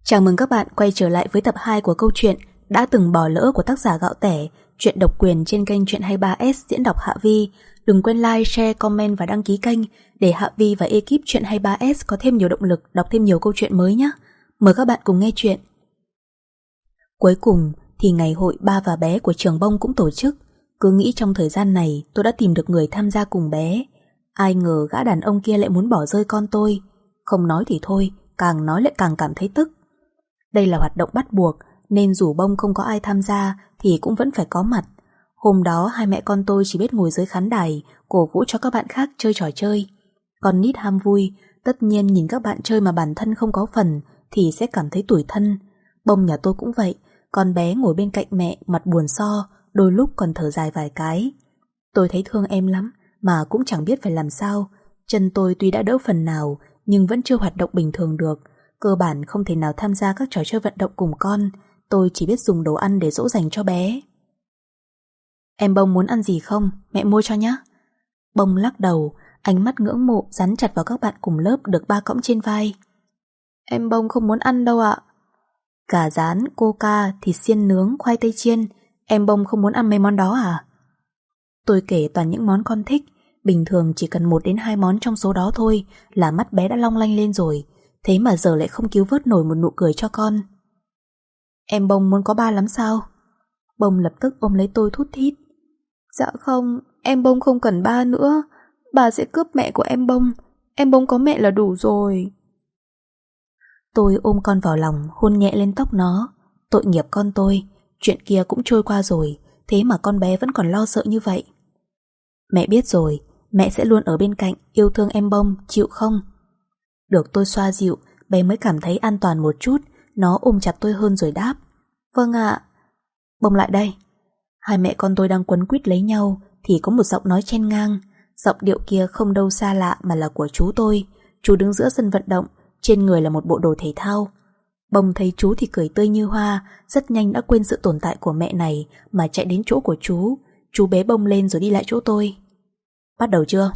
Chào mừng các bạn quay trở lại với tập 2 của câu chuyện Đã từng bỏ lỡ của tác giả Gạo Tẻ, truyện độc quyền trên kênh Truyện 23S diễn đọc Hạ Vi. Đừng quên like, share, comment và đăng ký kênh để Hạ Vi và ekip Truyện 23S có thêm nhiều động lực đọc thêm nhiều câu chuyện mới nhé. Mời các bạn cùng nghe chuyện. Cuối cùng thì ngày hội ba và bé của trường Bông cũng tổ chức. Cứ nghĩ trong thời gian này tôi đã tìm được người tham gia cùng bé. Ai ngờ gã đàn ông kia lại muốn bỏ rơi con tôi. Không nói thì thôi, càng nói lại càng cảm thấy tức. Đây là hoạt động bắt buộc nên dù Bông không có ai tham gia thì cũng vẫn phải có mặt. Hôm đó hai mẹ con tôi chỉ biết ngồi dưới khán đài cổ vũ cho các bạn khác chơi trò chơi. Con nít ham vui, tất nhiên nhìn các bạn chơi mà bản thân không có phần thì sẽ cảm thấy tủi thân. Bông nhà tôi cũng vậy, con bé ngồi bên cạnh mẹ mặt buồn so, đôi lúc còn thở dài vài cái. Tôi thấy thương em lắm mà cũng chẳng biết phải làm sao. Chân tôi tuy đã đỡ phần nào nhưng vẫn chưa hoạt động bình thường được. Cơ bản không thể nào tham gia các trò chơi vận động cùng con. Tôi chỉ biết dùng đồ ăn để dỗ dành cho bé. Em Bông muốn ăn gì không? Mẹ mua cho nhé. Bông lắc đầu, ánh mắt ngưỡng mộ dán chặt vào các bạn cùng lớp được ba cõng trên vai. Em Bông không muốn ăn đâu ạ. Gà rán, coca, thịt xiên nướng, khoai tây chiên. Em Bông không muốn ăn mấy món đó à? Tôi kể toàn những món con thích. Bình thường chỉ cần 1 đến 2 món trong số đó thôi là mắt bé đã long lanh lên rồi. Thế mà giờ lại không cứu vớt nổi một nụ cười cho con. Em Bông muốn có ba lắm sao? Bông lập tức ôm lấy tôi thút thít. Dạ không, em Bông không cần ba nữa. Bà sẽ cướp mẹ của em Bông. Em Bông có mẹ là đủ rồi. Tôi ôm con vào lòng, hôn nhẹ lên tóc nó. Tội nghiệp con tôi, chuyện kia cũng trôi qua rồi, thế mà con bé vẫn còn lo sợ như vậy. Mẹ biết rồi, mẹ sẽ luôn ở bên cạnh, yêu thương em Bông, chịu không? Được tôi xoa dịu, bé mới cảm thấy an toàn một chút. Nó ôm chặt tôi hơn rồi đáp. Vâng ạ. Bông lại đây. Hai mẹ con tôi đang quấn quýt lấy nhau thì có một giọng nói chen ngang. Giọng điệu kia không đâu xa lạ mà là của chú tôi. Chú đứng giữa sân vận động, trên người là một bộ đồ thể thao. Bông thấy chú thì cười tươi như hoa, rất nhanh đã quên sự tồn tại của mẹ này mà chạy đến chỗ của chú. Chú bế Bông lên rồi đi lại chỗ tôi. Bắt đầu chưa?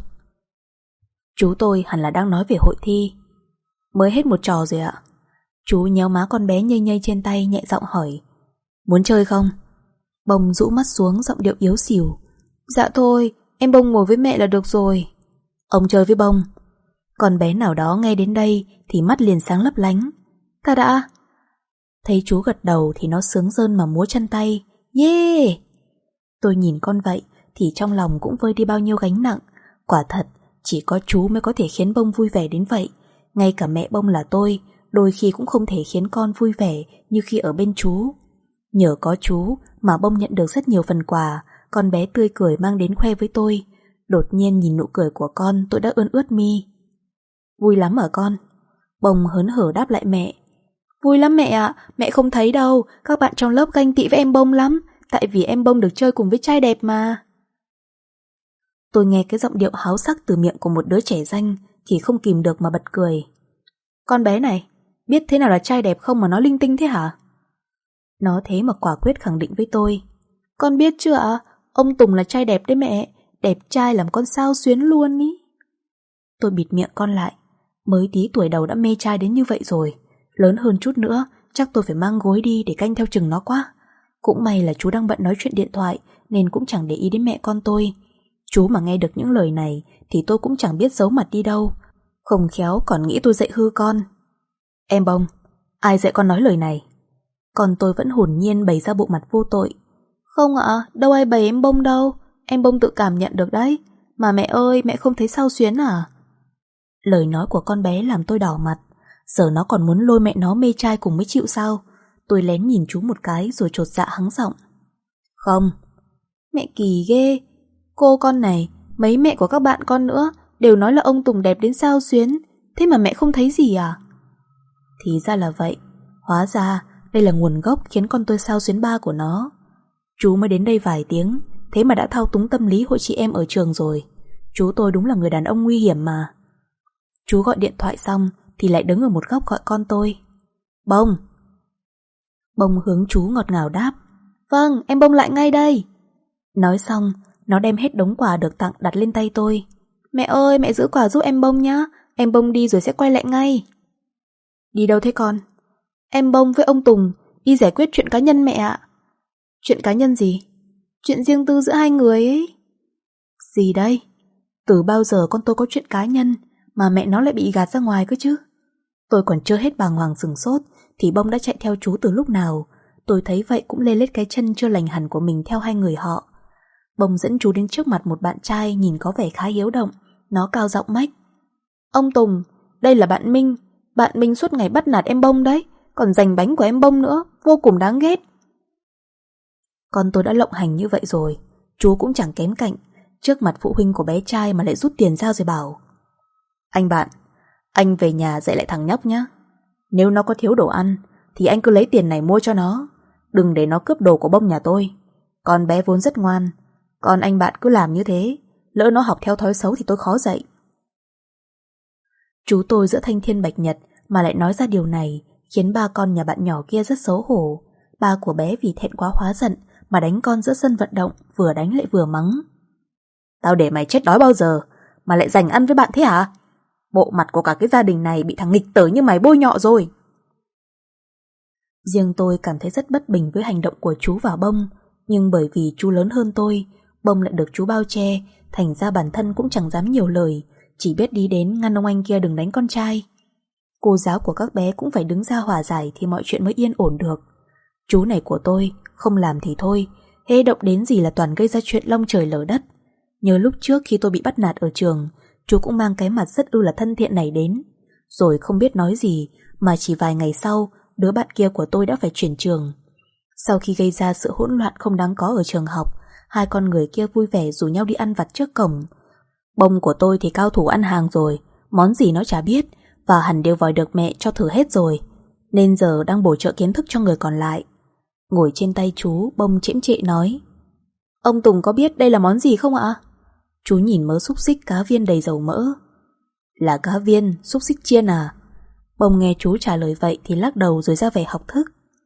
Chú tôi hẳn là đang nói về hội thi. Mới hết một trò rồi ạ. Chú nhéo má con bé nhây nhây trên tay, nhẹ giọng hỏi. Muốn chơi không? Bông rũ mắt xuống, giọng điệu yếu xìu. Dạ thôi, em Bông ngồi với mẹ là được rồi. Ông chơi với Bông. Con bé nào đó nghe đến đây thì mắt liền sáng lấp lánh. Ta đã. Thấy chú gật đầu thì nó sướng rơn mà múa chân tay. Yeah! Tôi nhìn con vậy thì trong lòng cũng vơi đi bao nhiêu gánh nặng. Quả thật, chỉ có chú mới có thể khiến Bông vui vẻ đến vậy. Ngay cả mẹ Bông là tôi, đôi khi cũng không thể khiến con vui vẻ như khi ở bên chú. Nhờ có chú mà Bông nhận được rất nhiều phần quà. Con bé tươi cười mang đến khoe với tôi. Đột nhiên nhìn nụ cười của con, tôi đã ươn ướt mi. Vui lắm hả con? Bông hớn hở đáp lại mẹ. Vui lắm mẹ ạ, mẹ không thấy đâu. Các bạn trong lớp ganh tị với em Bông lắm. Tại vì em Bông được chơi cùng với trai đẹp mà. Tôi nghe cái giọng điệu háo sắc từ miệng của một đứa trẻ danh thì không kìm được mà bật cười. Con bé này, biết thế nào là trai đẹp không mà nói linh tinh thế hả? Nó thế mà quả quyết khẳng định với tôi. Con biết chưa ạ? Ông Tùng là trai đẹp đấy mẹ. Đẹp trai làm con sao xuyến luôn ý. Tôi bịt miệng con lại. Mới tí tuổi đầu đã mê trai đến như vậy rồi. Lớn hơn chút nữa chắc tôi phải mang gối đi để canh theo chừng nó quá. Cũng may là chú đang bận nói chuyện điện thoại nên cũng chẳng để ý đến mẹ con tôi. Chú mà nghe được những lời này thì tôi cũng chẳng biết giấu mặt đi đâu. Không khéo còn nghĩ tôi dạy hư con. Em Bông, ai dạy con nói lời này? Còn tôi vẫn hồn nhiên bày ra bộ mặt vô tội. Không ạ, đâu ai bày em Bông đâu. Em Bông tự cảm nhận được đấy. Mà mẹ ơi, mẹ không thấy sao xuyến à? Lời nói của con bé làm tôi đỏ mặt. Giờ nó còn muốn lôi mẹ nó mê trai cùng mới chịu sao? Tôi lén nhìn chú một cái rồi chột dạ hắng giọng. Không. Mẹ kỳ ghê. Cô con này, mấy mẹ của các bạn con nữa đều nói là ông Tùng đẹp đến sao xuyến. Thế mà mẹ không thấy gì à? Thì ra là vậy. Hóa ra đây là nguồn gốc khiến con tôi sao xuyến ba của nó. Chú mới đến đây vài tiếng, thế mà đã thao túng tâm lý hội chị em ở trường rồi. Chú tôi đúng là người đàn ông nguy hiểm mà. Chú gọi điện thoại xong thì lại đứng ở một góc gọi con tôi. Bông. Bông hướng chú ngọt ngào đáp. Vâng, em Bông lại ngay đây. Nói xong, nó đem hết đống quà được tặng đặt lên tay tôi. Mẹ ơi, mẹ giữ quà giúp em Bông nhá. Em Bông đi rồi sẽ quay lại ngay. Đi đâu thế con? Em Bông với ông Tùng đi giải quyết chuyện cá nhân mẹ ạ. Chuyện cá nhân gì? Chuyện riêng tư giữa hai người ấy. Gì đây? Từ bao giờ con tôi có chuyện cá nhân mà mẹ nó lại bị gạt ra ngoài cơ chứ? Tôi còn chưa hết bàng hoàng sửng sốt thì Bông đã chạy theo chú từ lúc nào. Tôi thấy vậy cũng lê lết cái chân chưa lành hẳn của mình theo hai người họ. Bông dẫn chú đến trước mặt một bạn trai nhìn có vẻ khá hiếu động. Nó cao giọng mách: Ông Tùng, đây là bạn Minh. Bạn Minh suốt ngày bắt nạt em Bông đấy, còn giành bánh của em Bông nữa, vô cùng đáng ghét. Con tôi đã lộng hành như vậy rồi, chú cũng chẳng kém cạnh. Trước mặt phụ huynh của bé trai mà lại rút tiền ra rồi bảo: Anh bạn, anh về nhà dạy lại thằng nhóc nhé. Nếu nó có thiếu đồ ăn thì anh cứ lấy tiền này mua cho nó, đừng để nó cướp đồ của Bông nhà tôi. Con bé vốn rất ngoan, còn anh bạn cứ làm như thế, lỡ nó học theo thói xấu thì tôi khó dạy. Chú tôi giữa thanh thiên bạch nhật mà lại nói ra điều này khiến ba con nhà bạn nhỏ kia rất xấu hổ. Ba của bé vì thẹn quá hóa giận mà đánh con giữa sân vận động, vừa đánh lại vừa mắng: Tao để mày chết đói bao giờ mà lại giành ăn với bạn thế hả? Bộ mặt của cả cái gia đình này bị thằng nghịch tử như mày bôi nhọ rồi. Riêng tôi cảm thấy rất bất bình với hành động của chú và Bông, nhưng bởi vì chú lớn hơn tôi, Bông lại được chú bao che, thành ra bản thân cũng chẳng dám nhiều lời, chỉ biết đi đến ngăn ông anh kia đừng đánh con trai. Cô giáo của các bé cũng phải đứng ra hòa giải thì mọi chuyện mới yên ổn được. Chú này của tôi không làm thì thôi, hễ động đến gì là toàn gây ra chuyện long trời lở đất. Nhớ lúc trước khi tôi bị bắt nạt ở trường, chú cũng mang cái mặt rất là thân thiện này đến. Rồi không biết nói gì mà chỉ vài ngày sau, đứa bạn kia của tôi đã phải chuyển trường. Sau khi gây ra sự hỗn loạn không đáng có ở trường học, hai con người kia vui vẻ rủ nhau đi ăn vặt trước cổng. Bông của tôi thì cao thủ ăn hàng rồi, món gì nó chả biết và hẳn đều vòi được mẹ cho thử hết rồi, nên giờ đang bổ trợ kiến thức cho người còn lại. Ngồi trên tay chú, Bông chễm chệ nói: Ông Tùng có biết đây là món gì không ạ? Chú nhìn mớ xúc xích cá viên đầy dầu mỡ. Là cá viên, xúc xích chiên à? Bông nghe chú trả lời vậy thì lắc đầu rồi ra vẻ học thức.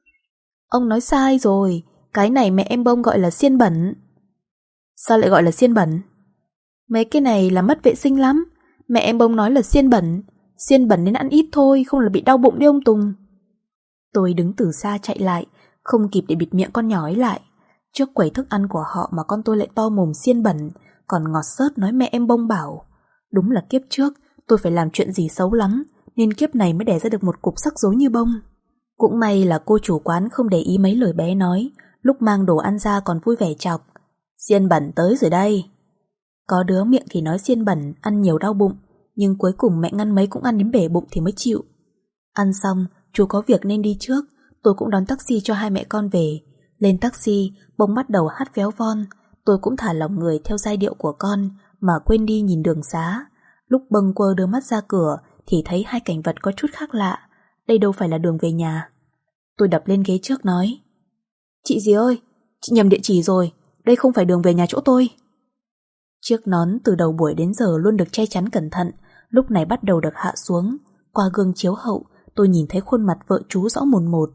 Ông nói sai rồi, cái này mẹ em Bông gọi là xiên bẩn. Sao lại gọi là xiên bẩn? Mấy cái này là mất vệ sinh lắm. Mẹ em Bông nói là xiên bẩn nên ăn ít thôi, không là bị đau bụng đi ông Tùng. Tôi đứng từ xa chạy lại, không kịp để bịt miệng con nhỏ ấy lại. Trước quầy thức ăn của họ mà con tôi lại to mồm xiên bẩn, còn ngọt xớt nói mẹ em Bông bảo. Đúng là kiếp trước tôi phải làm chuyện gì xấu lắm, nên kiếp này mới đẻ ra được một cục rắc rối như Bông. Cũng may là cô chủ quán không để ý mấy lời bé nói, lúc mang đồ ăn ra còn vui vẻ chọc: Xiên bẩn tới rồi đây. Có đứa miệng thì nói xiên bẩn, ăn nhiều đau bụng, nhưng cuối cùng mẹ ngăn mấy cũng ăn đến bể bụng thì mới chịu. Ăn xong, chú có việc nên đi trước, tôi cũng đón taxi cho hai mẹ con về. Lên taxi, Bông bắt đầu hát véo von, tôi cũng thả lỏng người theo giai điệu của con mà quên đi nhìn đường xá. Lúc Bông quơ đưa mắt ra cửa thì thấy hai cảnh vật có chút khác lạ. Đây đâu phải là đường về nhà. Tôi đập lên ghế trước nói: Chị dì ơi, chị nhầm địa chỉ rồi, đây không phải đường về nhà chỗ tôi. Chiếc nón từ đầu buổi đến giờ luôn được che chắn cẩn thận, lúc này bắt đầu được hạ xuống. Qua gương chiếu hậu, tôi nhìn thấy khuôn mặt vợ chú rõ mồn một.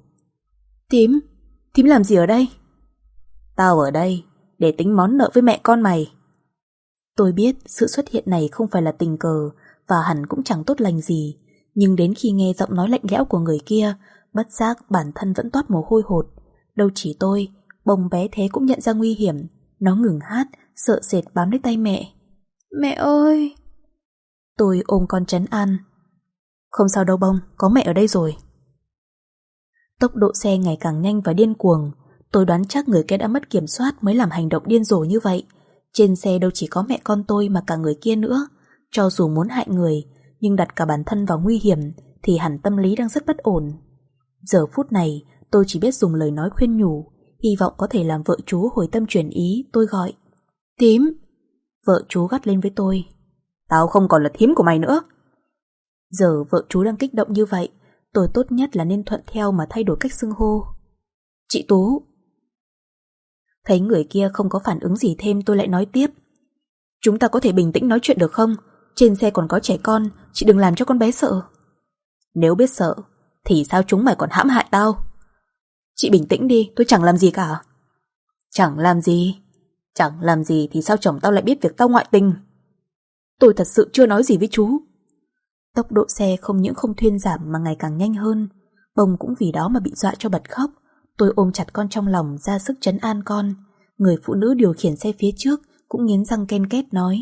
Tím làm gì ở đây? Tao ở đây để tính món nợ với mẹ con mày. Tôi biết sự xuất hiện này không phải là tình cờ và hẳn cũng chẳng tốt lành gì, nhưng đến khi nghe giọng nói lạnh lẽo của người kia, bất giác bản thân vẫn toát mồ hôi hột. Đâu chỉ tôi, Bông bé thế cũng nhận ra nguy hiểm. Nó ngừng hát, sợ sệt bám lấy tay mẹ. Mẹ ơi! Tôi ôm con trấn an. Không sao đâu Bông, có mẹ ở đây rồi. Tốc độ xe ngày càng nhanh và điên cuồng. Tôi đoán chắc người kia đã mất kiểm soát mới làm hành động điên rồ như vậy. Trên xe đâu chỉ có mẹ con tôi mà cả người kia nữa. Cho dù muốn hại người, nhưng đặt cả bản thân vào nguy hiểm thì hẳn tâm lý đang rất bất ổn. Giờ phút này tôi chỉ biết dùng lời nói khuyên nhủ, hy vọng có thể làm vợ chú hồi tâm chuyển ý. Tôi gọi: Tím! Vợ chú gắt lên với tôi: Tao không còn là thím của mày nữa. Giờ vợ chú đang kích động như vậy, tôi tốt nhất là nên thuận theo mà thay đổi cách xưng hô. Chị Tú! Thấy người kia không có phản ứng gì thêm, tôi lại nói tiếp: Chúng ta có thể bình tĩnh nói chuyện được không? Trên xe còn có trẻ con, chị đừng làm cho con bé sợ. Nếu biết sợ thì sao chúng mày còn hãm hại tao? Chị bình tĩnh đi, tôi chẳng làm gì cả. Chẳng làm gì thì sao chồng tao lại biết việc tao ngoại tình? Tôi thật sự chưa nói gì với chú. Tốc độ xe không những không thuyên giảm mà ngày càng nhanh hơn. Bông cũng vì đó mà bị dọa cho bật khóc. Tôi ôm chặt con trong lòng ra sức trấn an con. Người phụ nữ điều khiển xe phía trước cũng nghiến răng ken két nói: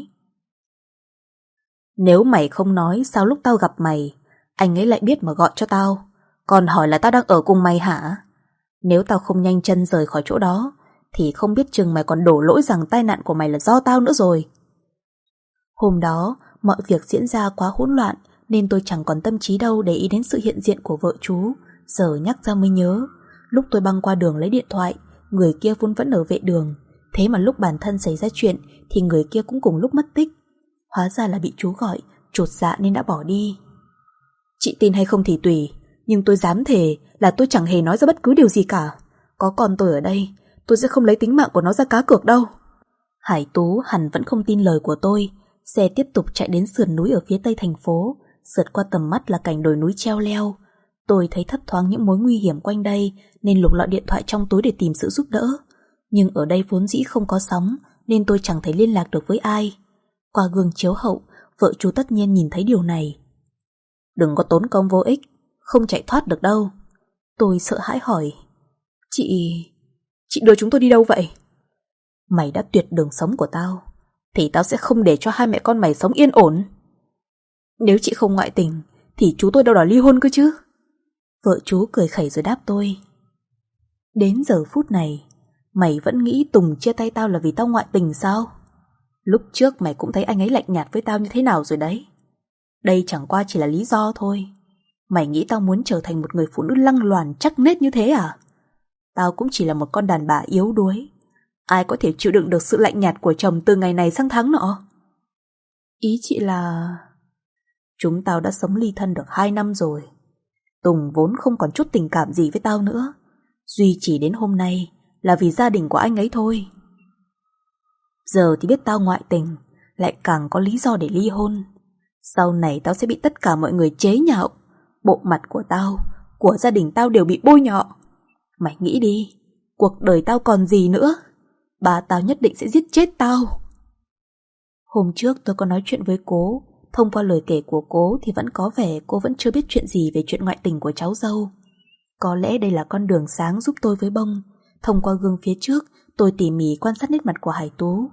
Nếu mày không nói, sao lúc tao gặp mày anh ấy lại biết mà gọi cho tao, còn hỏi là tao đang ở cùng mày hả? Nếu tao không nhanh chân rời khỏi chỗ đó thì không biết chừng mày còn đổ lỗi rằng tai nạn của mày là do tao nữa rồi. Hôm đó mọi việc diễn ra quá hỗn loạn nên tôi chẳng còn tâm trí đâu để ý đến sự hiện diện của vợ chú. Giờ nhắc ra mới nhớ, lúc tôi băng qua đường lấy điện thoại, người kia vốn vẫn ở vệ đường. Thế mà lúc bản thân xảy ra chuyện thì người kia cũng cùng lúc mất tích. Hóa ra là bị chú gọi, chột dạ nên đã bỏ đi. Chị tin hay không thì tùy, nhưng tôi dám thề là tôi chẳng hề nói ra bất cứ điều gì cả. Có con tôi ở đây, tôi sẽ không lấy tính mạng của nó ra cá cược đâu. Hải Tú hẳn vẫn không tin lời của tôi. Xe tiếp tục chạy đến sườn núi ở phía tây thành phố. Sượt qua tầm mắt là cảnh đồi núi treo leo. Tôi thấy thấp thoáng những mối nguy hiểm quanh đây nên lục lọi điện thoại trong túi để tìm sự giúp đỡ. Nhưng ở đây vốn dĩ không có sóng nên tôi chẳng thể liên lạc được với ai. Qua gương chiếu hậu, vợ chú tất nhiên nhìn thấy điều này. Đừng có tốn công vô ích, không chạy thoát được đâu. Tôi sợ hãi hỏi: Chị đưa chúng tôi đi đâu vậy? Mày đã tuyệt đường sống của tao thì tao sẽ không để cho hai mẹ con mày sống yên ổn. Nếu chị không ngoại tình thì chú tôi đâu đòi ly hôn cơ chứ? Vợ chú cười khẩy rồi đáp tôi: Đến giờ phút này mày vẫn nghĩ Tùng chia tay tao là vì tao ngoại tình sao? Lúc trước mày cũng thấy anh ấy lạnh nhạt với tao như thế nào rồi đấy. Đây chẳng qua chỉ là lý do thôi. Mày nghĩ tao muốn trở thành một người phụ nữ lăng loàn chắc nết như thế à? Tao cũng chỉ là một con đàn bà yếu đuối. Ai có thể chịu đựng được sự lạnh nhạt của chồng từ ngày này sang tháng nọ? Ý chị là... Chúng tao đã sống ly thân được 2 năm rồi. Tùng vốn không còn chút tình cảm gì với tao nữa. Duy chỉ đến hôm nay là vì gia đình của anh ấy thôi. Giờ thì biết tao ngoại tình, lại càng có lý do để ly hôn. Sau này tao sẽ bị tất cả mọi người chế nhạo. Bộ mặt của tao, của gia đình tao đều bị bôi nhọ. Mày nghĩ đi, cuộc đời tao còn gì nữa? Ba tao nhất định sẽ giết chết tao. Hôm trước tôi có nói chuyện với cô. Thông qua lời kể của cô thì vẫn có vẻ cô vẫn chưa biết chuyện gì về chuyện ngoại tình của cháu dâu. Có lẽ đây là con đường sáng giúp tôi với Bông. Thông qua gương phía trước, tôi tỉ mỉ quan sát nét mặt của Hải Tú.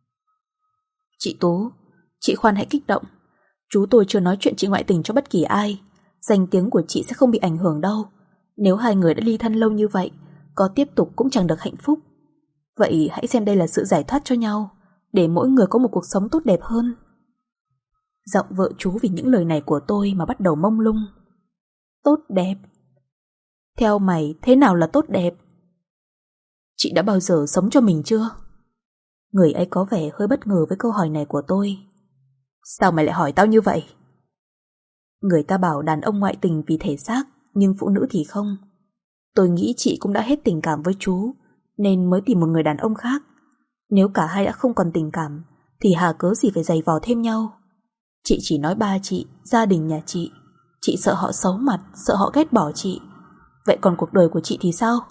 Chị Tú, chị khoan hãy kích động. Chú tôi chưa nói chuyện chị ngoại tình cho bất kỳ ai. Danh tiếng của chị sẽ không bị ảnh hưởng đâu. Nếu hai người đã ly thân lâu như vậy, có tiếp tục cũng chẳng được hạnh phúc. Vậy hãy xem đây là sự giải thoát cho nhau, để mỗi người có một cuộc sống tốt đẹp hơn. Giọng vợ chú vì những lời này của tôi mà bắt đầu mông lung. Tốt đẹp? Theo mày thế nào là tốt đẹp? Chị đã bao giờ sống cho mình chưa? Người ấy có vẻ hơi bất ngờ với câu hỏi này của tôi. Sao mày lại hỏi tao như vậy? Người ta bảo đàn ông ngoại tình vì thể xác, nhưng phụ nữ thì không. Tôi nghĩ chị cũng đã hết tình cảm với chú, nên mới tìm một người đàn ông khác. Nếu cả hai đã không còn tình cảm thì hà cớ gì phải giày vò thêm nhau. Chị chỉ nói ba chị, gia đình nhà chị. Chị sợ họ xấu mặt, sợ họ ghét bỏ chị. Vậy còn cuộc đời của chị thì sao?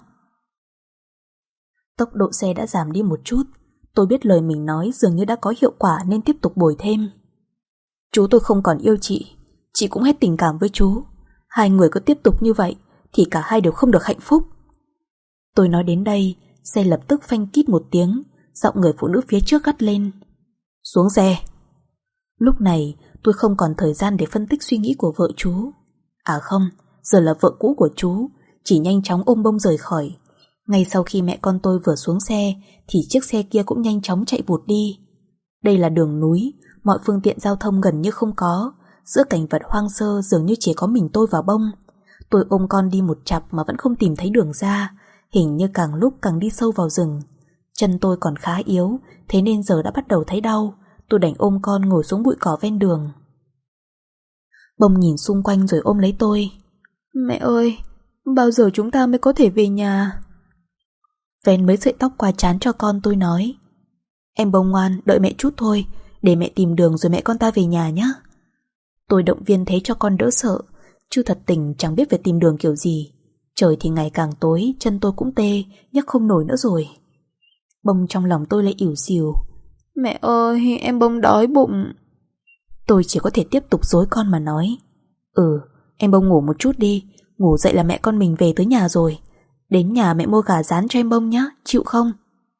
Tốc độ xe đã giảm đi một chút. Tôi biết lời mình nói dường như đã có hiệu quả nên tiếp tục bồi thêm. Chú tôi không còn yêu chị cũng hết tình cảm với chú. Hai người cứ tiếp tục như vậy thì cả hai đều không được hạnh phúc. Tôi nói đến đây, xe lập tức phanh kít một tiếng. Giọng người phụ nữ phía trước gắt lên: Xuống xe. Lúc này tôi không còn thời gian để phân tích suy nghĩ của vợ chú. À không, giờ là vợ cũ của chú. Chỉ nhanh chóng ôm Bông rời khỏi. Ngay sau khi mẹ con tôi vừa xuống xe thì chiếc xe kia cũng nhanh chóng chạy vụt đi. Đây là đường núi, mọi phương tiện giao thông gần như không có. Giữa cảnh vật hoang sơ dường như chỉ có mình tôi và Bông. Tôi ôm con đi một chặp mà vẫn không tìm thấy đường ra. Hình như càng lúc càng đi sâu vào rừng. Chân tôi còn khá yếu, thế nên giờ đã bắt đầu thấy đau. Tôi đành ôm con ngồi xuống bụi cỏ ven đường. Bông nhìn xung quanh rồi ôm lấy tôi. Mẹ ơi, bao giờ chúng ta mới có thể về nhà? Vén mấy sợi tóc qua trán cho con, tôi nói: Em Bông ngoan, đợi mẹ chút thôi, để mẹ tìm đường rồi mẹ con ta về nhà nhé. Tôi động viên thế cho con đỡ sợ, chứ thật tình chẳng biết phải tìm đường kiểu gì. Trời thì ngày càng tối, chân tôi cũng tê, nhấc không nổi nữa rồi. Bông trong lòng tôi lại ỉu xìu: Mẹ ơi, em Bông đói bụng. Tôi chỉ có thể tiếp tục dối con mà nói: Em Bông ngủ một chút đi, Ngủ dậy là mẹ con mình về tới nhà rồi. Đến nhà mẹ mua gà rán cho em Bông nhá, chịu không?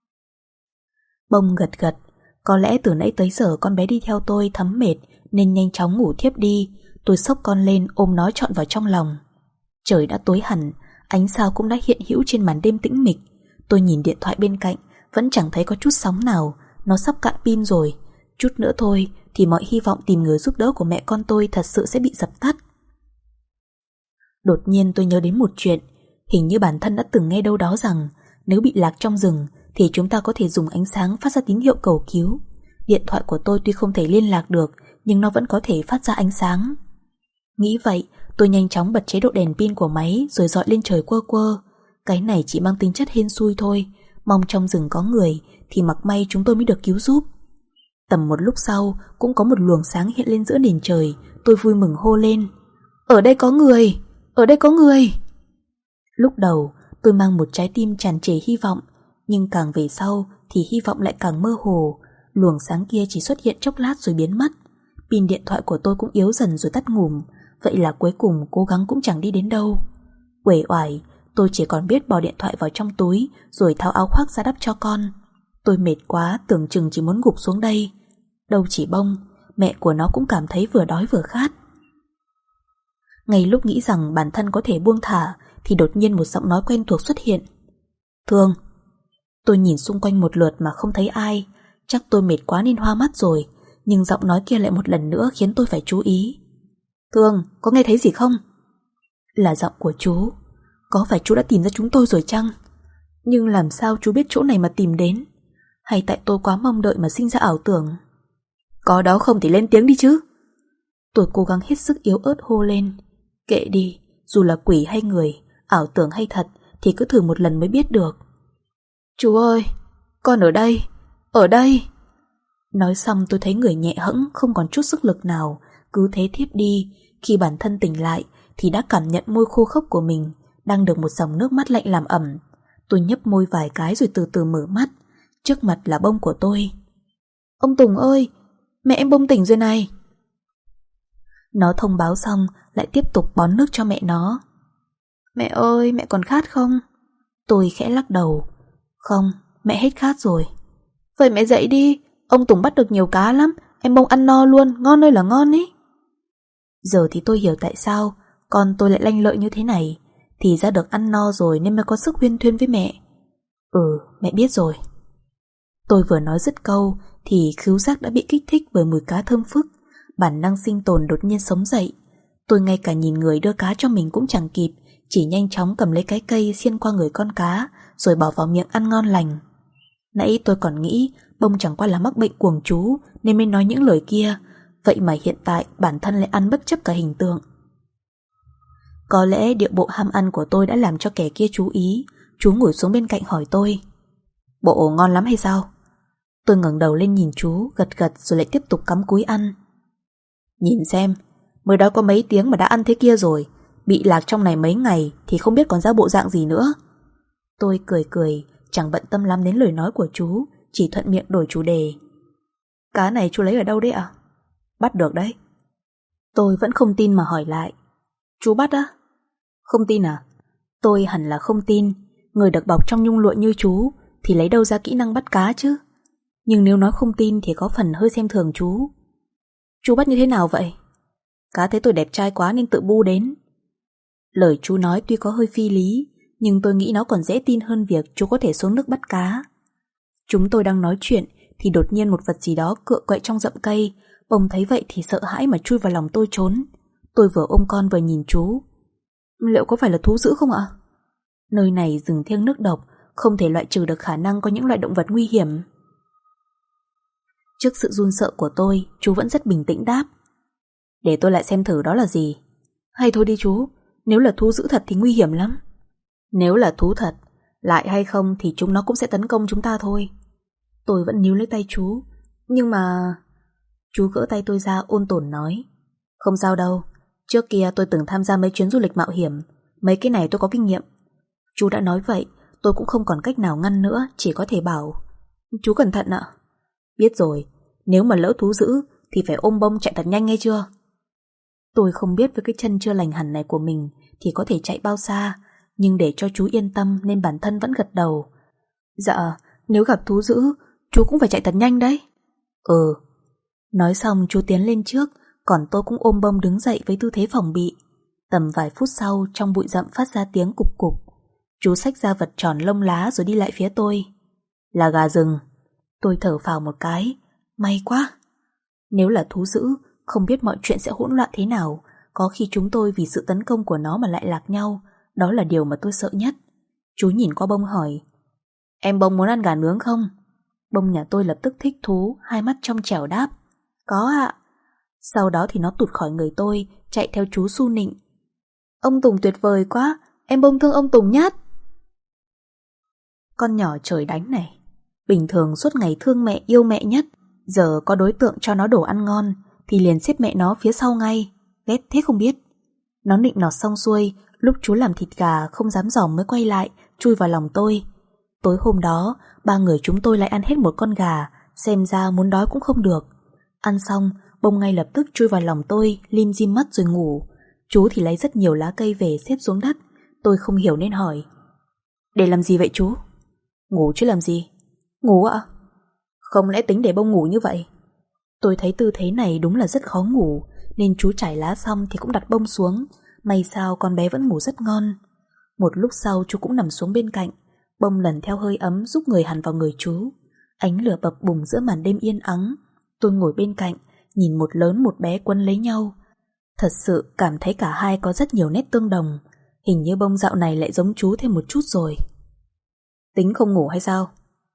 Bông gật gật. Có lẽ từ nãy tới giờ con bé đi theo tôi thấm mệt nên nhanh chóng ngủ thiếp đi. Tôi xốc con lên ôm nó trọn vào trong lòng. Trời đã tối hẳn, ánh sao cũng đã hiện hữu trên màn đêm tĩnh mịch. Tôi nhìn điện thoại bên cạnh, vẫn chẳng thấy có chút sóng nào. Nó sắp cạn pin rồi. Chút nữa thôi thì mọi hy vọng tìm người giúp đỡ của mẹ con tôi thật sự sẽ bị dập tắt. Đột nhiên tôi nhớ đến một chuyện. Hình như bản thân đã từng nghe đâu đó rằng nếu bị lạc trong rừng thì chúng ta có thể dùng ánh sáng phát ra tín hiệu cầu cứu. Điện thoại của tôi tuy không thể liên lạc được, nhưng nó vẫn có thể phát ra ánh sáng. Nghĩ vậy, tôi nhanh chóng bật chế độ đèn pin của máy rồi dọi lên trời quơ quơ. Cái này chỉ mang tính chất hên xui thôi, mong trong rừng có người thì mặc may chúng tôi mới được cứu giúp. Tầm một lúc sau, cũng có một luồng sáng hiện lên giữa nền trời. Tôi vui mừng hô lên: "Ở đây có người! Ở đây có người!" Lúc đầu, tôi mang một trái tim tràn trề hy vọng, nhưng càng về sau thì hy vọng lại càng mơ hồ. Luồng sáng kia chỉ xuất hiện chốc lát rồi biến mất. Pin điện thoại của tôi cũng yếu dần rồi tắt ngủm. Vậy là cuối cùng cố gắng cũng chẳng đi đến đâu. Uể oải, tôi chỉ còn biết bỏ điện thoại vào trong túi rồi tháo áo khoác ra đắp cho con. Tôi mệt quá, tưởng chừng chỉ muốn gục xuống đây. Đâu chỉ Bông, mẹ của nó cũng cảm thấy vừa đói vừa khát. Ngay lúc nghĩ rằng bản thân có thể buông thả thì đột nhiên một giọng nói quen thuộc xuất hiện: "Thương." Tôi nhìn xung quanh một lượt mà không thấy ai. Chắc tôi mệt quá nên hoa mắt rồi, nhưng giọng nói kia lại một lần nữa khiến tôi phải chú ý. "Thương, có nghe thấy gì không?" Là giọng của chú. Có phải chú đã tìm ra chúng tôi rồi chăng? Nhưng làm sao chú biết chỗ này mà tìm đến? Hay tại tôi quá mong đợi mà sinh ra ảo tưởng? "Có đó không thì lên tiếng đi chứ." Tôi cố gắng hết sức yếu ớt hô lên. "Kệ đi, dù là quỷ hay người, ảo tưởng hay thật thì cứ thử một lần mới biết được." "Chú ơi, con ở đây, ở đây." Nói xong tôi thấy người nhẹ hẫng, không còn chút sức lực nào, cứ thế thiếp đi. Khi bản thân tỉnh lại thì đã cảm nhận môi khô khốc của mình đang được một dòng nước mắt lạnh làm ẩm. Tôi nhấp môi vài cái rồi từ từ mở mắt. Trước mặt là Bông của tôi. "Ông Tùng ơi, mẹ em Bông tỉnh rồi này." Nó thông báo xong lại tiếp tục bón nước cho mẹ nó. "Mẹ ơi, mẹ còn khát không?" Tôi khẽ lắc đầu. "Không, mẹ hết khát rồi." "Vậy mẹ dậy đi, ông Tùng bắt được nhiều cá lắm, em Bông ăn no luôn, ngon ơi là ngon ý." Giờ thì tôi hiểu tại sao con tôi lại lanh lợi như thế này. Thì ra được ăn no rồi nên mới có sức huyên thuyên với mẹ. Mẹ biết rồi." Tôi vừa nói dứt câu thì khứu giác đã bị kích thích bởi mùi cá thơm phức. Bản năng sinh tồn đột nhiên sống dậy. Tôi ngay cả nhìn người đưa cá cho mình cũng chẳng kịp, chỉ nhanh chóng cầm lấy cái cây xiên qua người con cá rồi bỏ vào miệng ăn ngon lành. Nãy tôi còn nghĩ Bông chẳng qua là mắc bệnh cuồng chú nên mới nói những lời kia. Vậy mà hiện tại bản thân lại ăn bất chấp cả hình tượng. Có lẽ điệu bộ ham ăn của tôi đã làm cho kẻ kia chú ý. Chú ngồi xuống bên cạnh hỏi tôi: "Bộ ngon lắm hay sao?" Tôi ngẩng đầu lên nhìn chú, gật gật rồi lại tiếp tục cắm cúi ăn. "Nhìn xem, mới đó có mấy tiếng mà đã ăn thế kia rồi. Bị lạc trong này mấy ngày thì không biết còn ra bộ dạng gì nữa." Tôi cười cười, chẳng bận tâm lắm đến lời nói của chú, chỉ thuận miệng đổi chủ đề. "Cá này chú lấy ở đâu đấy ạ?" "Bắt được đấy." Tôi vẫn không tin mà hỏi lại. "Chú bắt á?" "Không tin à?" Tôi hẳn là không tin. Người được bọc trong nhung lụa như chú thì lấy đâu ra kỹ năng bắt cá chứ. Nhưng nếu nói không tin thì có phần hơi xem thường chú. "Chú bắt như thế nào vậy?" "Cá thấy tôi đẹp trai quá nên tự bu đến." Lời chú nói tuy có hơi phi lý, nhưng tôi nghĩ nó còn dễ tin hơn việc chú có thể xuống nước bắt cá. Chúng tôi đang nói chuyện thì đột nhiên một vật gì đó cựa quậy trong rậm cây. Bông thấy vậy thì sợ hãi mà chui vào lòng tôi trốn. Tôi vừa ôm con vừa nhìn chú. "Liệu có phải là thú dữ không ạ?" Nơi này rừng thiêng nước độc, không thể loại trừ được khả năng có những loại động vật nguy hiểm. Trước sự run sợ của tôi, chú vẫn rất bình tĩnh đáp: "Để tôi lại xem thử đó là gì." "Hay thôi đi chú, nếu là thú dữ thật thì nguy hiểm lắm." "Nếu là thú thật, lại hay không thì chúng nó cũng sẽ tấn công chúng ta thôi." Tôi vẫn níu lấy tay chú. "Nhưng mà..." Chú gỡ tay tôi ra ôn tồn nói: "Không sao đâu, trước kia tôi từng tham gia mấy chuyến du lịch mạo hiểm, mấy cái này tôi có kinh nghiệm." Chú đã nói vậy, tôi cũng không còn cách nào ngăn nữa, chỉ có thể bảo: "Chú cẩn thận ạ." "Biết rồi, nếu mà lỡ thú dữ thì phải ôm Bông chạy thật nhanh nghe chưa?" Tôi không biết với cái chân chưa lành hẳn này của mình thì có thể chạy bao xa, nhưng để cho chú yên tâm nên bản thân vẫn gật đầu. Dạ, nếu gặp thú dữ, chú cũng phải chạy thật nhanh đấy. Ừ. Nói xong chú tiến lên trước, còn tôi cũng ôm bông đứng dậy với tư thế phòng bị. Tầm vài phút sau, trong bụi rậm phát ra tiếng cục cục. Chú xách ra vật tròn lông lá rồi đi lại phía tôi. Là gà rừng. Tôi thở phào một cái. May quá. Nếu là thú dữ, không biết mọi chuyện sẽ hỗn loạn thế nào. Có khi chúng tôi vì sự tấn công của nó mà lại lạc nhau. Đó là điều mà tôi sợ nhất. Chú nhìn qua bông hỏi: Em Bông muốn ăn gà nướng không? Bông nhà tôi lập tức thích thú, hai mắt trong trẻo đáp: Có ạ. Sau đó thì nó tụt khỏi người tôi, chạy theo chú su nịnh: Ông Tùng tuyệt vời quá, em Bông thương ông Tùng nhát. Con nhỏ trời đánh này, bình thường suốt ngày thương mẹ yêu mẹ nhất, giờ có đối tượng cho nó đồ ăn ngon thì liền xếp mẹ nó phía sau ngay. Ghét thế không biết. Nó nịnh nọt xong xuôi, lúc chú làm thịt gà không dám dòm mới quay lại, chui vào lòng tôi. Tối hôm đó, ba người chúng tôi lại ăn hết một con gà, xem ra muốn đói cũng không được. Ăn xong, Bông ngay lập tức chui vào lòng tôi, lim dim mắt rồi ngủ. Chú thì lấy rất nhiều lá cây về xếp xuống đất. Tôi không hiểu nên hỏi: Để làm gì vậy chú? Ngủ chứ làm gì. Ngủ ạ? Không lẽ tính để Bông ngủ như vậy? Tôi thấy tư thế này đúng là rất khó ngủ, nên chú trải lá xong thì cũng đặt Bông xuống. May sao con bé vẫn ngủ rất ngon. Một lúc sau chú cũng nằm xuống bên cạnh. Bông lần theo hơi ấm giúp người hằn vào người chú. Ánh lửa bập bùng giữa màn đêm yên ắng. Tôi ngồi bên cạnh, nhìn một lớn một bé quấn lấy nhau. Thật sự cảm thấy cả hai có rất nhiều nét tương đồng. Hình như Bông dạo này lại giống chú thêm một chút rồi. Tính không ngủ hay sao?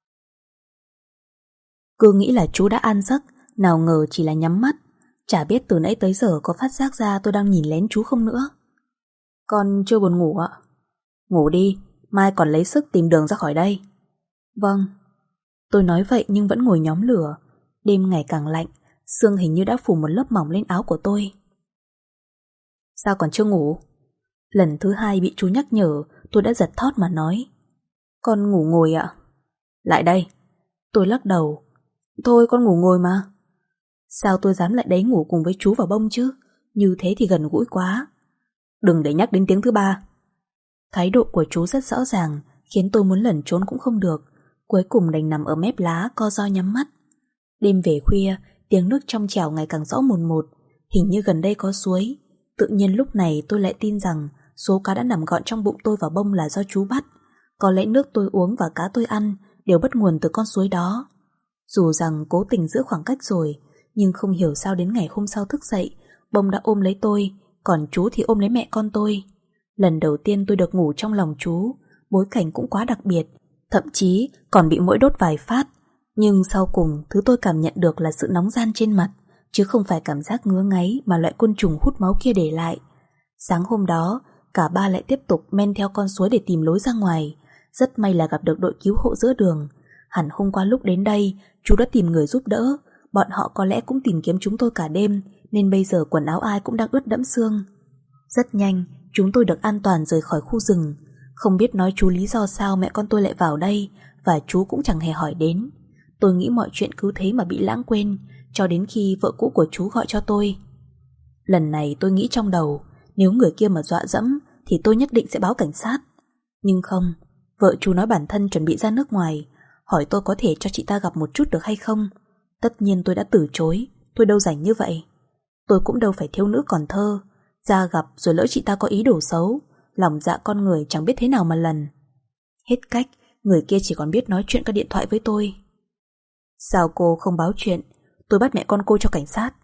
Cứ nghĩ là chú đã an giấc, nào ngờ chỉ là nhắm mắt. Chả biết từ nãy tới giờ có phát giác ra tôi đang nhìn lén chú không nữa. Con chưa buồn ngủ ạ? Ngủ đi, mai còn lấy sức tìm đường ra khỏi đây. Vâng. Tôi nói vậy nhưng vẫn ngồi nhóm lửa. Đêm ngày càng lạnh, sương hình như đã phủ một lớp mỏng lên áo của tôi. Sao còn chưa ngủ? Lần thứ hai bị chú nhắc nhở, tôi đã giật thót mà nói: Con ngủ ngồi ạ. Lại đây. Tôi lắc đầu. Thôi con ngủ ngồi mà. Sao tôi dám lại đấy ngủ cùng với chú và Bông chứ? Như thế thì gần gũi quá. Đừng để nhắc đến tiếng thứ ba. Thái độ của chú rất rõ ràng, khiến tôi muốn lẩn trốn cũng không được. Cuối cùng đành nằm ở mép lá co ro nhắm mắt. Đêm về khuya, tiếng nước trong trẻo ngày càng rõ mồn một. Hình như gần đây có suối. Tự nhiên lúc này tôi lại tin rằng số cá đã nằm gọn trong bụng tôi và Bông là do chú bắt. Có lẽ nước tôi uống và cá tôi ăn đều bắt nguồn từ con suối đó. Dù rằng cố tình giữ khoảng cách rồi, nhưng không hiểu sao đến ngày hôm sau thức dậy, Bông đã ôm lấy tôi, còn chú thì ôm lấy mẹ con tôi. Lần đầu tiên tôi được ngủ trong lòng chú, bối cảnh cũng quá đặc biệt, thậm chí còn bị muỗi đốt vài phát. Nhưng sau cùng thứ tôi cảm nhận được là sự nóng ran trên mặt, chứ không phải cảm giác ngứa ngáy mà loại côn trùng hút máu kia để lại. Sáng hôm đó, cả ba lại tiếp tục men theo con suối để tìm lối ra ngoài. Rất may là gặp được đội cứu hộ giữa đường. Hẳn hôm qua lúc đến đây, chú đã tìm người giúp đỡ. Bọn họ có lẽ cũng tìm kiếm chúng tôi cả đêm, nên bây giờ quần áo ai cũng đang ướt đẫm sương. Rất nhanh, chúng tôi được an toàn rời khỏi khu rừng. Không biết nói chú lý do sao mẹ con tôi lại vào đây, và chú cũng chẳng hề hỏi đến. Tôi nghĩ mọi chuyện cứ thế mà bị lãng quên, cho đến khi vợ cũ của chú gọi cho tôi. Lần này tôi nghĩ trong đầu, nếu người kia mà dọa dẫm thì tôi nhất định sẽ báo cảnh sát. Nhưng không, vợ chú nói bản thân chuẩn bị ra nước ngoài, hỏi tôi có thể cho chị ta gặp một chút được hay không. Tất nhiên tôi đã từ chối, tôi đâu rảnh như vậy. Tôi cũng đâu phải thiếu nữ còn thơ, ra gặp rồi lỡ chị ta có ý đồ xấu, lòng dạ con người chẳng biết thế nào mà lần. Hết cách, người kia chỉ còn biết nói chuyện qua điện thoại với tôi. Sao cô không báo chuyện, tôi bắt mẹ con cô cho cảnh sát.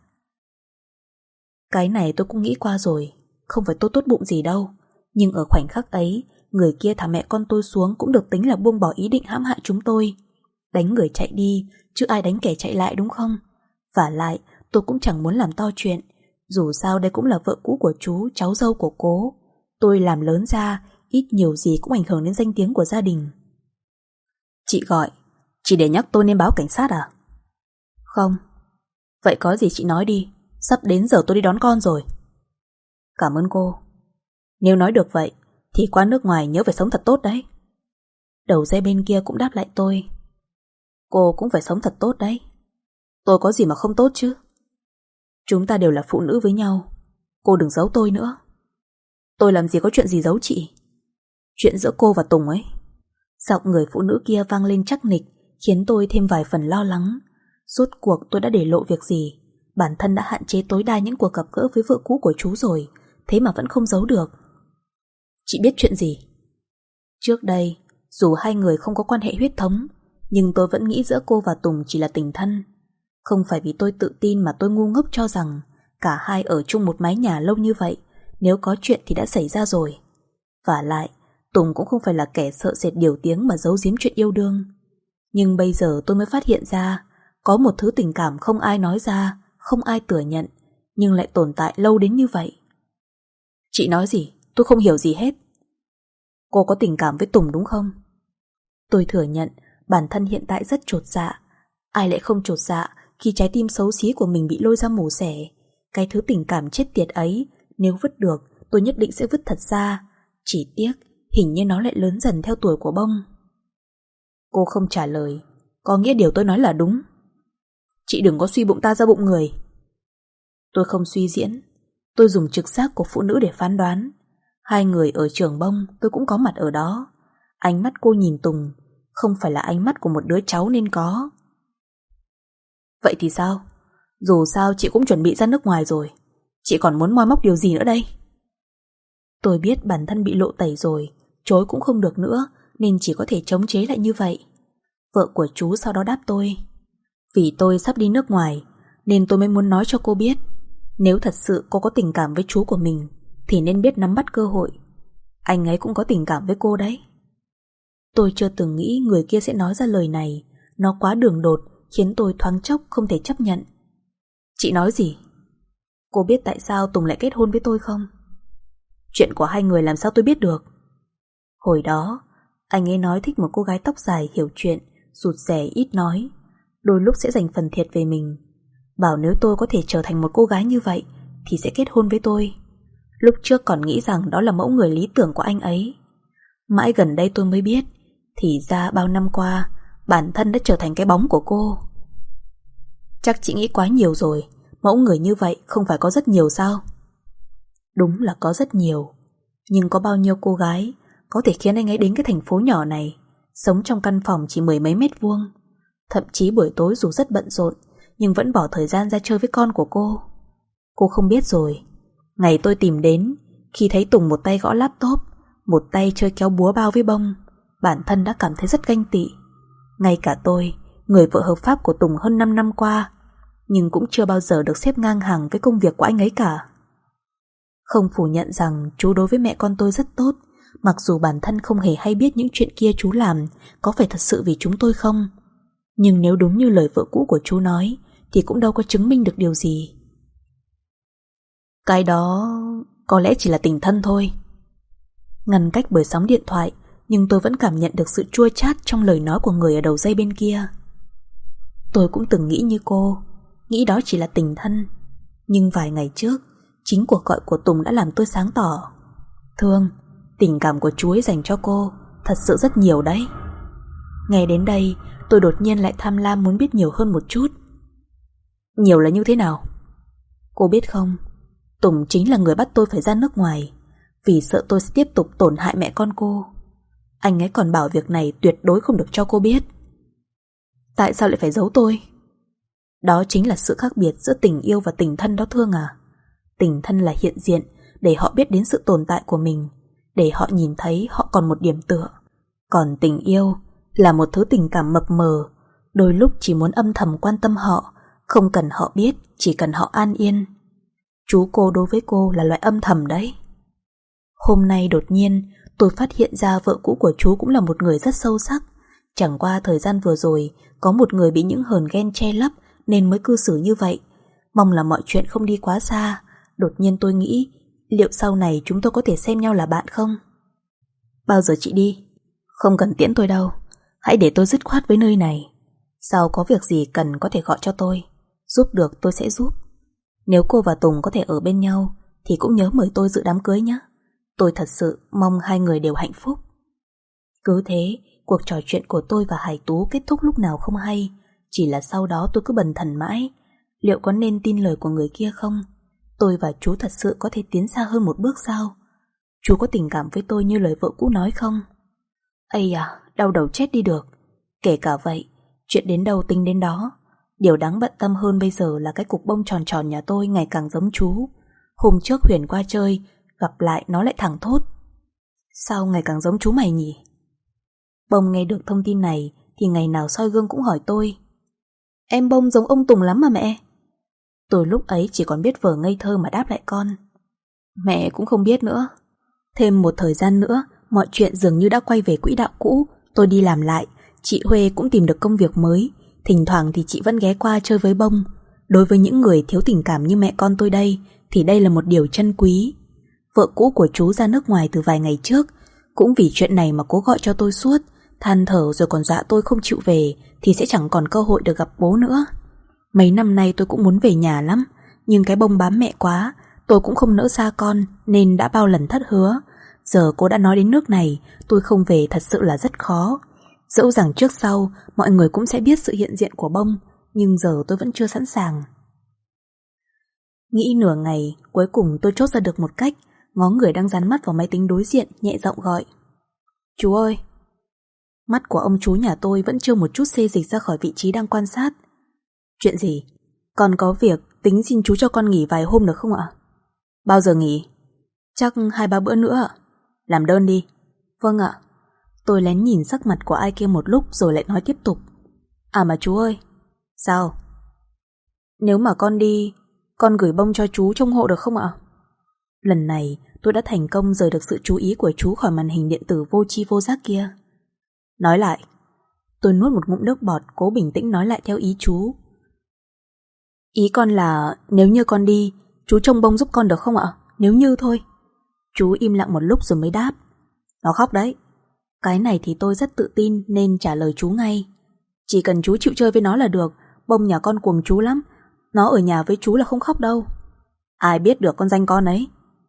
Cái này tôi cũng nghĩ qua rồi, không phải tôi tốt bụng gì đâu. Nhưng ở khoảnh khắc ấy, người kia thả mẹ con tôi xuống cũng được tính là buông bỏ ý định hãm hại chúng tôi. Đánh người chạy đi, chứ ai đánh kẻ chạy lại đúng không? Vả lại, tôi cũng chẳng muốn làm to chuyện. Dù sao đây cũng là vợ cũ của chú, cháu dâu của cố. Tôi làm lớn ra, ít nhiều gì cũng ảnh hưởng đến danh tiếng của gia đình. Chị gọi, chỉ để nhắc tôi nên báo cảnh sát à? Không. Vậy có gì chị nói đi, sắp đến giờ tôi đi đón con rồi. Cảm ơn cô. Nếu nói được vậy, thì qua nước ngoài nhớ phải sống thật tốt đấy. Đầu dây bên kia cũng đáp lại tôi. Cô cũng phải sống thật tốt đấy. Tôi có gì mà không tốt chứ? Chúng ta đều là phụ nữ với nhau, cô đừng giấu tôi nữa. Tôi làm gì có chuyện gì giấu chị. Chuyện giữa cô và Tùng ấy. Giọng người phụ nữ kia vang lên chắc nịch, khiến tôi thêm vài phần lo lắng. Rốt cuộc tôi đã để lộ việc gì? Bản thân đã hạn chế tối đa những cuộc gặp gỡ với vợ cũ của chú rồi, thế mà vẫn không giấu được. Chị biết chuyện gì? Trước đây, dù hai người không có quan hệ huyết thống, nhưng tôi vẫn nghĩ giữa cô và Tùng chỉ là tình thân. Không phải vì tôi tự tin mà tôi ngu ngốc cho rằng cả hai ở chung một mái nhà lâu như vậy, nếu có chuyện thì đã xảy ra rồi. Vả lại, Tùng cũng không phải là kẻ sợ sệt điều tiếng mà giấu giếm chuyện yêu đương. Nhưng bây giờ tôi mới phát hiện ra, có một thứ tình cảm không ai nói ra, không ai thừa nhận, nhưng lại tồn tại lâu đến như vậy. Chị nói gì? Tôi không hiểu gì hết. Cô có tình cảm với Tùng đúng không? Tôi thừa nhận bản thân hiện tại rất chột dạ. Ai lại không chột dạ khi trái tim xấu xí của mình bị lôi ra mổ xẻ. Cái thứ tình cảm chết tiệt ấy, nếu vứt được, tôi nhất định sẽ vứt thật ra. Chỉ tiếc, hình như nó lại lớn dần theo tuổi của bông. Cô không trả lời, có nghĩa điều tôi nói là đúng. Chị đừng có suy bụng ta ra bụng người. Tôi không suy diễn, tôi dùng trực giác của phụ nữ để phán đoán. Hai người ở trường bông, tôi cũng có mặt ở đó. Ánh mắt cô nhìn Tùng không phải là ánh mắt của một đứa cháu nên có. Vậy thì sao? Dù sao chị cũng chuẩn bị ra nước ngoài rồi, chị còn muốn moi móc điều gì nữa đây? Tôi biết bản thân bị lộ tẩy rồi, chối cũng không được nữa, nên chỉ có thể chống chế lại như vậy. Vợ của chú sau đó đáp tôi. Vì tôi sắp đi nước ngoài, nên tôi mới muốn nói cho cô biết, nếu thật sự cô có tình cảm với chú của mình, thì nên biết nắm bắt cơ hội. Anh ấy cũng có tình cảm với cô đấy. Tôi chưa từng nghĩ người kia sẽ nói ra lời này. Nó quá đường đột, khiến tôi thoáng chốc không thể chấp nhận. Chị nói gì? Cô biết tại sao Tùng lại kết hôn với tôi không? Chuyện của hai người làm sao tôi biết được? Hồi đó, anh ấy nói thích một cô gái tóc dài hiểu chuyện, rụt rè ít nói, đôi lúc sẽ dành phần thiệt về mình. Bảo nếu tôi có thể trở thành một cô gái như vậy thì sẽ kết hôn với tôi. Lúc trước còn nghĩ rằng đó là mẫu người lý tưởng của anh ấy. Mãi gần đây tôi mới biết, thì ra bao năm qua bản thân đã trở thành cái bóng của cô. Chắc chị nghĩ quá nhiều rồi. Mẫu người như vậy không phải có rất nhiều sao? Đúng là có rất nhiều, nhưng có bao nhiêu cô gái có thể khiến anh ấy đến cái thành phố nhỏ này, sống trong căn phòng chỉ 10 mấy mét vuông, thậm chí buổi tối dù rất bận rộn nhưng vẫn bỏ thời gian ra chơi với con của cô. Cô không biết rồi, ngày tôi tìm đến, khi thấy Tùng một tay gõ laptop, một tay chơi kéo búa bao với bông, bản thân đã cảm thấy rất ganh tị. Ngay cả tôi, người vợ hợp pháp của Tùng hơn 5 năm qua, nhưng cũng chưa bao giờ được xếp ngang hàng với công việc của anh ấy cả. Không phủ nhận rằng chú đối với mẹ con tôi rất tốt, mặc dù bản thân không hề hay biết những chuyện kia chú làm có phải thật sự vì chúng tôi không. Nhưng nếu đúng như lời vợ cũ của chú nói thì cũng đâu có chứng minh được điều gì. Cái đó có lẽ chỉ là tình thân thôi. Ngăn cách bởi sóng điện thoại, nhưng tôi vẫn cảm nhận được sự chua chát trong lời nói của người ở đầu dây bên kia. Tôi cũng từng nghĩ như cô, nghĩ đó chỉ là tình thân. Nhưng vài ngày trước, chính cuộc gọi của Tùng đã làm tôi sáng tỏ. Thương, tình cảm của chú ấy dành cho cô thật sự rất nhiều đấy. Nghe đến đây, tôi đột nhiên lại tham lam muốn biết nhiều hơn một chút. Nhiều là như thế nào? Cô biết không, Tùng chính là người bắt tôi phải ra nước ngoài, vì sợ tôi sẽ tiếp tục tổn hại mẹ con cô. Anh ấy còn bảo việc này tuyệt đối không được cho cô biết. Tại sao lại phải giấu tôi? Đó chính là sự khác biệt giữa tình yêu và tình thân đó Thương à. Tình thân là hiện diện, để họ biết đến sự tồn tại của mình, để họ nhìn thấy họ còn một điểm tựa. Còn tình yêu là một thứ tình cảm mập mờ, đôi lúc chỉ muốn âm thầm quan tâm họ, không cần họ biết, chỉ cần họ an yên. Chú cô đối với cô là loại âm thầm đấy. Hôm nay đột nhiên tôi phát hiện ra vợ cũ của chú cũng là một người rất sâu sắc. Chẳng qua thời gian vừa rồi có một người bị những hờn ghen che lấp nên mới cư xử như vậy. Mong là mọi chuyện không đi quá xa. Đột nhiên tôi nghĩ, liệu sau này chúng tôi có thể xem nhau là bạn không? Bao giờ chị đi? Không cần tiễn tôi đâu, hãy để tôi dứt khoát với nơi này. Sau có việc gì cần có thể gọi cho tôi, giúp được tôi sẽ giúp. Nếu cô và Tùng có thể ở bên nhau thì cũng nhớ mời tôi dự đám cưới nhé. Tôi thật sự mong hai người đều hạnh phúc. Cứ thế, cuộc trò chuyện của tôi và Hải Tú kết thúc lúc nào không hay. Chỉ là sau đó tôi cứ bần thần mãi, liệu có nên tin lời của người kia không? Tôi và chú thật sự có thể tiến xa hơn một bước sao? Chú có tình cảm với tôi như lời vợ cũ nói không? Ây à, đau đầu chết đi được. Kể cả vậy, chuyện đến đâu tính đến đó. Điều đáng bận tâm hơn bây giờ là cái cục bông tròn tròn nhà tôi ngày càng giống chú. Hôm trước Huyền qua chơi, gặp lại nó lại thẳng thốt: sao ngày càng giống chú mày nhỉ? Bông nghe được thông tin này thì ngày nào soi gương cũng hỏi tôi: em Bông giống ông Tùng lắm mà mẹ. Tôi lúc ấy chỉ còn biết vờ ngây thơ mà đáp lại con: mẹ cũng không biết nữa. Thêm một thời gian nữa, mọi chuyện dường như đã quay về quỹ đạo cũ. Tôi đi làm lại, chị Huê cũng tìm được công việc mới. Thỉnh thoảng thì chị vẫn ghé qua chơi với Bông. Đối với những người thiếu tình cảm như mẹ con tôi đây thì đây là một điều trân quý. Vợ cũ của chú ra nước ngoài từ vài ngày trước, cũng vì chuyện này mà cố gọi cho tôi suốt, than thở rồi còn dọa tôi không chịu về thì sẽ chẳng còn cơ hội được gặp bố nữa. Mấy năm nay tôi cũng muốn về nhà lắm, nhưng cái Bông bám mẹ quá, tôi cũng không nỡ xa con nên đã bao lần thất hứa. Giờ cô đã nói đến nước này, tôi không về thật sự là rất khó. Dẫu rằng trước sau mọi người cũng sẽ biết sự hiện diện của Bông, nhưng giờ tôi vẫn chưa sẵn sàng. Nghĩ nửa ngày, cuối cùng tôi chốt ra được một cách, ngó người đang dán mắt vào máy tính đối diện, nhẹ giọng gọi: chú ơi. Mắt của ông chú nhà tôi vẫn chưa một chút xê dịch ra khỏi vị trí đang quan sát. Chuyện gì? Con có việc, tính xin chú cho con nghỉ vài hôm được không ạ? Bao giờ nghỉ? Chắc 2-3 bữa nữa ạ. Làm đơn đi. Vâng ạ. Tôi lén nhìn sắc mặt của ai kia một lúc rồi lại nói tiếp tục: à mà chú ơi. Sao? Nếu mà con đi, con gửi Bông cho chú trông hộ được không ạ? Lần này tôi đã thành công rời được sự chú ý của chú khỏi màn hình điện tử vô tri vô giác kia. Nói lại. Tôi nuốt một ngụm nước bọt, cố bình tĩnh nói lại theo ý chú. Ý con là nếu như con đi, chú trông Bông giúp con được không ạ? Nếu như thôi. Chú im lặng một lúc rồi mới đáp: nó khóc đấy. Cái này thì tôi rất tự tin nên trả lời chú ngay. Chỉ cần chú chịu chơi với nó là được. Bông nhà con cuồng chú lắm. Nó ở nhà với chú là không khóc đâu. Ai biết được con danh con ấy.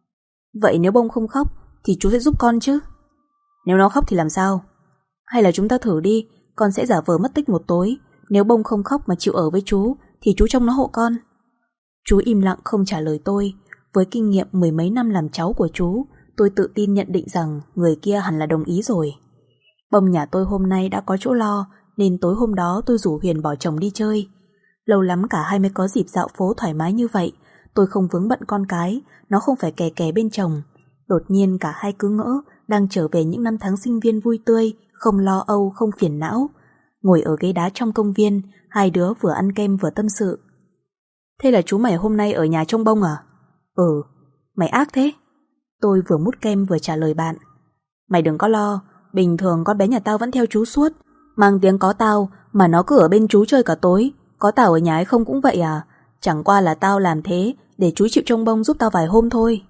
Vậy nếu Bông không khóc thì chú sẽ giúp con chứ? Nếu nó khóc thì làm sao? Hay là chúng ta thử đi, con sẽ giả vờ mất tích một tối. Nếu Bông không khóc mà chịu ở với chú thì chú trông nó hộ con. Chú im lặng không trả lời tôi. Với kinh nghiệm 10 mấy năm làm cháu của chú, tôi tự tin nhận định rằng người kia hẳn là đồng ý rồi. Bông nhà tôi hôm nay đã có chỗ lo nên tối hôm đó tôi rủ Huyền bỏ chồng đi chơi. Lâu lắm cả hai mới có dịp dạo phố thoải mái như vậy. Tôi không vướng bận con cái, nó không phải kè kè bên chồng. Đột nhiên cả hai cứ ngỡ đang trở về những năm tháng sinh viên vui tươi, không lo âu, không phiền não. Ngồi ở ghế đá trong công viên, hai đứa vừa ăn kem vừa tâm sự. Thế là chú mày hôm nay ở nhà trông Bông à? Ừ. Mày ác thế? Tôi vừa mút kem vừa trả lời bạn. Mày đừng có lo, bình thường con bé nhà tao vẫn theo chú suốt. Mang tiếng có tao mà nó cứ ở bên chú chơi cả tối. Có tao ở nhà hay không cũng vậy à? Chẳng qua là tao làm thế để chú chịu trông Bông giúp tao vài hôm thôi.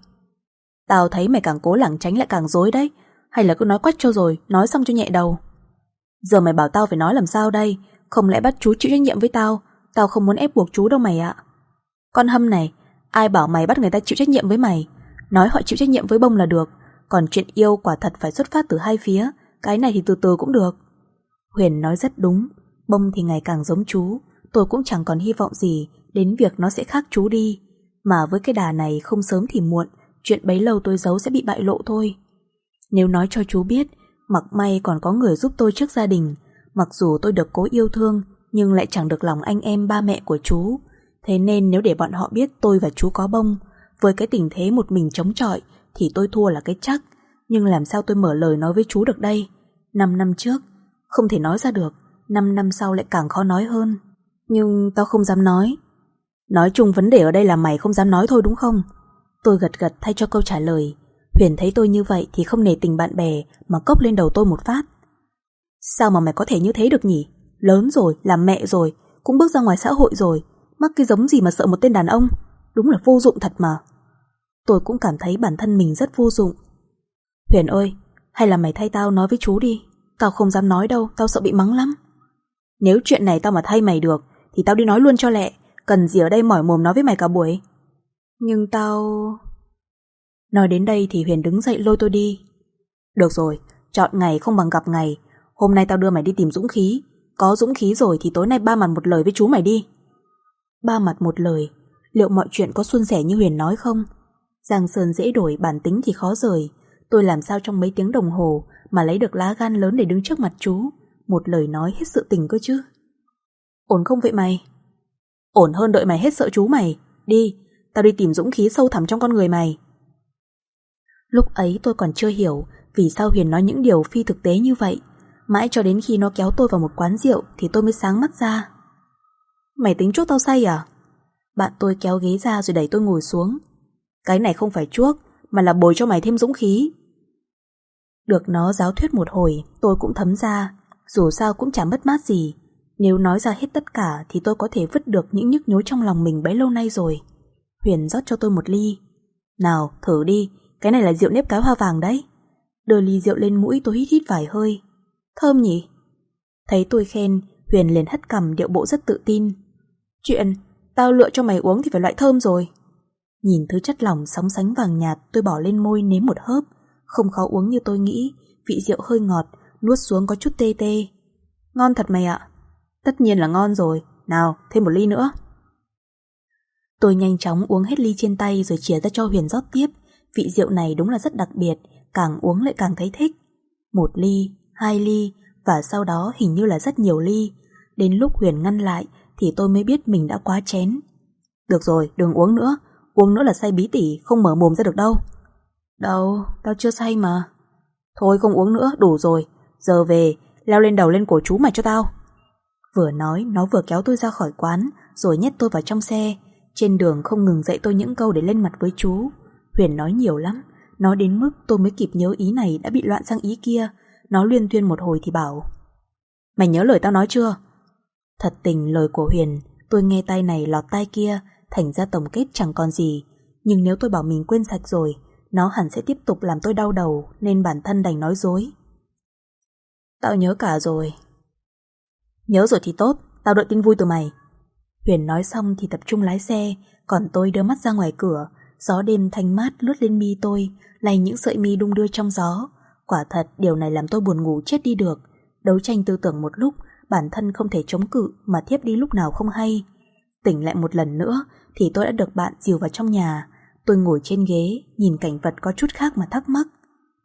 Tao thấy mày càng cố lảng tránh lại càng dối đấy. Hay là cứ nói quách cho rồi, nói xong cho nhẹ đầu. Giờ mày bảo tao phải nói làm sao đây? Không lẽ bắt chú chịu trách nhiệm với tao? Tao không muốn ép buộc chú đâu mày ạ. Con Hâm này, ai bảo mày bắt người ta chịu trách nhiệm với mày? Nói họ chịu trách nhiệm với Bông là được. Còn chuyện yêu quả thật phải xuất phát từ hai phía. Cái này thì từ từ cũng được. Huyền nói rất đúng. Bông thì ngày càng giống chú. Tôi cũng chẳng còn hy vọng gì đến việc nó sẽ khác chú đi. Mà với cái đà này không sớm thì muộn, chuyện bấy lâu tôi giấu sẽ bị bại lộ thôi. Nếu nói cho chú biết, mặc may còn có người giúp tôi trước gia đình. Mặc dù tôi được cố yêu thương, nhưng lại chẳng được lòng anh em ba mẹ của chú. Thế nên nếu để bọn họ biết tôi và chú có Bông, với cái tình thế một mình chống chọi, thì tôi thua là cái chắc. Nhưng làm sao tôi mở lời nói với chú được đây? 5 năm trước, không thể nói ra được. 5 năm sau lại càng khó nói hơn. Nhưng tao không dám nói. Nói chung vấn đề ở đây là mày không dám nói thôi đúng không? Tôi gật gật thay cho câu trả lời. Huyền thấy tôi như vậy thì không nể tình bạn bè mà cốc lên đầu tôi một phát. Sao mà mày có thể như thế được nhỉ? Lớn rồi, làm mẹ rồi, cũng bước ra ngoài xã hội rồi, mắc cái giống gì mà sợ một tên đàn ông? Đúng là vô dụng thật mà. Tôi cũng cảm thấy bản thân mình rất vô dụng. Huyền ơi, hay là mày thay tao nói với chú đi. Tao không dám nói đâu, tao sợ bị mắng lắm. Nếu chuyện này tao mà thay mày được thì tao đi nói luôn cho lẹ. Cần gì ở đây mỏi mồm nói với mày cả buổi. Nhưng tao... Nói đến đây thì Huyền đứng dậy lôi tôi đi. Được rồi, chọn ngày không bằng gặp ngày. Hôm nay tao đưa mày đi tìm dũng khí. Có dũng khí rồi thì tối nay ba mặt một lời với chú mày đi. Ba mặt một lời, liệu mọi chuyện có suôn sẻ như Huyền nói không? Giang sơn dễ đổi, bản tính thì khó rời. Tôi làm sao trong mấy tiếng đồng hồ mà lấy được lá gan lớn để đứng trước mặt chú, một lời nói hết sự tình cơ chứ. Ổn không vậy mày? Ổn hơn đợi mày hết sợ chú mày. Đi, tao đi tìm dũng khí sâu thẳm trong con người mày. Lúc ấy tôi còn chưa hiểu vì sao Huyền nói những điều phi thực tế như vậy. Mãi cho đến khi nó kéo tôi vào một quán rượu thì tôi mới sáng mắt ra. Mày tính chuốc tao say à? Bạn tôi kéo ghế ra rồi đẩy tôi ngồi xuống. Cái này không phải chuốc, mà là bồi cho mày thêm dũng khí. Được nó giáo thuyết một hồi, tôi cũng thấm ra, dù sao cũng chẳng mất mát gì. Nếu nói ra hết tất cả thì tôi có thể vứt được những nhức nhối trong lòng mình bấy lâu nay rồi. Huyền rót cho tôi một ly. Nào, thử đi, cái này là rượu nếp cái hoa vàng đấy. Đưa ly rượu lên mũi, tôi hít hít vài hơi. Thơm nhỉ? Thấy tôi khen, Huyền liền hất cằm điệu bộ rất tự tin. Chuyện, tao lựa cho mày uống thì phải loại thơm rồi. Nhìn thứ chất lỏng sóng sánh vàng nhạt, tôi bỏ lên môi nếm một hớp. Không khó uống như tôi nghĩ, vị rượu hơi ngọt, nuốt xuống có chút tê tê. Ngon thật mày ạ. Tất nhiên là ngon rồi, nào thêm một ly nữa. Tôi nhanh chóng uống hết ly trên tay rồi chìa ra cho Huyền rót tiếp. Vị rượu này đúng là rất đặc biệt, càng uống lại càng thấy thích. 1 ly, 2 ly và sau đó hình như là rất nhiều ly. Đến lúc Huyền ngăn lại thì tôi mới biết mình đã quá chén. Được rồi, đừng uống nữa, uống nữa là say bí tỉ, không mở mồm ra được đâu. Đâu, tao chưa say mà. Thôi không uống nữa, đủ rồi. Giờ về, leo lên đầu lên cổ chú mày cho tao. Vừa nói, nó vừa kéo tôi ra khỏi quán, rồi nhét tôi vào trong xe. Trên đường không ngừng dạy tôi những câu để lên mặt với chú. Huyền nói nhiều lắm, nói đến mức tôi mới kịp nhớ ý này đã bị loạn sang ý kia. Nó luyên thuyên một hồi thì bảo: Mày nhớ lời tao nói chưa? Thật tình lời của Huyền, tôi nghe tai này lọt tai kia, thành ra tổng kết chẳng còn gì. Nhưng nếu tôi bảo mình quên sạch rồi, nó hẳn sẽ tiếp tục làm tôi đau đầu, nên bản thân đành nói dối. Tao nhớ cả rồi. Nhớ rồi thì tốt, tao đợi tin vui từ mày. Huyền nói xong thì tập trung lái xe, còn tôi đưa mắt ra ngoài cửa. Gió đêm thanh mát lướt lên mi tôi, lay những sợi mi đung đưa trong gió. Quả thật điều này làm tôi buồn ngủ chết đi được. Đấu tranh tư tưởng một lúc, bản thân không thể chống cự mà thiếp đi lúc nào không hay. Tỉnh lại một lần nữa thì tôi đã được bạn dìu vào trong nhà. Tôi ngồi trên ghế, nhìn cảnh vật có chút khác mà thắc mắc.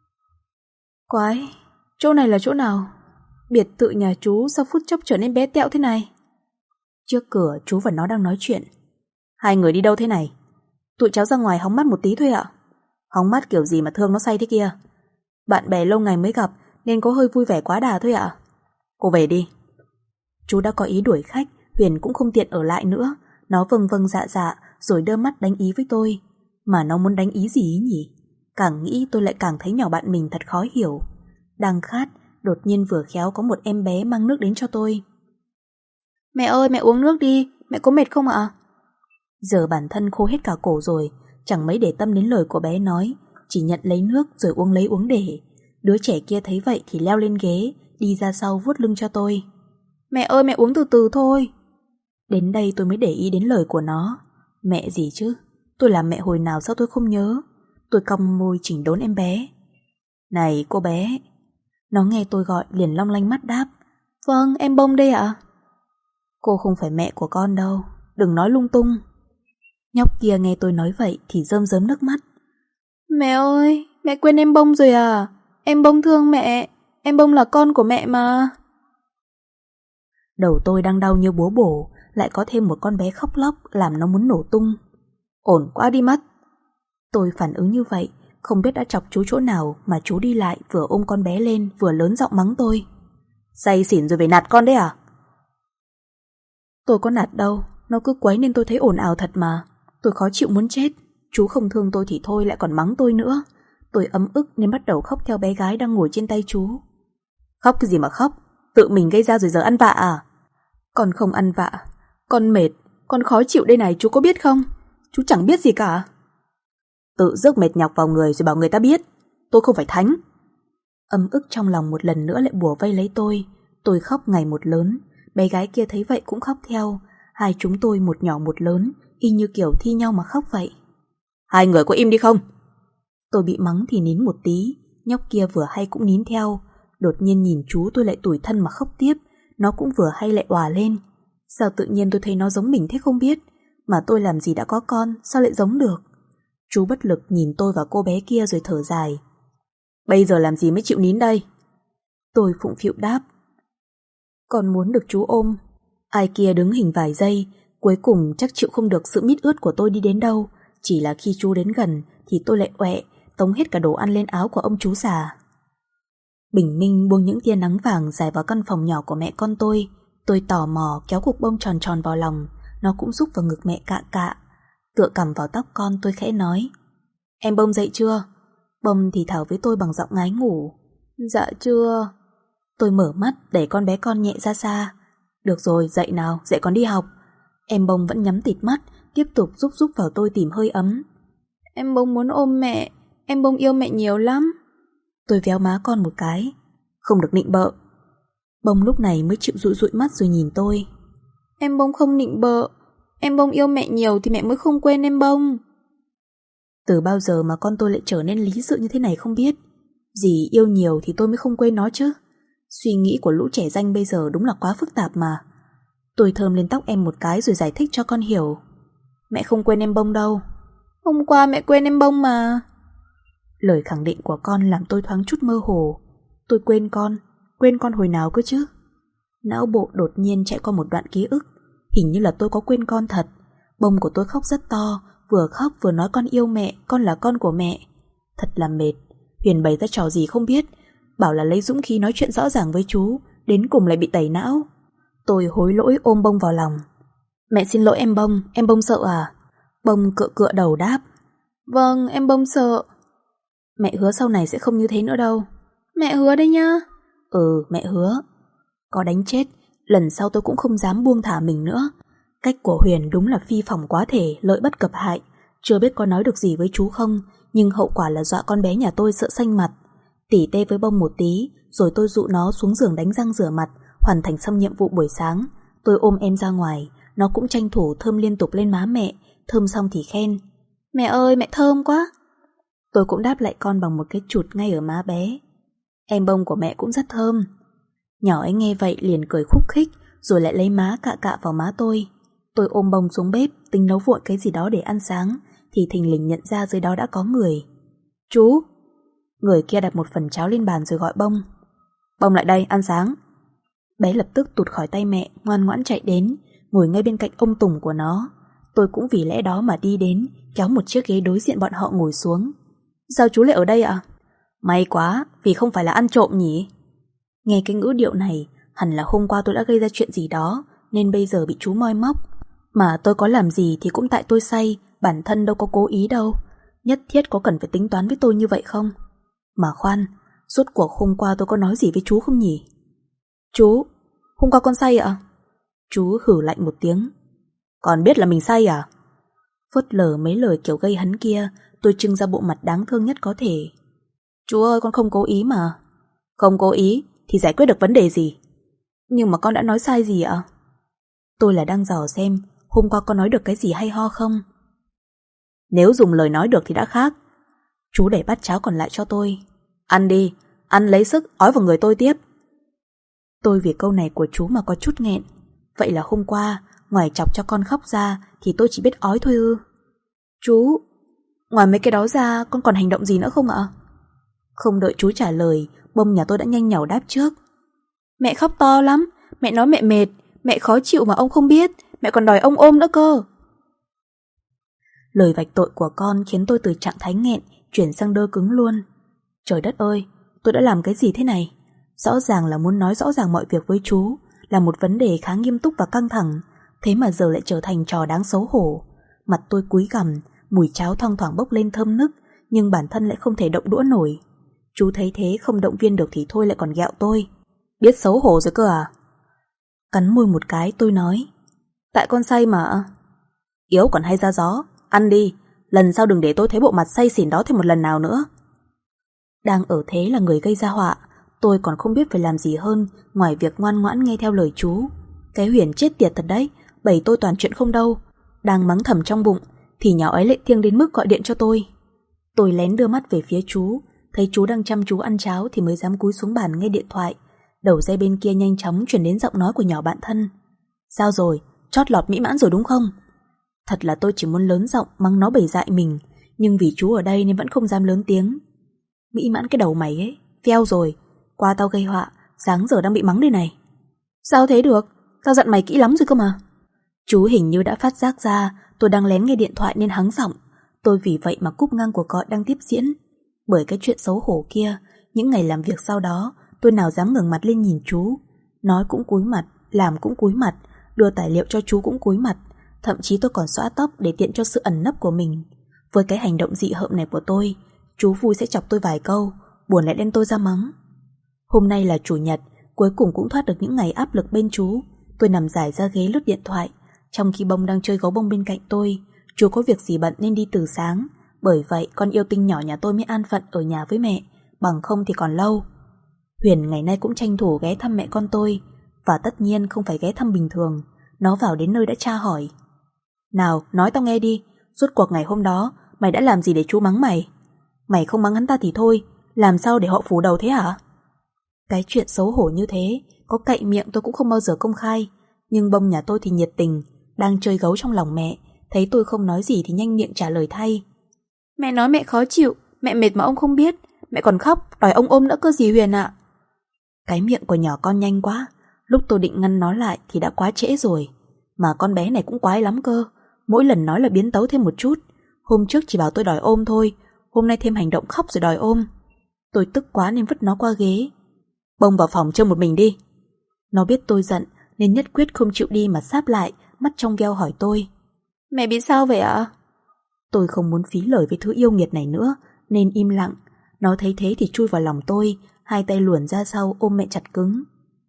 Quái, chỗ này là chỗ nào? Biệt thự nhà chú sao phút chốc trở nên bé tẹo thế này? Trước cửa chú và nó đang nói chuyện. Hai người đi đâu thế này? Tụi cháu ra ngoài hóng mát một tí thôi ạ. Hóng mát kiểu gì mà thương nó say thế kia? Bạn bè lâu ngày mới gặp nên có hơi vui vẻ quá đà thôi ạ. Cô về đi. Chú đã có ý đuổi khách, Huyền cũng không tiện ở lại nữa. Nó vâng vâng dạ dạ rồi đưa mắt đánh ý với tôi. Mà nó muốn đánh ý gì ý nhỉ? Càng nghĩ tôi lại càng thấy nhỏ bạn mình thật khó hiểu. Đang khát, đột nhiên vừa khéo có một em bé mang nước đến cho tôi. Mẹ ơi, mẹ uống nước đi, mẹ có mệt không ạ? Giờ bản thân khô hết cả cổ rồi, chẳng mấy để tâm đến lời của bé nói, chỉ nhận lấy nước rồi uống lấy uống để. Đứa trẻ kia thấy vậy thì leo lên ghế, đi ra sau vuốt lưng cho tôi. Mẹ ơi, mẹ uống từ từ thôi. Đến đây tôi mới để ý đến lời của nó. Mẹ gì chứ? Tôi làm mẹ hồi nào sao tôi không nhớ? Tôi cong môi chỉnh đốn em bé. Này cô bé. Nó nghe tôi gọi liền long lanh mắt đáp. Vâng, em Bông đây ạ. Cô không phải mẹ của con đâu, đừng nói lung tung. Nhóc kia nghe tôi nói vậy thì rơm rớm nước mắt. Mẹ ơi, mẹ quên em Bông rồi à? Em Bông thương mẹ, em Bông là con của mẹ mà. Đầu tôi đang đau như búa bổ, lại có thêm một con bé khóc lóc làm nó muốn nổ tung. Ổn quá đi mất. Tôi phản ứng như vậy, không biết đã chọc chú chỗ nào mà chú đi lại vừa ôm con bé lên vừa lớn giọng mắng tôi. Say xỉn rồi về nạt con đấy à? Tôi có nạt đâu, nó cứ quấy nên tôi thấy ồn ào thật mà. Tôi khó chịu muốn chết. Chú không thương tôi thì thôi lại còn mắng tôi nữa. Tôi ấm ức nên bắt đầu khóc theo bé gái đang ngồi trên tay chú. Khóc cái gì mà khóc? Tự mình gây ra rồi giờ ăn vạ à? Con không ăn vạ. Con mệt, con khó chịu đây này, chú có biết không? Chú chẳng biết gì cả. Tự rước mệt nhọc vào người rồi bảo người ta biết. Tôi không phải thánh. Ấm ức trong lòng một lần nữa lại bủa vây lấy tôi. Tôi khóc ngày một lớn. Bé gái kia thấy vậy cũng khóc theo. Hai chúng tôi một nhỏ một lớn, y như kiểu thi nhau mà khóc vậy. Hai người có im đi không? Tôi bị mắng thì nín một tí. Nhóc kia vừa hay cũng nín theo. Đột nhiên nhìn chú tôi lại tủi thân mà khóc tiếp. Nó cũng vừa hay lại òa lên. Sao tự nhiên tôi thấy nó giống mình thế không biết? Mà tôi làm gì đã có con, sao lại giống được? Chú bất lực nhìn tôi và cô bé kia rồi thở dài. Bây giờ làm gì mới chịu nín đây? Tôi phụng phịu đáp. Con muốn được chú ôm. Ai kia đứng hình vài giây, cuối cùng chắc chịu không được sự mít ướt của tôi đi đến đâu. Chỉ là khi chú đến gần thì tôi lại oẹ, tống hết cả đồ ăn lên áo của ông chú già. Bình minh buông những tia nắng vàng dài vào căn phòng nhỏ của mẹ con tôi. Tôi tò mò kéo cục bông tròn tròn vào lòng. Nó cũng rúc vào ngực mẹ cạ cạ. Tựa cằm vào tóc con, tôi khẽ nói. Em Bông dậy chưa? Bông thì thào với tôi bằng giọng ngái ngủ. Dạ chưa. Tôi mở mắt đẩy con bé con nhẹ ra xa. Được rồi, dậy nào, dậy con đi học. Em Bông vẫn nhắm tịt mắt, tiếp tục rúc vào tôi tìm hơi ấm. Em Bông muốn ôm mẹ, em Bông yêu mẹ nhiều lắm. Tôi véo má con một cái. Không được nịnh bợ. Bông lúc này mới chịu dụi mắt rồi nhìn tôi. Em Bông không nịnh bợ, em Bông yêu mẹ nhiều thì mẹ mới không quên em Bông. Từ bao giờ mà con tôi lại trở nên lý sự như thế này không biết. Dì yêu nhiều thì tôi mới không quên nó chứ. Suy nghĩ của lũ trẻ ranh bây giờ đúng là quá phức tạp mà. Tôi thơm lên tóc em một cái rồi giải thích cho con hiểu. Mẹ không quên em Bông đâu. Hôm qua mẹ quên em Bông mà. Lời khẳng định của con làm tôi thoáng chút mơ hồ. Tôi quên con hồi nào cơ chứ? Não bộ đột nhiên chạy qua một đoạn ký ức. Hình như là tôi có quên con thật. Bông của tôi khóc rất to, vừa khóc vừa nói con yêu mẹ, con là con của mẹ. Thật là mệt. Huyền bày ra trò gì không biết, bảo là lấy dũng khí nói chuyện rõ ràng với chú, đến cùng lại bị tẩy não. Tôi hối lỗi ôm Bông vào lòng. Mẹ xin lỗi em Bông sợ à? Bông cựa đầu đáp. Vâng, em Bông sợ. Mẹ hứa sau này sẽ không như thế nữa đâu. Mẹ hứa đấy nhá. Ừ, mẹ hứa. Có đánh chết, lần sau tôi cũng không dám buông thả mình nữa. Cách của Huyền đúng là phi phỏng quá thể, lợi bất cập hại. Chưa biết có nói được gì với chú không, nhưng hậu quả là dọa con bé nhà tôi sợ xanh mặt. Tỉ tê với Bông một tí, rồi tôi dụ nó xuống giường đánh răng rửa mặt, hoàn thành xong nhiệm vụ buổi sáng. Tôi ôm em ra ngoài, nó cũng tranh thủ thơm liên tục lên má mẹ, thơm xong thì khen. Mẹ ơi, mẹ thơm quá. Tôi cũng đáp lại con bằng một cái chụt ngay ở má bé. Em Bông của mẹ cũng rất thơm. Nhỏ ấy nghe vậy liền cười khúc khích, rồi lại lấy má cạ vào má tôi. Tôi ôm Bông xuống bếp, tính nấu vội cái gì đó để ăn sáng, thì thình lình nhận ra dưới đó đã có người. Chú! Người kia đặt một phần cháo lên bàn rồi gọi Bông. Bông lại đây, ăn sáng. Bé lập tức tụt khỏi tay mẹ, ngoan ngoãn chạy đến, ngồi ngay bên cạnh ông Tùng của nó. Tôi cũng vì lẽ đó mà đi đến, kéo một chiếc ghế đối diện bọn họ ngồi xuống. Sao chú lại ở đây ạ? May quá, vì không phải là ăn trộm nhỉ? Nghe cái ngữ điệu này, hẳn là hôm qua tôi đã gây ra chuyện gì đó, nên bây giờ bị chú moi móc. Mà tôi có làm gì thì cũng tại tôi say, bản thân đâu có cố ý đâu. Nhất thiết có cần phải tính toán với tôi như vậy không? Mà khoan, rốt cuộc hôm qua tôi có nói gì với chú không nhỉ? Chú, hôm qua con say ạ? Chú hử lạnh một tiếng. Còn biết là mình say à? Phớt lờ mấy lời kiểu gây hấn kia, tôi trưng ra bộ mặt đáng thương nhất có thể. Chú ơi, con không cố ý mà. Không cố ý thì giải quyết được vấn đề gì? Nhưng mà con đã nói sai gì ạ? Tôi là đang dò xem hôm qua con nói được cái gì hay ho không. Nếu dùng lời nói được thì đã khác. Chú để bát cháo còn lại cho tôi. Ăn đi, ăn lấy sức ói vào người tôi tiếp. Tôi vì câu này của chú mà có chút nghẹn. Vậy là hôm qua, ngoài chọc cho con khóc ra thì tôi chỉ biết ói thôi ư? Chú, ngoài mấy cái đó ra con còn hành động gì nữa không ạ? Không đợi chú trả lời, Bông nhà tôi đã nhanh nhảu đáp trước. Mẹ khóc to lắm, mẹ nói mẹ mệt, mẹ khó chịu mà ông không biết, mẹ còn đòi ông ôm nữa cơ. Lời vạch tội của con khiến tôi từ trạng thái nghẹn chuyển sang đơ cứng luôn. Trời đất ơi, tôi đã làm cái gì thế này? Rõ ràng là muốn nói rõ ràng mọi việc với chú, là một vấn đề khá nghiêm túc và căng thẳng, thế mà giờ lại trở thành trò đáng xấu hổ. Mặt tôi cúi gằm, mùi cháo thoang thoảng bốc lên thơm nức, nhưng bản thân lại không thể động đũa nổi. Chú thấy thế không động viên được thì thôi lại còn ghẹo tôi. Biết xấu hổ rồi cơ à? Cắn môi một cái tôi nói. Tại con say mà. Yếu còn hay ra gió, ăn đi, lần sau đừng để tôi thấy bộ mặt say xỉn đó thêm một lần nào nữa. Đang ở thế là người gây ra họa, tôi còn không biết phải làm gì hơn ngoài việc ngoan ngoãn nghe theo lời chú. Cái Huyền chết tiệt thật đấy, bày tôi toàn chuyện không đâu. Đang mắng thầm trong bụng thì nhỏ ấy lại thiêng đến mức gọi điện cho tôi. Tôi lén đưa mắt về phía chú, thấy chú đang chăm chú ăn cháo thì mới dám cúi xuống bàn nghe điện thoại. Đầu dây bên kia nhanh chóng chuyển đến giọng nói của nhỏ bạn thân. Sao rồi, chót lọt mỹ mãn rồi đúng không? Thật là tôi chỉ muốn lớn giọng mắng nó bày dại mình, nhưng vì chú ở đây nên vẫn không dám lớn tiếng. Mỹ mãn cái đầu mày ấy, pheo rồi. Qua tao gây họa, sáng giờ đang bị mắng đây này. Sao thế được, tao dặn mày kỹ lắm rồi cơ mà. Chú hình như đã phát giác ra tôi đang lén nghe điện thoại nên hắng giọng. Tôi vì vậy mà cúp ngang cuộc gọi đang tiếp diễn. Bởi cái chuyện xấu hổ kia, những ngày làm việc sau đó, tôi nào dám ngẩng mặt lên nhìn chú. Nói cũng cúi mặt, làm cũng cúi mặt, đưa tài liệu cho chú cũng cúi mặt. Thậm chí tôi còn xõa tóc để tiện cho sự ẩn nấp của mình. Với cái hành động dị hợm này của tôi, chú vui sẽ chọc tôi vài câu, buồn lại đem tôi ra mắng. Hôm nay là chủ nhật, cuối cùng cũng thoát được những ngày áp lực bên chú. Tôi nằm dài ra ghế lướt điện thoại, trong khi Bông đang chơi gấu bông bên cạnh tôi. Chú có việc gì bận nên đi từ sáng, bởi vậy con yêu tinh nhỏ nhà tôi mới an phận ở nhà với mẹ, bằng không thì còn lâu. Huyền ngày nay cũng tranh thủ ghé thăm mẹ con tôi, và tất nhiên không phải ghé thăm bình thường. Nó vào đến nơi đã tra hỏi. Nào, nói tao nghe đi, suốt cuộc ngày hôm đó mày đã làm gì để chú mắng mày? Mày không mắng hắn ta thì thôi, làm sao để họ phủ đầu thế hả? Cái chuyện xấu hổ như thế, có cậy miệng tôi cũng không bao giờ công khai. Nhưng Bông nhà tôi thì nhiệt tình, đang chơi gấu trong lòng mẹ, thấy tôi không nói gì thì nhanh miệng trả lời thay. Mẹ nói mẹ khó chịu, mẹ mệt mà ông không biết, mẹ còn khóc, đòi ông ôm nữa cơ gì Huyền ạ. Cái miệng của nhỏ con nhanh quá, lúc tôi định ngăn nó lại thì đã quá trễ rồi. Mà con bé này cũng quái lắm cơ, mỗi lần nói là biến tấu thêm một chút. Hôm trước chỉ bảo tôi đòi ôm thôi, hôm nay thêm hành động khóc rồi đòi ôm. Tôi tức quá nên vứt nó qua ghế. Bông vào phòng chơi một mình đi. Nó biết tôi giận nên nhất quyết không chịu đi mà sáp lại, mắt trong veo hỏi tôi. Mẹ bị sao vậy ạ? Tôi không muốn phí lời với thứ yêu nghiệt này nữa nên im lặng. Nó thấy thế thì chui vào lòng tôi, hai tay luồn ra sau ôm mẹ chặt cứng.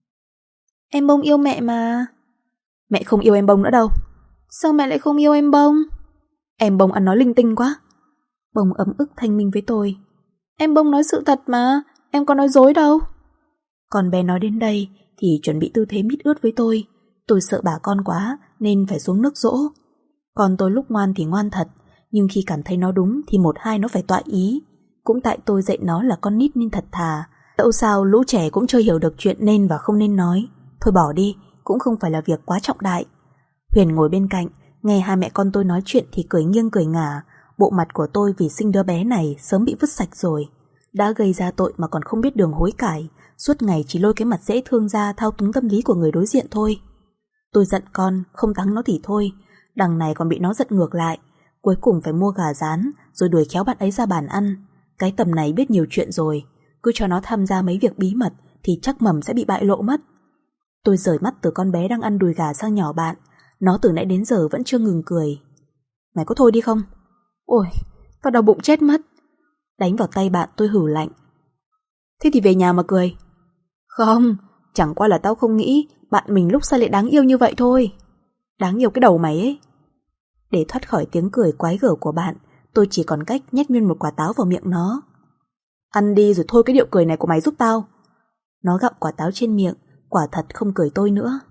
Em Bông yêu mẹ mà. Mẹ không yêu em Bông nữa đâu. Sao mẹ lại không yêu em Bông? Em Bông ăn nói linh tinh quá. Bông ấm ức thanh minh với tôi. Em Bông nói sự thật mà, em có nói dối đâu. Con bé nói đến đây thì chuẩn bị tư thế mít ướt với tôi. Tôi sợ bà con quá nên phải xuống nước dỗ. Còn tôi lúc ngoan thì ngoan thật, nhưng khi cảm thấy nó đúng thì một hai nó phải tọa ý. Cũng tại tôi dạy nó là con nít nên thật thà. Dẫu sao lũ trẻ cũng chưa hiểu được chuyện nên và không nên nói. Thôi bỏ đi, cũng không phải là việc quá trọng đại. Huyền ngồi bên cạnh, nghe hai mẹ con tôi nói chuyện thì cười nghiêng cười ngả. Bộ mặt của tôi vì sinh đứa bé này sớm bị vứt sạch rồi. Đã gây ra tội mà còn không biết đường hối cải, suốt ngày chỉ lôi cái mặt dễ thương ra thao túng tâm lý của người đối diện thôi. Tôi giận con, không thắng nó thì thôi, đằng này còn bị nó giận ngược lại. Cuối cùng phải mua gà rán rồi đuổi khéo bạn ấy ra bàn ăn. Cái tầm này biết nhiều chuyện rồi, cứ cho nó tham gia mấy việc bí mật thì chắc mầm sẽ bị bại lộ mất. Tôi rời mắt từ con bé đang ăn đùi gà sang nhỏ bạn. Nó từ nãy đến giờ vẫn chưa ngừng cười. Mày có thôi đi không? Ôi, tao đau bụng chết mất. Đánh vào tay bạn tôi hử lạnh. Thế thì về nhà mà cười. Không, chẳng qua là tao không nghĩ bạn mình lúc sau lại đáng yêu như vậy thôi. Đáng yêu cái đầu mày ấy. Để thoát khỏi tiếng cười quái gở của bạn, tôi chỉ còn cách nhét nguyên một quả táo vào miệng nó. Ăn đi rồi thôi cái điệu cười này của mày giúp tao. Nó gặm quả táo trên miệng, quả thật không cười tôi nữa.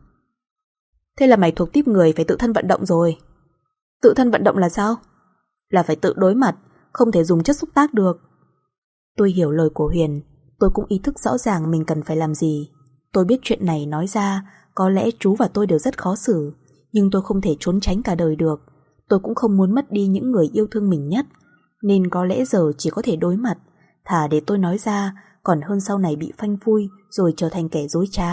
Thế là mày thuộc típ người phải tự thân vận động rồi. Tự thân vận động là sao? Là phải tự đối mặt, không thể dùng chất xúc tác được. Tôi hiểu lời của Huyền, tôi cũng ý thức rõ ràng mình cần phải làm gì. Tôi biết chuyện này nói ra, có lẽ chú và tôi đều rất khó xử, nhưng tôi không thể trốn tránh cả đời được. Tôi cũng không muốn mất đi những người yêu thương mình nhất, nên có lẽ giờ chỉ có thể đối mặt. Thà để tôi nói ra, còn hơn sau này bị phanh phui rồi trở thành kẻ dối trá.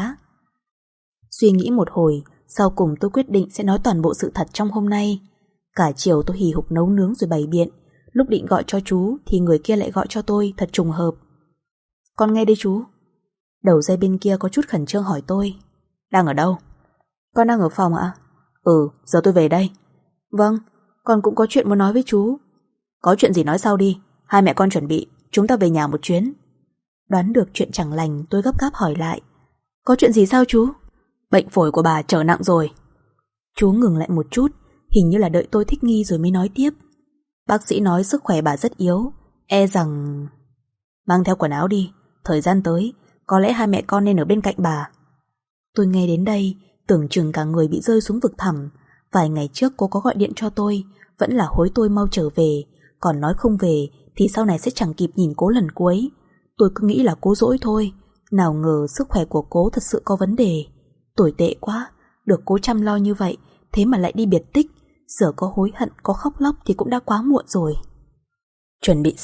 Suy nghĩ một hồi, sau cùng tôi quyết định sẽ nói toàn bộ sự thật trong hôm nay. Cả chiều tôi hì hục nấu nướng rồi bày biện. Lúc định gọi cho chú thì người kia lại gọi cho tôi, thật trùng hợp. Con nghe đây chú. Đầu dây bên kia có chút khẩn trương hỏi tôi. Đang ở đâu? Con đang ở phòng ạ? Ừ, giờ tôi về đây. Vâng, con cũng có chuyện muốn nói với chú. Có chuyện gì nói sau đi, hai mẹ con chuẩn bị, chúng ta về nhà một chuyến. Đoán được chuyện chẳng lành, tôi gấp gáp hỏi lại. Có chuyện gì sao chú? Bệnh phổi của bà trở nặng rồi. Chú ngừng lại một chút, hình như là đợi tôi thích nghi rồi mới nói tiếp. Bác sĩ nói sức khỏe bà rất yếu, e rằng... Mang theo quần áo đi, thời gian tới có lẽ hai mẹ con nên ở bên cạnh bà. Tôi nghe đến đây tưởng chừng cả người bị rơi xuống vực thẳm. Vài ngày trước cô có gọi điện cho tôi, vẫn là hối tôi mau trở về, còn nói không về thì sau này sẽ chẳng kịp nhìn cố lần cuối. Tôi cứ nghĩ là cố dỗi thôi, nào ngờ sức khỏe của cố thật sự có vấn đề. Tồi tệ quá, được cố chăm lo như vậy, thế mà lại đi biệt tích. Giờ có hối hận, có khóc lóc thì cũng đã quá muộn rồi. Chuẩn bị xong,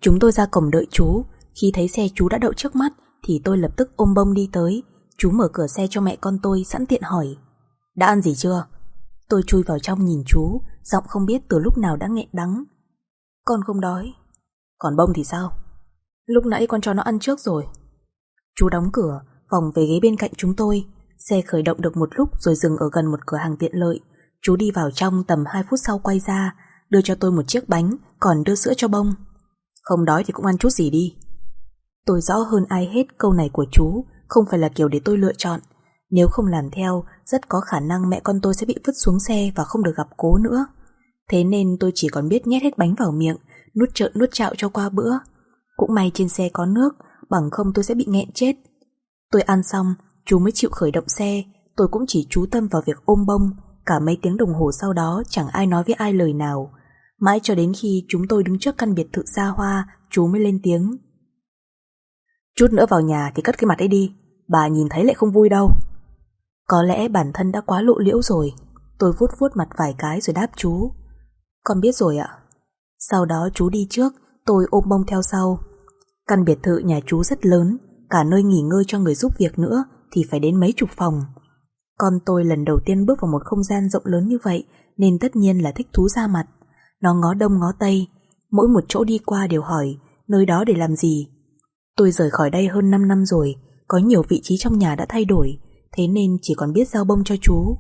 Chúng tôi ra cổng đợi chú. Khi thấy xe chú đã đậu trước mắt thì tôi lập tức ôm bông đi tới. Chú mở cửa xe cho mẹ con tôi, sẵn tiện hỏi: đã ăn gì chưa? Tôi chui vào trong nhìn chú, giọng không biết từ lúc nào đã nghẹn đắng: con không đói. Còn bông thì sao? Lúc nãy con cho nó ăn trước rồi. Chú đóng cửa, vòng về ghế bên cạnh chúng tôi. Xe khởi động được một lúc rồi dừng ở gần một cửa hàng tiện lợi. Chú đi vào trong, tầm 2 phút sau quay ra, đưa cho tôi một chiếc bánh, còn đưa sữa cho bông. Không đói thì cũng ăn chút gì đi. Tôi rõ hơn ai hết câu này của chú không phải là kiểu để tôi lựa chọn. Nếu không làm theo, rất có khả năng mẹ con tôi sẽ bị vứt xuống xe và không được gặp cố nữa. Thế nên tôi chỉ còn biết nhét hết bánh vào miệng, nuốt trợn nuốt trạo cho qua bữa. Cũng may trên xe có nước, bằng không tôi sẽ bị nghẹn chết. Tôi ăn xong, chú mới chịu khởi động xe. Tôi cũng chỉ chú tâm vào việc ôm bông. Cả mấy tiếng đồng hồ sau đó chẳng ai nói với ai lời nào. Mãi cho đến khi chúng tôi đứng trước căn biệt thự xa hoa, chú mới lên tiếng: chút nữa vào nhà thì cất cái mặt ấy đi, bà nhìn thấy lại không vui đâu. Có lẽ bản thân đã quá lộ liễu rồi. Tôi vuốt vuốt mặt vài cái rồi đáp chú: con biết rồi ạ. Sau đó chú đi trước, tôi ôm bông theo sau. Căn biệt thự nhà chú rất lớn, cả nơi nghỉ ngơi cho người giúp việc nữa thì phải đến mấy chục phòng. Con tôi lần đầu tiên bước vào một không gian rộng lớn như vậy nên tất nhiên là thích thú ra mặt. Nó ngó đông ngó tây, mỗi một chỗ đi qua đều hỏi nơi đó để làm gì. Tôi rời khỏi đây hơn 5 năm rồi, có nhiều vị trí trong nhà đã thay đổi, thế nên chỉ còn biết giao bông cho chú.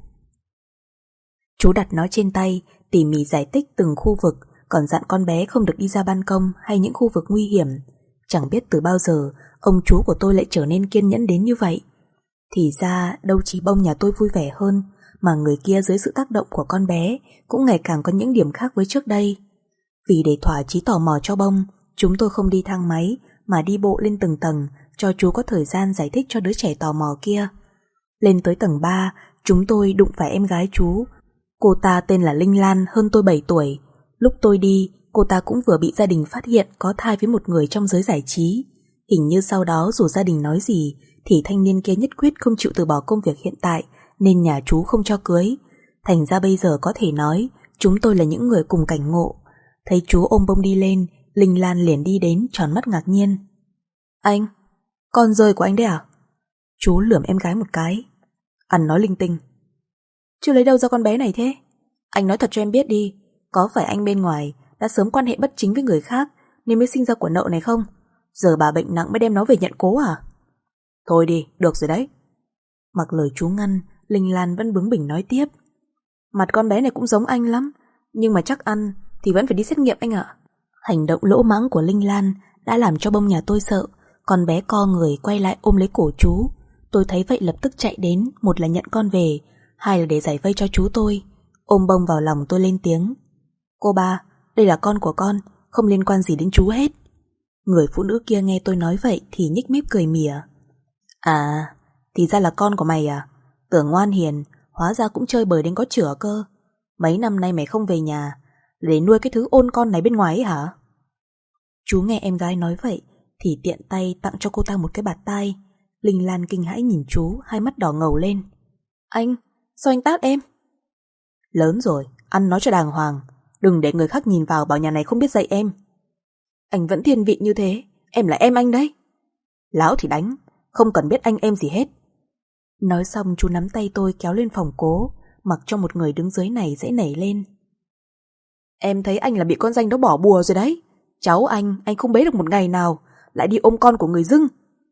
Chú đặt nó trên tay, tỉ mỉ giải thích từng khu vực, còn dặn con bé không được đi ra ban công hay những khu vực nguy hiểm. Chẳng biết từ bao giờ ông chú của tôi lại trở nên kiên nhẫn đến như vậy. Thì ra đâu chỉ bông nhà tôi vui vẻ hơn, mà người kia dưới sự tác động của con bé cũng ngày càng có những điểm khác với trước đây. Vì để thỏa chí tò mò cho bông, chúng tôi không đi thang máy mà đi bộ lên từng tầng, cho chú có thời gian giải thích cho đứa trẻ tò mò kia. Lên tới tầng 3, chúng tôi đụng phải em gái chú. Cô ta tên là Linh Lan, hơn tôi 7 tuổi. Lúc tôi đi, cô ta cũng vừa bị gia đình phát hiện có thai với một người trong giới giải trí. Hình như sau đó dù gia đình nói gì thì thanh niên kia nhất quyết không chịu từ bỏ công việc hiện tại, nên nhà chú không cho cưới. Thành ra bây giờ có thể nói chúng tôi là những người cùng cảnh ngộ. Thấy chú ôm bông đi lên, Linh Lan liền đi đến, tròn mắt ngạc nhiên: anh, con rơi của anh đấy à? Chú lườm em gái một cái: ăn nói linh tinh. Chứ lấy đâu ra con bé này thế? Anh nói thật cho em biết đi, có phải anh bên ngoài đã sớm quan hệ bất chính với người khác nên mới sinh ra của nợ này không? Giờ bà bệnh nặng mới đem nó về nhận cố à? Thôi đi, được rồi đấy. Mặc lời chú ngăn, Linh Lan vẫn bướng bỉnh nói tiếp: mặt con bé này cũng giống anh lắm, nhưng mà chắc ăn thì vẫn phải đi xét nghiệm anh ạ. Hành động lỗ mãng của Linh Lan đã làm cho bông nhà tôi sợ. Con bé co người quay lại ôm lấy cổ chú. Tôi thấy vậy lập tức chạy đến, một là nhận con về, hai là để giải vây cho chú tôi. Ôm bông vào lòng tôi lên tiếng: cô ba, đây là con của con, không liên quan gì đến chú hết. Người phụ nữ kia nghe tôi nói vậy thì nhích mép cười mỉa: à, thì ra là con của mày à? Tưởng ngoan hiền, hóa ra cũng chơi bời đến có chửa cơ. Mấy năm nay mày không về nhà để nuôi cái thứ ôn con này bên ngoài ấy hả? Chú nghe em gái nói vậy thì tiện tay tặng cho cô ta một cái bạt tai. Linh Lan kinh hãi nhìn chú, hai mắt đỏ ngầu lên: anh, sao anh tát em? Lớn rồi, ăn nói cho đàng hoàng, đừng để người khác nhìn vào bảo nhà này không biết dạy em. Anh vẫn thiên vị như thế, em là em anh đấy. Láo thì đánh, không cần biết anh em gì hết. Nói xong chú nắm tay tôi kéo lên phòng cố, mặc cho một người đứng dưới này dễ nảy lên: em thấy anh là bị con danh đó bỏ bùa rồi đấy. Cháu anh không bế được một ngày nào, lại đi ôm con của người dưng.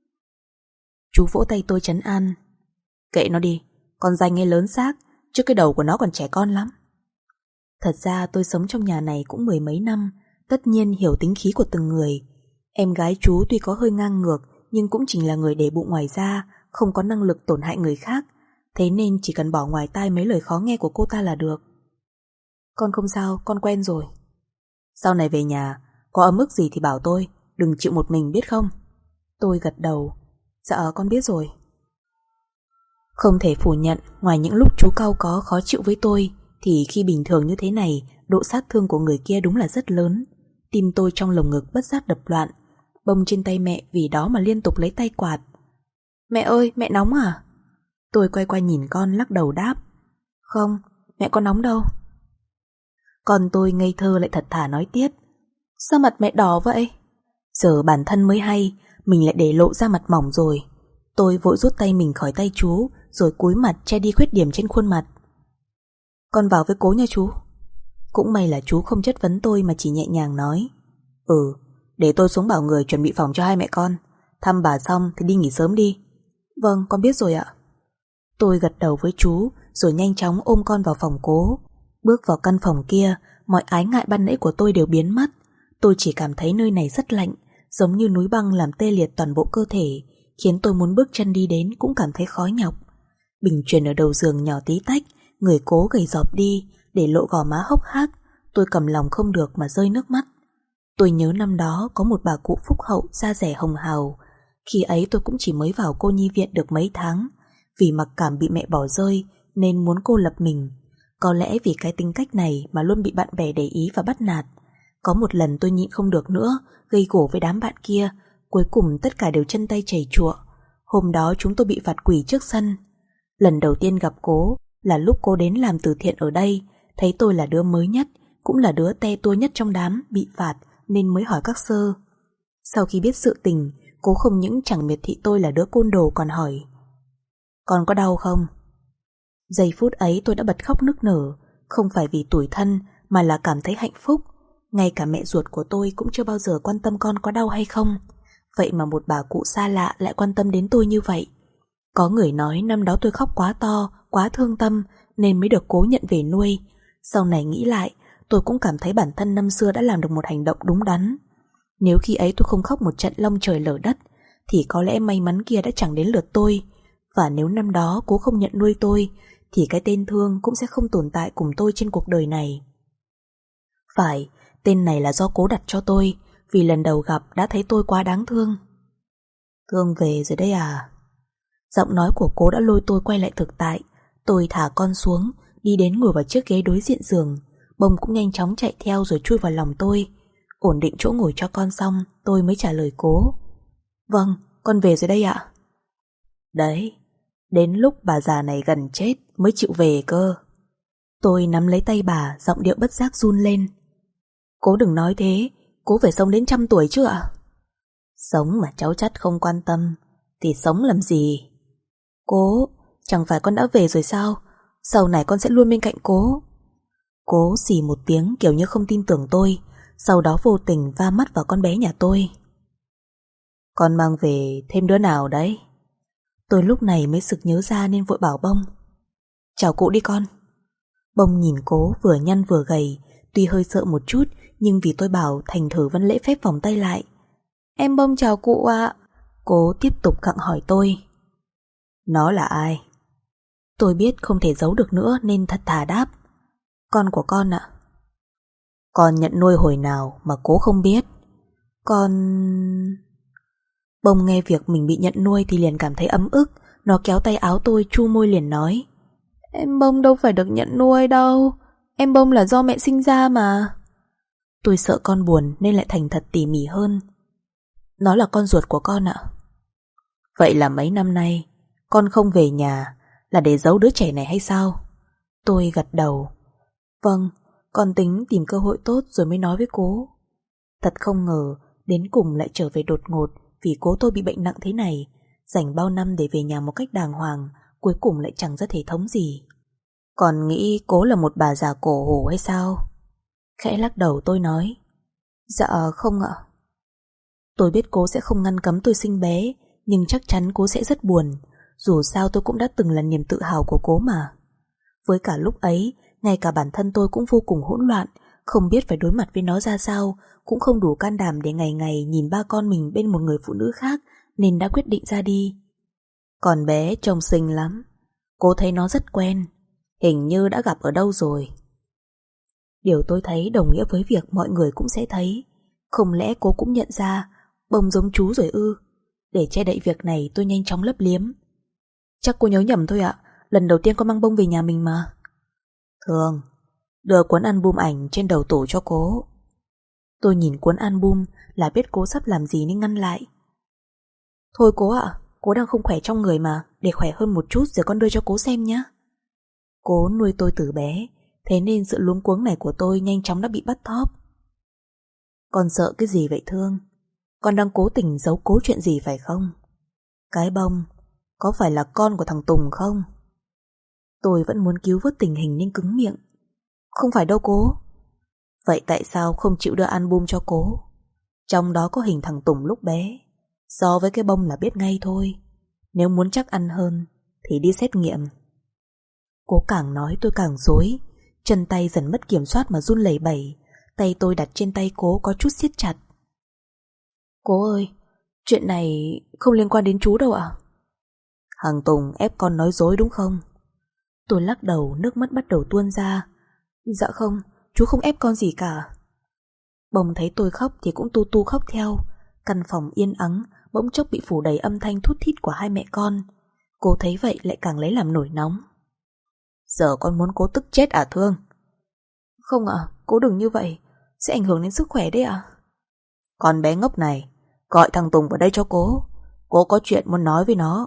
Chú vỗ tay tôi trấn an: kệ nó đi, con danh ấy lớn xác, chứ cái đầu của nó còn trẻ con lắm. Thật ra tôi sống trong nhà này cũng 10 mấy năm, tất nhiên hiểu tính khí của từng người. Em gái chú tuy có hơi ngang ngược, nhưng cũng chỉ là người để bụng ngoài ra, không có năng lực tổn hại người khác. Thế nên chỉ cần bỏ ngoài tai mấy lời khó nghe của cô ta là được. Con không sao, con quen rồi. Sau này về nhà, có ấm ức gì thì bảo tôi, đừng chịu một mình biết không? Tôi gật đầu: dạ con biết rồi. Không thể phủ nhận, ngoài những lúc chú cau có khó chịu với tôi, thì khi bình thường như thế này, độ sát thương của người kia đúng là rất lớn. Tim tôi trong lồng ngực bất giác đập loạn. Bông trên tay mẹ vì đó mà liên tục lấy tay quạt. Mẹ ơi, mẹ nóng à? Tôi quay qua nhìn con lắc đầu đáp: không, mẹ có nóng đâu. Con tôi ngây thơ lại thật thà nói tiếp: sao mặt mẹ đỏ vậy? Giờ bản thân mới hay, mình lại để lộ ra mặt mỏng rồi. Tôi vội rút tay mình khỏi tay chú, rồi cúi mặt che đi khuyết điểm trên khuôn mặt. Con vào với cố nha chú. Cũng may là chú không chất vấn tôi mà chỉ nhẹ nhàng nói. Để tôi xuống bảo người chuẩn bị phòng cho hai mẹ con. Thăm bà xong thì đi nghỉ sớm đi. Vâng, con biết rồi ạ. Tôi gật đầu với chú, rồi nhanh chóng ôm con vào phòng cố. Bước vào căn phòng kia, mọi ái ngại ban nãy của tôi đều biến mất. Tôi chỉ cảm thấy nơi này rất lạnh, giống như núi băng làm tê liệt toàn bộ cơ thể, khiến tôi muốn bước chân đi đến cũng cảm thấy khó nhọc. Bình truyền ở đầu giường nhỏ tí tách, người cố gầy rọp đi, để lộ gò má hốc hác. Tôi cầm lòng không được mà rơi nước mắt. Tôi nhớ năm đó có một bà cụ phúc hậu da dẻ hồng hào. Khi ấy tôi cũng chỉ mới vào cô nhi viện được mấy tháng. Vì mặc cảm bị mẹ bỏ rơi nên muốn cô lập mình. Có lẽ vì cái tính cách này mà luôn bị bạn bè để ý và bắt nạt. Có một lần tôi nhịn không được nữa, gây gổ với đám bạn kia. Cuối cùng tất cả đều chân tay chảy chụa. Hôm đó chúng tôi bị phạt quỳ trước sân. Lần đầu tiên gặp cố là lúc cô đến làm từ thiện ở đây. Thấy tôi là đứa mới nhất, cũng là đứa te tua nhất trong đám bị phạt, nên mới hỏi các sơ. Sau khi biết sự tình, cố không những chẳng miệt thị tôi là đứa côn đồ còn hỏi: con có đau không? Giây phút ấy tôi đã bật khóc nức nở, không phải vì tủi thân mà là cảm thấy hạnh phúc. Ngay cả mẹ ruột của tôi cũng chưa bao giờ quan tâm con có đau hay không. Vậy mà một bà cụ xa lạ lại quan tâm đến tôi như vậy. Có người nói năm đó tôi khóc quá to, quá thương tâm nên mới được cố nhận về nuôi. Sau này nghĩ lại, tôi cũng cảm thấy bản thân năm xưa đã làm được một hành động đúng đắn. Nếu khi ấy tôi không khóc một trận long trời lở đất thì có lẽ may mắn kia đã chẳng đến lượt tôi. Và nếu năm đó cố không nhận nuôi tôi thì cái tên Thương cũng sẽ không tồn tại cùng tôi trên cuộc đời này. Phải, tên này là do cố đặt cho tôi, vì lần đầu gặp đã thấy tôi quá đáng thương. Thương về rồi đấy à? Giọng nói của cố đã lôi tôi quay lại thực tại. Tôi thả con xuống, đi đến ngồi vào chiếc ghế đối diện giường. Bông cũng nhanh chóng chạy theo rồi chui vào lòng tôi. Ổn định chỗ ngồi cho con xong, tôi mới trả lời cố. Vâng, con về rồi đây ạ. Đấy, đến lúc bà già này gần chết mới chịu về cơ. Tôi nắm lấy tay bà, giọng điệu bất giác run lên. Cố đừng nói thế, cố phải sống đến 100 tuổi chứ ạ? Sống mà cháu chắt không quan tâm thì sống làm gì? Cố, chẳng phải con đã về rồi sao? Sau này con sẽ luôn bên cạnh cố. Cố xì một tiếng kiểu như không tin tưởng tôi, sau đó vô tình va mắt vào con bé nhà tôi. Con mang về thêm đứa nào đấy? Tôi lúc này mới sực nhớ ra nên vội bảo Bông. Chào cụ đi con. Bông nhìn cố vừa nhăn vừa gầy, tuy hơi sợ một chút nhưng vì tôi bảo thành thử vẫn lễ phép vòng tay lại. Em Bông chào cụ ạ. Cố tiếp tục gặng hỏi tôi. Nó là ai? Tôi biết không thể giấu được nữa nên thật thà đáp. Con của con ạ. Con nhận nuôi hồi nào mà cố không biết? Con... Bông nghe việc mình bị nhận nuôi thì liền cảm thấy ấm ức. Nó kéo tay áo tôi chu môi liền nói. Em Bông đâu phải được nhận nuôi đâu. Em Bông là do mẹ sinh ra mà. Tôi sợ con buồn nên lại thành thật tỉ mỉ hơn. Nó là con ruột của con ạ. Vậy là mấy năm nay con không về nhà là để giấu đứa trẻ này hay sao? Tôi gật đầu. Vâng, con tính tìm cơ hội tốt rồi mới nói với cố. Thật không ngờ đến cùng lại trở về đột ngột vì cố tôi bị bệnh nặng thế này. Dành bao năm để về nhà một cách đàng hoàng, cuối cùng lại chẳng ra thể thống gì. Còn nghĩ cố là một bà già cổ hủ hay sao? Khẽ lắc đầu tôi nói. Dạ không ạ. Tôi biết cố sẽ không ngăn cấm tôi sinh bé, nhưng chắc chắn cố sẽ rất buồn. Dù sao tôi cũng đã từng là niềm tự hào của cố mà. Với cả lúc ấy, ngay cả bản thân tôi cũng vô cùng hỗn loạn, không biết phải đối mặt với nó ra sao, cũng không đủ can đảm để ngày ngày nhìn ba con mình bên một người phụ nữ khác, nên đã quyết định ra đi. Còn bé trông xinh lắm, cố thấy nó rất quen, hình như đã gặp ở đâu rồi. Điều tôi thấy đồng nghĩa với việc mọi người cũng sẽ thấy. Không lẽ cố cũng nhận ra Bông giống chú rồi ư? Để che đậy việc này tôi nhanh chóng lấp liếm. Chắc cô nhớ nhầm thôi ạ. Lần đầu tiên con mang Bông về nhà mình mà. Thường, đưa cuốn album ảnh trên đầu tủ cho cố. Tôi nhìn cuốn album là biết cố sắp làm gì nên ngăn lại. Thôi cố ạ, cố đang không khỏe trong người mà. Để khỏe hơn một chút rồi con đưa cho cố xem nhé. Cố nuôi tôi từ bé, thế nên sự luống cuống này của tôi nhanh chóng đã bị bắt thóp. Con sợ cái gì vậy Thương? Con đang cố tình giấu cố chuyện gì phải không? Cái bông, có phải là con của thằng Tùng không? Tôi vẫn muốn cứu vớt tình hình nên cứng miệng. Không phải đâu cố. Vậy tại sao không chịu đưa album cho cố? Trong đó có hình thằng Tùng lúc bé. So với cái bông là biết ngay thôi. Nếu muốn chắc ăn hơn thì đi xét nghiệm. Cố càng nói tôi càng rối. Chân tay dần mất kiểm soát mà run lẩy bẩy. Tay tôi đặt trên tay cố có chút siết chặt. Cố ơi, chuyện này không liên quan đến chú đâu ạ. Thằng Tùng ép con nói dối đúng không? Tôi lắc đầu, nước mắt bắt đầu tuôn ra. Dạ không, chú không ép con gì cả. Bông thấy tôi khóc thì cũng tu tu khóc theo. Căn phòng yên ắng bỗng chốc bị phủ đầy âm thanh thút thít của hai mẹ con. Cô thấy vậy lại càng lấy làm nổi nóng. Giờ con muốn cố tức chết à Thương? Không ạ, cố đừng như vậy, sẽ ảnh hưởng đến sức khỏe đấy ạ. Con bé ngốc này, gọi thằng Tùng vào đây cho cố. Cố có chuyện muốn nói với nó.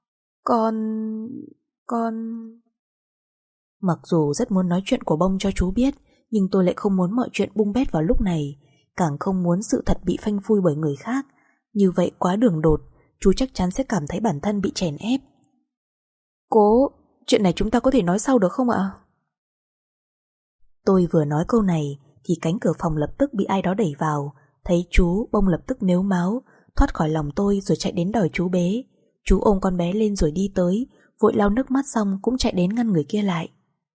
Con... Mặc dù rất muốn nói chuyện của Bông cho chú biết, nhưng tôi lại không muốn mọi chuyện bung bét vào lúc này. Càng không muốn sự thật bị phanh phui bởi người khác. Như vậy quá đường đột, chú chắc chắn sẽ cảm thấy bản thân bị chèn ép. Cố, chuyện này chúng ta có thể nói sau được không ạ? Tôi vừa nói câu này thì cánh cửa phòng lập tức bị ai đó đẩy vào. Thấy chú, Bông lập tức mếu máo, thoát khỏi lòng tôi rồi chạy đến đòi chú bế. Chú ôm con bé lên rồi đi tới, vội lau nước mắt xong cũng chạy đến ngăn người kia lại.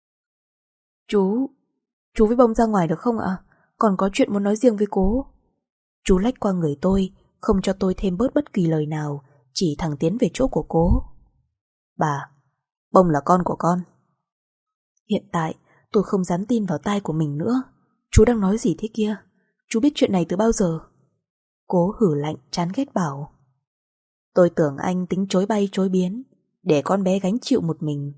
Chú với Bông ra ngoài được không ạ? Còn có chuyện muốn nói riêng với cố. Chú lách qua người tôi, không cho tôi thêm bớt bất kỳ lời nào, chỉ thẳng tiến về chỗ của cố. Bà, Bông là con của con. Hiện tại tôi không dám tin vào tai của mình nữa. Chú đang nói gì thế kia? Chú biết chuyện này từ bao giờ? Cố hử lạnh chán ghét bảo. Tôi tưởng anh tính chối bay chối biến, để con bé gánh chịu một mình.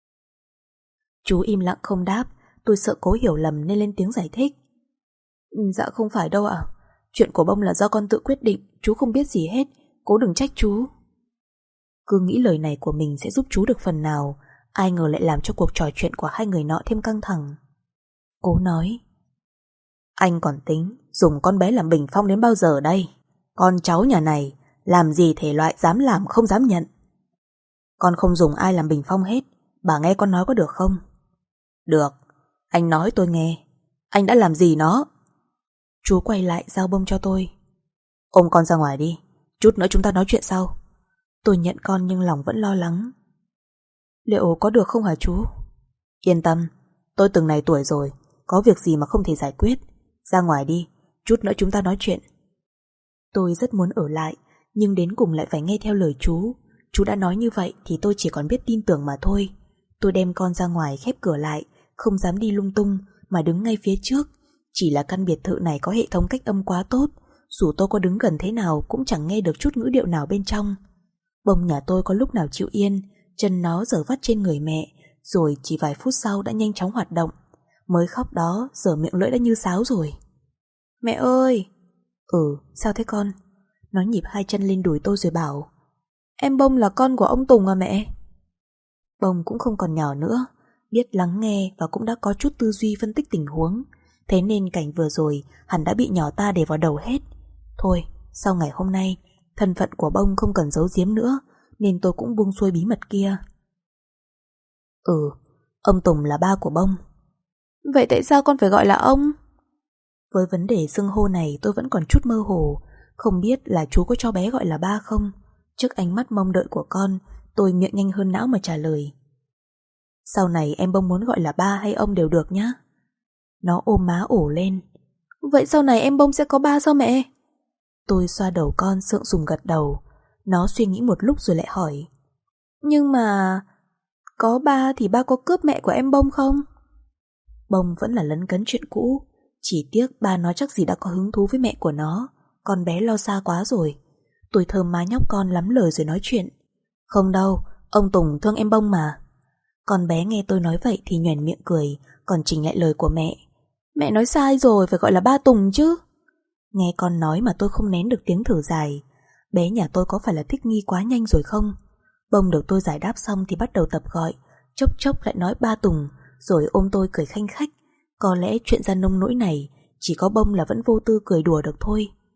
Chú im lặng không đáp. Tôi sợ cố hiểu lầm nên lên tiếng giải thích. Dạ không phải đâu ạ. Chuyện của Bông là do con tự quyết định, chú không biết gì hết, cố đừng trách chú. Cứ nghĩ lời này của mình sẽ giúp chú được phần nào, ai ngờ lại làm cho cuộc trò chuyện của hai người nọ thêm căng thẳng. Cố nói. Anh còn tính dùng con bé làm bình phong đến bao giờ đây? Con cháu nhà này làm gì thể loại dám làm không dám nhận. Con không dùng ai làm bình phong hết. Bà nghe con nói có được không? Được, anh nói tôi nghe. Anh đã làm gì nó? Chú quay lại giao Bông cho tôi. Ôm con ra ngoài đi, chút nữa chúng ta nói chuyện sau. Tôi nhận con nhưng lòng vẫn lo lắng. Liệu có được không hả chú? Yên tâm, tôi từng này tuổi rồi, có việc gì mà không thể giải quyết. Ra ngoài đi, chút nữa chúng ta nói chuyện. Tôi rất muốn ở lại, nhưng đến cùng lại phải nghe theo lời chú. Chú đã nói như vậy thì tôi chỉ còn biết tin tưởng mà thôi. Tôi đem con ra ngoài khép cửa lại, không dám đi lung tung mà đứng ngay phía trước. Chỉ là căn biệt thự này có hệ thống cách âm quá tốt, dù tôi có đứng gần thế nào cũng chẳng nghe được chút ngữ điệu nào bên trong. Bông nhà tôi có lúc nào chịu yên, chân nó giở vắt trên người mẹ, rồi chỉ vài phút sau đã nhanh chóng hoạt động. Mới khóc đó, giờ miệng lưỡi đã như sáo rồi. Mẹ ơi! Sao thế con? Nó nhịp hai chân lên đùi tôi rồi bảo. Em Bông là con của ông Tùng à mẹ? Bông cũng không còn nhỏ nữa, biết lắng nghe và cũng đã có chút tư duy phân tích tình huống. Thế nên cảnh vừa rồi hẳn đã bị nhỏ ta để vào đầu hết. Thôi, sau ngày hôm nay, thân phận của Bông không cần giấu giếm nữa, nên tôi cũng buông xuôi bí mật kia. Ông Tùng là ba của Bông. Vậy tại sao con phải gọi là ông? Với vấn đề xưng hô này tôi vẫn còn chút mơ hồ, không biết là chú có cho bé gọi là ba không. Trước ánh mắt mong đợi của con, tôi miệng nhanh hơn não mà trả lời. Sau này em Bông muốn gọi là ba hay ông đều được nhá. Nó ôm má ổ lên. Vậy sau này em Bông sẽ có ba sao mẹ? Tôi xoa đầu con sượng sùng gật đầu. Nó suy nghĩ một lúc rồi lại hỏi. Nhưng mà có ba thì ba có cướp mẹ của em Bông không? Bông vẫn là lấn cấn chuyện cũ. Chỉ tiếc ba nó chắc gì đã có hứng thú với mẹ của nó. Con bé lo xa quá rồi. Tôi thơm má nhóc con lắm lời rồi nói chuyện. Không đâu, ông Tùng thương em Bông mà. Con bé nghe tôi nói vậy thì nhoẻn miệng cười, còn chỉnh lại lời của mẹ. Mẹ nói sai rồi, phải gọi là ba Tùng chứ. Nghe con nói mà tôi không nén được tiếng thở dài. Bé nhà tôi có phải là thích nghi quá nhanh rồi không? Bông được tôi giải đáp xong thì bắt đầu tập gọi, chốc chốc lại nói ba Tùng, rồi ôm tôi cười khanh khách. Có lẽ chuyện ra nông nỗi này chỉ có Bông là vẫn vô tư cười đùa được thôi.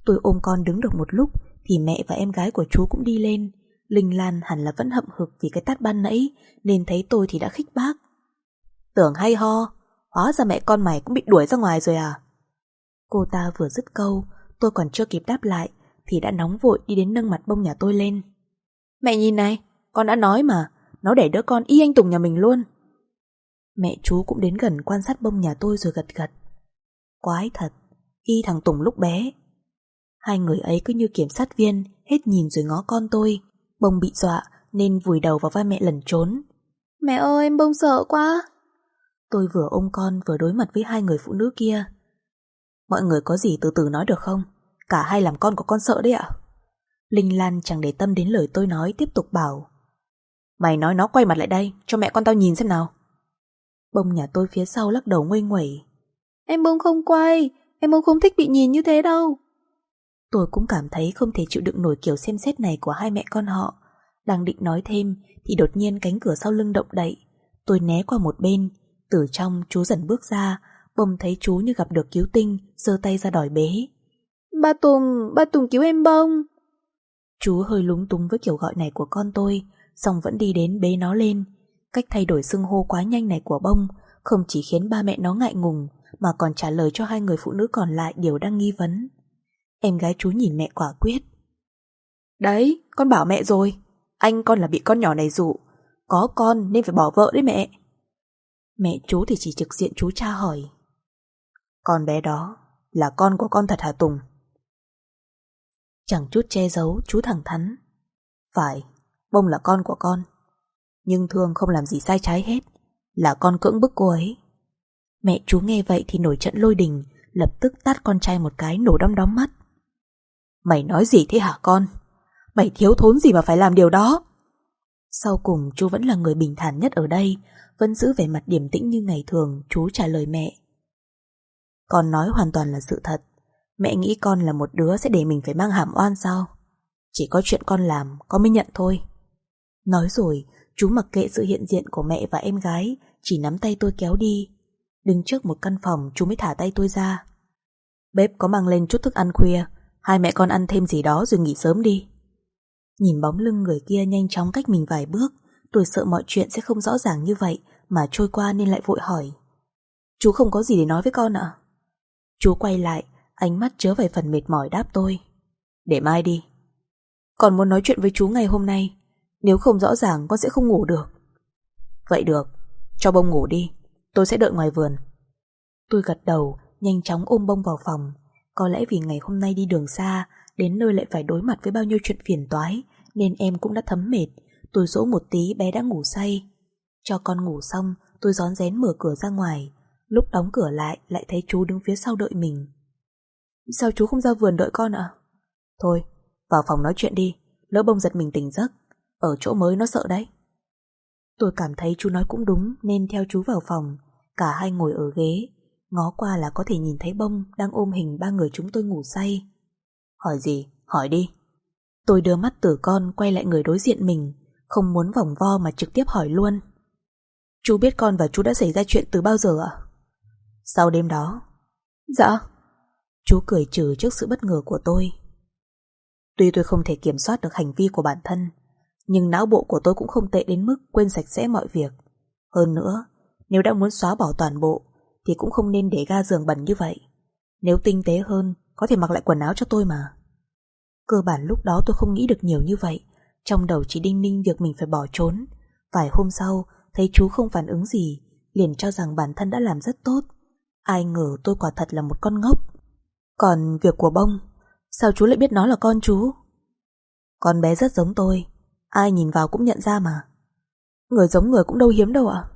Tôi ôm con đứng được một lúc thì mẹ và em gái của chú cũng đi lên. Linh Lan hẳn là vẫn hậm hực vì cái tát ban nãy, nên thấy tôi thì đã khích bác. Tưởng hay ho, hóa ra mẹ con mày cũng bị đuổi ra ngoài rồi à? Cô ta vừa dứt câu, tôi còn chưa kịp đáp lại thì đã nóng vội đi đến nâng mặt bông nhà tôi lên. Mẹ nhìn này, con đã nói mà, nó để đứa con y anh Tùng nhà mình luôn. Mẹ chú cũng đến gần quan sát bông nhà tôi rồi gật gật. Quái thật, y thằng Tùng lúc bé. Hai người ấy cứ như kiểm sát viên, hết nhìn rồi ngó con tôi. Bông bị dọa nên vùi đầu vào vai mẹ lẩn trốn. Mẹ ơi, em bông sợ quá. Tôi vừa ôm con vừa đối mặt với hai người phụ nữ kia. Mọi người có gì từ từ nói được không? Cả hai làm con của con sợ đấy ạ. Linh Lan chẳng để tâm đến lời tôi nói, tiếp tục bảo. Mày nói nó quay mặt lại đây, cho mẹ con tao nhìn xem nào. Bông nhà tôi phía sau lắc đầu nguây nguẩy. Em bông không quay, em bông không thích bị nhìn như thế đâu. Tôi cũng cảm thấy không thể chịu đựng nổi kiểu xem xét này của hai mẹ con họ. Đang định nói thêm thì đột nhiên cánh cửa sau lưng động đậy. Tôi né qua một bên. Từ trong chú dần bước ra. Bông thấy chú như gặp được cứu tinh, giơ tay ra đòi bế. Ba Tùng cứu em bông. Chú hơi lúng túng với kiểu gọi này của con tôi, song vẫn đi đến bế nó lên. Cách thay đổi xưng hô quá nhanh này của bông không chỉ khiến ba mẹ nó ngại ngùng mà còn trả lời cho hai người phụ nữ còn lại điều đang nghi vấn. Em gái chú nhìn mẹ quả quyết. Đấy, con bảo mẹ rồi, anh con là bị con nhỏ này dụ, có con nên phải bỏ vợ đấy mẹ. Mẹ chú thì chỉ trực diện chú tra hỏi. Con bé đó là con của con thật hả Tùng? Chẳng chút che giấu, chú thẳng thắn. Phải, bông là con của con, nhưng Thương không làm gì sai trái hết, là con cưỡng bức cô ấy. Mẹ chú nghe vậy thì nổi trận lôi đình, lập tức tát con trai một cái nổ đom đóm mắt. Mày nói gì thế hả con? Mày thiếu thốn gì mà phải làm điều đó? Sau cùng chú vẫn là người bình thản nhất ở đây, vẫn giữ vẻ mặt điềm tĩnh như ngày thường. Chú trả lời mẹ. Con nói hoàn toàn là sự thật. Mẹ nghĩ con là một đứa sẽ để mình phải mang hàm oan sao? Chỉ có chuyện con làm con mới nhận thôi. Nói rồi chú mặc kệ sự hiện diện của mẹ và em gái, chỉ nắm tay tôi kéo đi. Đứng trước một căn phòng chú mới thả tay tôi ra. Bếp có mang lên chút thức ăn khuya, hai mẹ con ăn thêm gì đó rồi nghỉ sớm đi. Nhìn bóng lưng người kia nhanh chóng cách mình vài bước, tôi sợ mọi chuyện sẽ không rõ ràng như vậy mà trôi qua nên lại vội hỏi. Chú không có gì để nói với con ạ? Chú quay lại, ánh mắt chứa vài phần mệt mỏi đáp tôi. Để mai đi. Con muốn nói chuyện với chú ngày hôm nay, nếu không rõ ràng con sẽ không ngủ được. Vậy được, cho bông ngủ đi, tôi sẽ đợi ngoài vườn. Tôi gật đầu, nhanh chóng ôm bông vào phòng. Có lẽ vì ngày hôm nay đi đường xa, đến nơi lại phải đối mặt với bao nhiêu chuyện phiền toái, nên em cũng đã thấm mệt. Tôi dỗ một tí bé đã ngủ say. Cho con ngủ xong, tôi rón rén mở cửa ra ngoài. Lúc đóng cửa lại thấy chú đứng phía sau đợi mình. Sao chú không ra vườn đợi con ạ? Thôi, vào phòng nói chuyện đi, lỡ bông giật mình tỉnh giấc. Ở chỗ mới nó sợ đấy. Tôi cảm thấy chú nói cũng đúng nên theo chú vào phòng. Cả hai ngồi ở ghế, ngó qua là có thể nhìn thấy bông đang ôm hình ba người chúng tôi ngủ say. Hỏi gì? Hỏi đi. Tôi đưa mắt từ con quay lại người đối diện mình, không muốn vòng vo mà trực tiếp hỏi luôn. Chú biết con và chú đã xảy ra chuyện từ bao giờ ạ? Sau đêm đó. Dạ. Chú cười trừ trước sự bất ngờ của tôi. Tuy tôi không thể kiểm soát được hành vi của bản thân, nhưng não bộ của tôi cũng không tệ đến mức quên sạch sẽ mọi việc. Hơn nữa, nếu đã muốn xóa bỏ toàn bộ thì cũng không nên để ga giường bẩn như vậy. Nếu tinh tế hơn, có thể mặc lại quần áo cho tôi mà. Cơ bản lúc đó tôi không nghĩ được nhiều như vậy, trong đầu chỉ đinh ninh việc mình phải bỏ trốn. Vài hôm sau, thấy chú không phản ứng gì, liền cho rằng bản thân đã làm rất tốt. Ai ngờ tôi quả thật là một con ngốc. Còn việc của bông, sao chú lại biết nó là con chú? Con bé rất giống tôi, ai nhìn vào cũng nhận ra mà. Người giống người cũng đâu hiếm đâu ạ.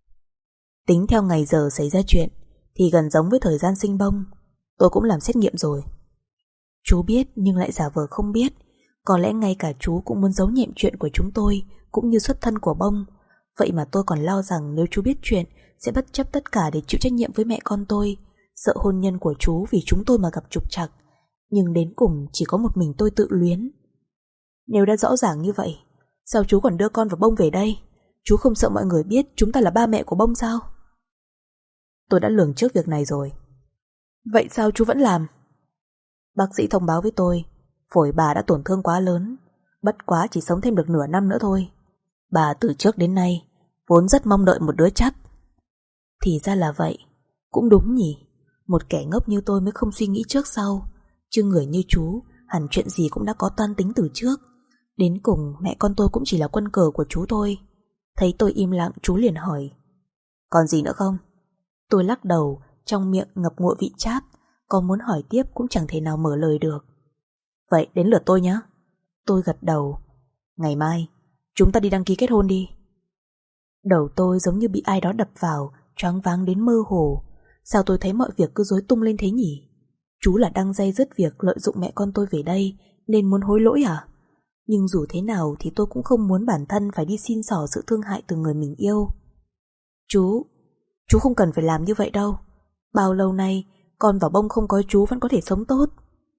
Tính theo ngày giờ xảy ra chuyện thì gần giống với thời gian sinh bông. Tôi cũng làm xét nghiệm rồi. Chú biết nhưng lại giả vờ không biết. Có lẽ ngay cả chú cũng muốn giấu nhẹm chuyện của chúng tôi, cũng như xuất thân của bông. Vậy mà tôi còn lo rằng nếu chú biết chuyện sẽ bất chấp tất cả để chịu trách nhiệm với mẹ con tôi, sợ hôn nhân của chú vì chúng tôi mà gặp trục trặc. Nhưng đến cùng chỉ có một mình tôi tự luyến. Nếu đã rõ ràng như vậy, sao chú còn đưa con và bông về đây? Chú không sợ mọi người biết chúng ta là ba mẹ của bông sao? Tôi đã lường trước việc này rồi. Vậy sao chú vẫn làm? Bác sĩ thông báo với tôi, phổi bà đã tổn thương quá lớn, bất quá chỉ sống thêm được nửa năm nữa thôi. Bà từ trước đến nay vốn rất mong đợi một đứa chắt. Thì ra là vậy, cũng đúng nhỉ. Một kẻ ngốc như tôi mới không suy nghĩ trước sau, chứ người như chú hẳn chuyện gì cũng đã có toan tính từ trước. Đến cùng mẹ con tôi cũng chỉ là quân cờ của chú thôi. Thấy tôi im lặng, chú liền hỏi, còn gì nữa không? Tôi lắc đầu, trong miệng ngập ngụa vị chát, có muốn hỏi tiếp cũng chẳng thể nào mở lời được. Vậy đến lượt tôi nhé. Tôi gật đầu. Ngày mai chúng ta đi đăng ký kết hôn đi. Đầu tôi giống như bị ai đó đập vào, choáng váng đến mơ hồ. Sao tôi thấy mọi việc cứ rối tung lên thế nhỉ? Chú là đang day dứt việc lợi dụng mẹ con tôi về đây nên muốn hối lỗi à? Nhưng dù thế nào thì tôi cũng không muốn bản thân phải đi xin xỏ sự thương hại từ người mình yêu. Chú không cần phải làm như vậy đâu. Bao lâu nay con và Bông không có chú vẫn có thể sống tốt.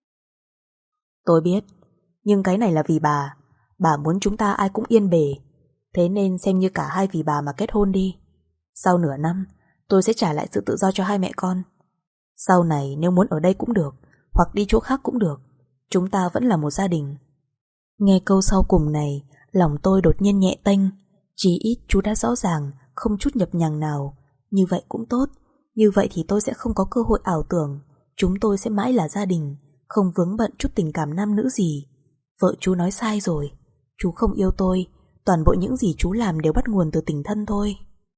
Tôi biết, nhưng cái này là vì bà muốn chúng ta ai cũng yên bề. Thế nên xem như cả hai vì bà mà kết hôn đi. Sau nửa năm tôi sẽ trả lại sự tự do cho hai mẹ con. Sau này nếu muốn ở đây cũng được, hoặc đi chỗ khác cũng được. Chúng ta vẫn là một gia đình. Nghe câu sau cùng này, lòng tôi đột nhiên nhẹ tênh. Chí ít chú đã rõ ràng, không chút nhập nhằng nào. Như vậy cũng tốt. Như vậy thì tôi sẽ không có cơ hội ảo tưởng chúng tôi sẽ mãi là gia đình, không vướng bận chút tình cảm nam nữ gì. Vợ chú nói sai rồi. Chú không yêu tôi. Toàn bộ những gì chú làm đều bắt nguồn từ tình thân thôi.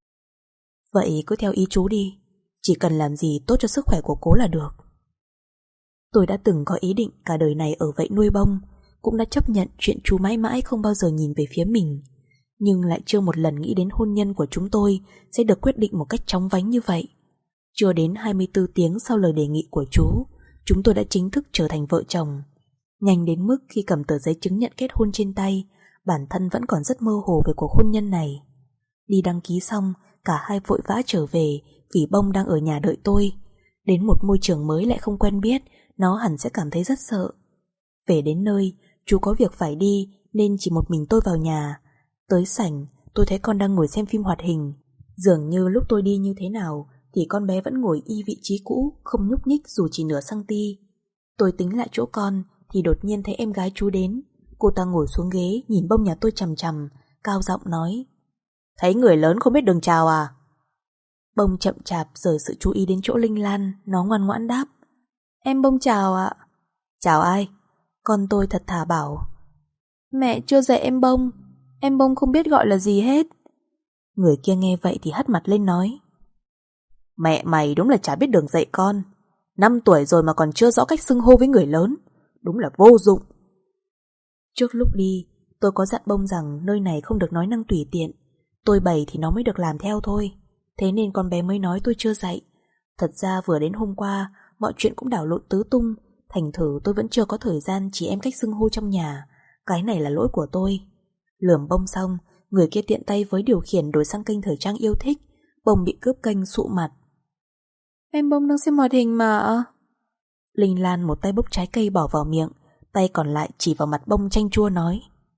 Vậy cứ theo ý chú đi. Chỉ cần làm gì tốt cho sức khỏe của cố là được. Tôi đã từng có ý định cả đời này ở vậy nuôi Bông, cũng đã chấp nhận chuyện chú mãi mãi không bao giờ nhìn về phía mình, nhưng lại chưa một lần nghĩ đến hôn nhân của chúng tôi sẽ được quyết định một cách chóng vánh như vậy. Chưa đến 24 tiếng sau lời đề nghị của chú, chúng tôi đã chính thức trở thành vợ chồng. Nhanh đến mức khi cầm tờ giấy chứng nhận kết hôn trên tay, bản thân vẫn còn rất mơ hồ về cuộc hôn nhân này. Đi đăng ký xong, cả hai vội vã trở về vì Bông đang ở nhà đợi tôi. Đến một môi trường mới lại không quen biết, nó hẳn sẽ cảm thấy rất sợ. Về đến nơi, chú có việc phải đi nên chỉ một mình tôi vào nhà. Tới sảnh, tôi thấy con đang ngồi xem phim hoạt hình. Dường như lúc tôi đi như thế nào thì con bé vẫn ngồi y vị trí cũ, không nhúc nhích dù chỉ nửa centi. Tôi tính lại chỗ con thì đột nhiên thấy em gái chú đến. Cô ta ngồi xuống ghế nhìn Bông nhà tôi chằm chằm, cao giọng nói, thấy người lớn không biết đường chào à? Bông chậm chạp rời sự chú ý đến chỗ Linh Lan. Nó ngoan ngoãn đáp, em Bông chào ạ. Chào ai? Con tôi thật thà bảo, mẹ chưa dạy em Bông không biết gọi là gì hết. Người kia nghe vậy thì hất mặt lên nói, mẹ mày đúng là chả biết đường dạy con. 5 tuổi rồi mà còn chưa rõ cách xưng hô với người lớn, đúng là vô dụng. Trước lúc đi, tôi có dặn Bông rằng nơi này không được nói năng tùy tiện. Tôi bày thì nó mới được làm theo thôi. Thế nên con bé mới nói tôi chưa dạy. Thật ra vừa đến hôm qua, mọi chuyện cũng đảo lộn tứ tung. Thành thử tôi vẫn chưa có thời gian chỉ em cách xưng hô trong nhà. Cái này là lỗi của tôi. Lườm Bông xong, người kia tiện tay với điều khiển đổi sang kênh thời trang yêu thích. Bông bị cướp kênh sụ mặt. Em Bông đang xem hoạt hình mà. Linh Lan một tay bốc trái cây bỏ vào miệng, tay còn lại chỉ vào mặt Bông chanh chua nói,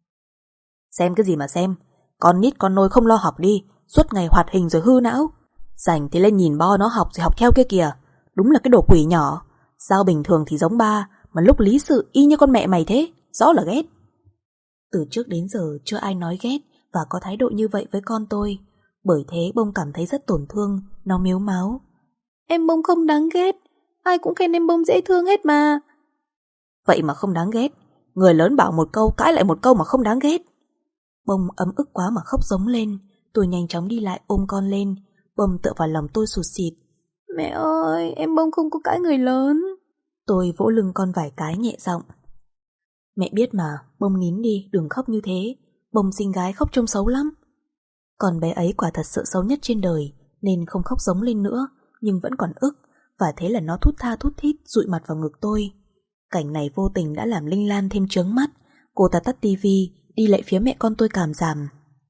xem cái gì mà xem, con nít con nôi không lo học đi, suốt ngày hoạt hình rồi hư não. Rảnh thì lên nhìn bo nó học rồi học theo kia kìa. Đúng là cái đồ quỷ nhỏ. Sao bình thường thì giống ba, mà lúc lý sự y như con mẹ mày thế, rõ là ghét. Từ trước đến giờ chưa ai nói ghét và có thái độ như vậy với con tôi. Bởi thế Bông cảm thấy rất tổn thương. Nó mếu máo, em Bông không đáng ghét, ai cũng khen em Bông dễ thương hết mà. Vậy mà không đáng ghét? Người lớn bảo một câu cãi lại một câu mà không đáng ghét. Bông ấm ức quá mà khóc giống lên. Tôi nhanh chóng đi lại ôm con lên. Bông tựa vào lòng tôi sụt sịt. Mẹ ơi, em Bông không có cãi người lớn. Tôi vỗ lưng con vài cái nhẹ giọng. Mẹ biết mà, Bông nín đi, đừng khóc như thế. Bông xinh gái khóc trông xấu lắm. Con bé ấy quả thật sự xấu nhất trên đời, nên không khóc giống lên nữa, nhưng vẫn còn ức. Và thế là nó thút tha thút thít dụi mặt vào ngực tôi. Cảnh này vô tình đã làm Linh Lan thêm chướng mắt. Cô ta tắt tivi, đi lại phía mẹ con tôi cảm giảm.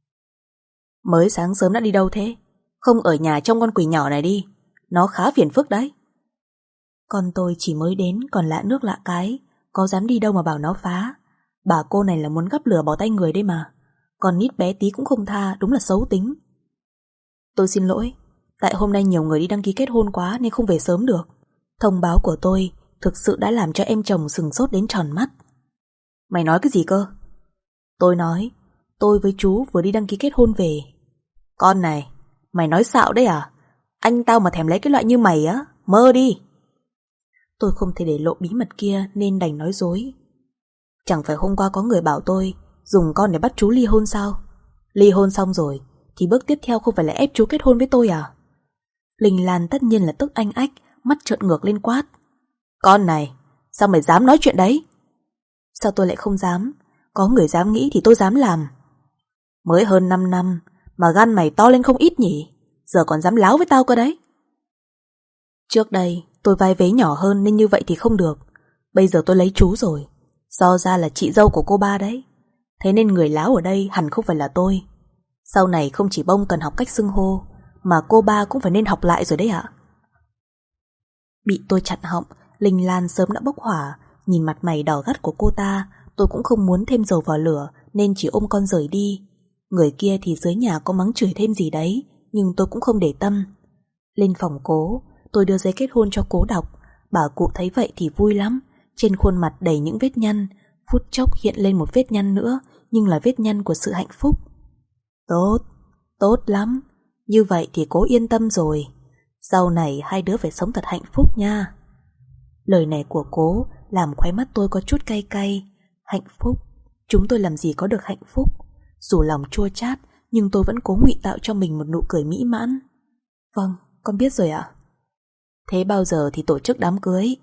Mới sáng sớm đã đi đâu thế? Không ở nhà trông con quỷ nhỏ này đi, nó khá phiền phức đấy. Con tôi chỉ mới đến còn lạ nước lạ cái, có dám đi đâu mà bảo nó phá. Bà cô này là muốn gắp lửa bỏ tay người đấy mà. Con nít bé tí cũng không tha, đúng là xấu tính. Tôi xin lỗi, tại hôm nay nhiều người đi đăng ký kết hôn quá nên không về sớm được. Thông báo của tôi thực sự đã làm cho em chồng sừng sốt đến tròn mắt. Mày nói cái gì cơ? Tôi nói, tôi với chú vừa đi đăng ký kết hôn về. Con này, mày nói xạo đấy à? Anh tao mà thèm lấy cái loại như mày á, mơ đi. Tôi không thể để lộ bí mật kia nên đành nói dối. Chẳng phải hôm qua có người bảo tôi dùng con để bắt chú ly hôn sao? Ly hôn xong rồi thì bước tiếp theo không phải là ép chú kết hôn với tôi à? Linh Lan tất nhiên là tức anh ách, mắt trợn ngược lên quát. Con này, sao mày dám nói chuyện đấy? Sao tôi lại không dám? Có người dám nghĩ thì tôi dám làm. Mới hơn 5 năm mà gan mày to lên không ít nhỉ? Giờ còn dám láo với tao cơ đấy. Trước đây tôi vai vế nhỏ hơn nên như vậy thì không được. Bây giờ tôi lấy chú rồi, so ra là chị dâu của cô ba đấy. Thế nên người láo ở đây hẳn không phải là tôi. Sau này không chỉ Bông cần học cách xưng hô, mà cô ba cũng phải nên học lại rồi đấy ạ. Bị tôi chặn họng, Linh Lan sớm đã bốc hỏa. Nhìn mặt mày đỏ gắt của cô ta, tôi cũng không muốn thêm dầu vào lửa nên chỉ ôm con rời đi. Người kia thì dưới nhà có mắng chửi thêm gì đấy, nhưng tôi cũng không để tâm. Lên phòng Cố, tôi đưa giấy kết hôn cho Cố đọc. Bà cụ thấy vậy thì vui lắm. Trên khuôn mặt đầy những vết nhăn, phút chốc hiện lên một vết nhăn nữa, nhưng là vết nhăn của sự hạnh phúc. Tốt, tốt lắm. Như vậy thì Cố yên tâm rồi. Sau này hai đứa phải sống thật hạnh phúc nha. Lời này của Cố làm khóe mắt tôi có chút cay cay. Hạnh phúc? Chúng tôi làm gì có được hạnh phúc? Dù lòng chua chát, nhưng tôi vẫn cố ngụy tạo cho mình một nụ cười mỹ mãn. Vâng, con biết rồi ạ. Thế bao giờ thì tổ chức đám cưới?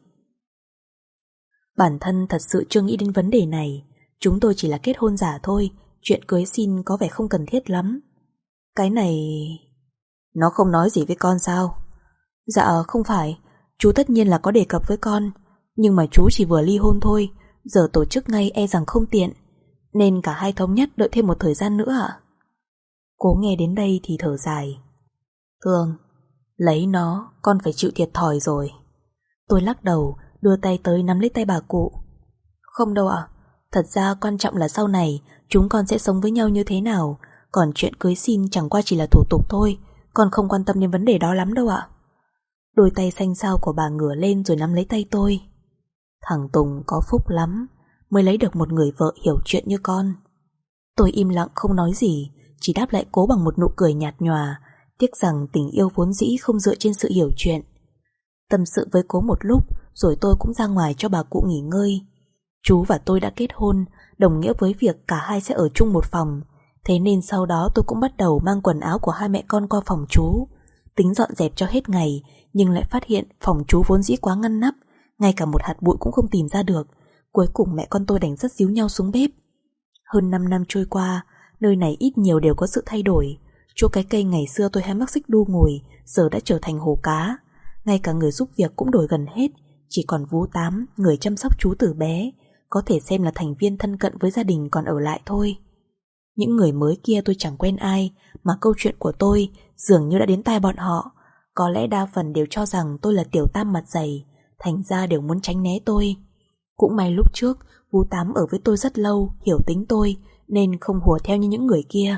Bản thân thật sự chưa nghĩ đến vấn đề này. Chúng tôi chỉ là kết hôn giả thôi, chuyện cưới xin có vẻ không cần thiết lắm. Cái này... Nó không nói gì với con sao? Dạ không phải, chú tất nhiên là có đề cập với con, nhưng mà chú chỉ vừa ly hôn thôi, giờ tổ chức ngay e rằng không tiện, nên cả hai thống nhất đợi thêm một thời gian nữa ạ. Cố nghe đến đây thì thở dài. Thương, lấy nó con phải chịu thiệt thòi rồi. Tôi lắc đầu, đưa tay tới nắm lấy tay bà cụ. Không đâu ạ, thật ra quan trọng là sau này chúng con sẽ sống với nhau như thế nào, còn chuyện cưới xin chẳng qua chỉ là thủ tục thôi, con không quan tâm đến vấn đề đó lắm đâu ạ. Đôi tay xanh xao của bà ngửa lên rồi nắm lấy tay tôi. Thằng Tùng có phúc lắm mới lấy được một người vợ hiểu chuyện như con. Tôi im lặng không nói gì, chỉ đáp lại Cố bằng một nụ cười nhạt nhòa, tiếc rằng tình yêu vốn dĩ không dựa trên sự hiểu chuyện. Tâm sự với Cố một lúc rồi tôi cũng ra ngoài cho bà cụ nghỉ ngơi. Chú và tôi đã kết hôn, đồng nghĩa với việc cả hai sẽ ở chung một phòng. Thế nên sau đó tôi cũng bắt đầu mang quần áo của hai mẹ con qua phòng chú, tính dọn dẹp cho hết ngày, nhưng lại phát hiện phòng chú vốn dĩ quá ngăn nắp, ngay cả một hạt bụi cũng không tìm ra được. Cuối cùng mẹ con tôi đành dắt díu nhau xuống bếp. Hơn 5 năm trôi qua, nơi này ít nhiều đều có sự thay đổi. Chỗ cái cây ngày xưa tôi hay mắc xích đu ngồi giờ đã trở thành hồ cá. Ngay cả người giúp việc cũng đổi gần hết, chỉ còn Vú Tám, người chăm sóc chú từ bé, có thể xem là thành viên thân cận với gia đình còn ở lại thôi. Những người mới kia tôi chẳng quen ai, mà câu chuyện của tôi dường như đã đến tai bọn họ. Có lẽ đa phần đều cho rằng tôi là tiểu tam mặt dày, thành ra đều muốn tránh né tôi. Cũng may lúc trước Vú Tám ở với tôi rất lâu, hiểu tính tôi, nên không hùa theo như những người kia.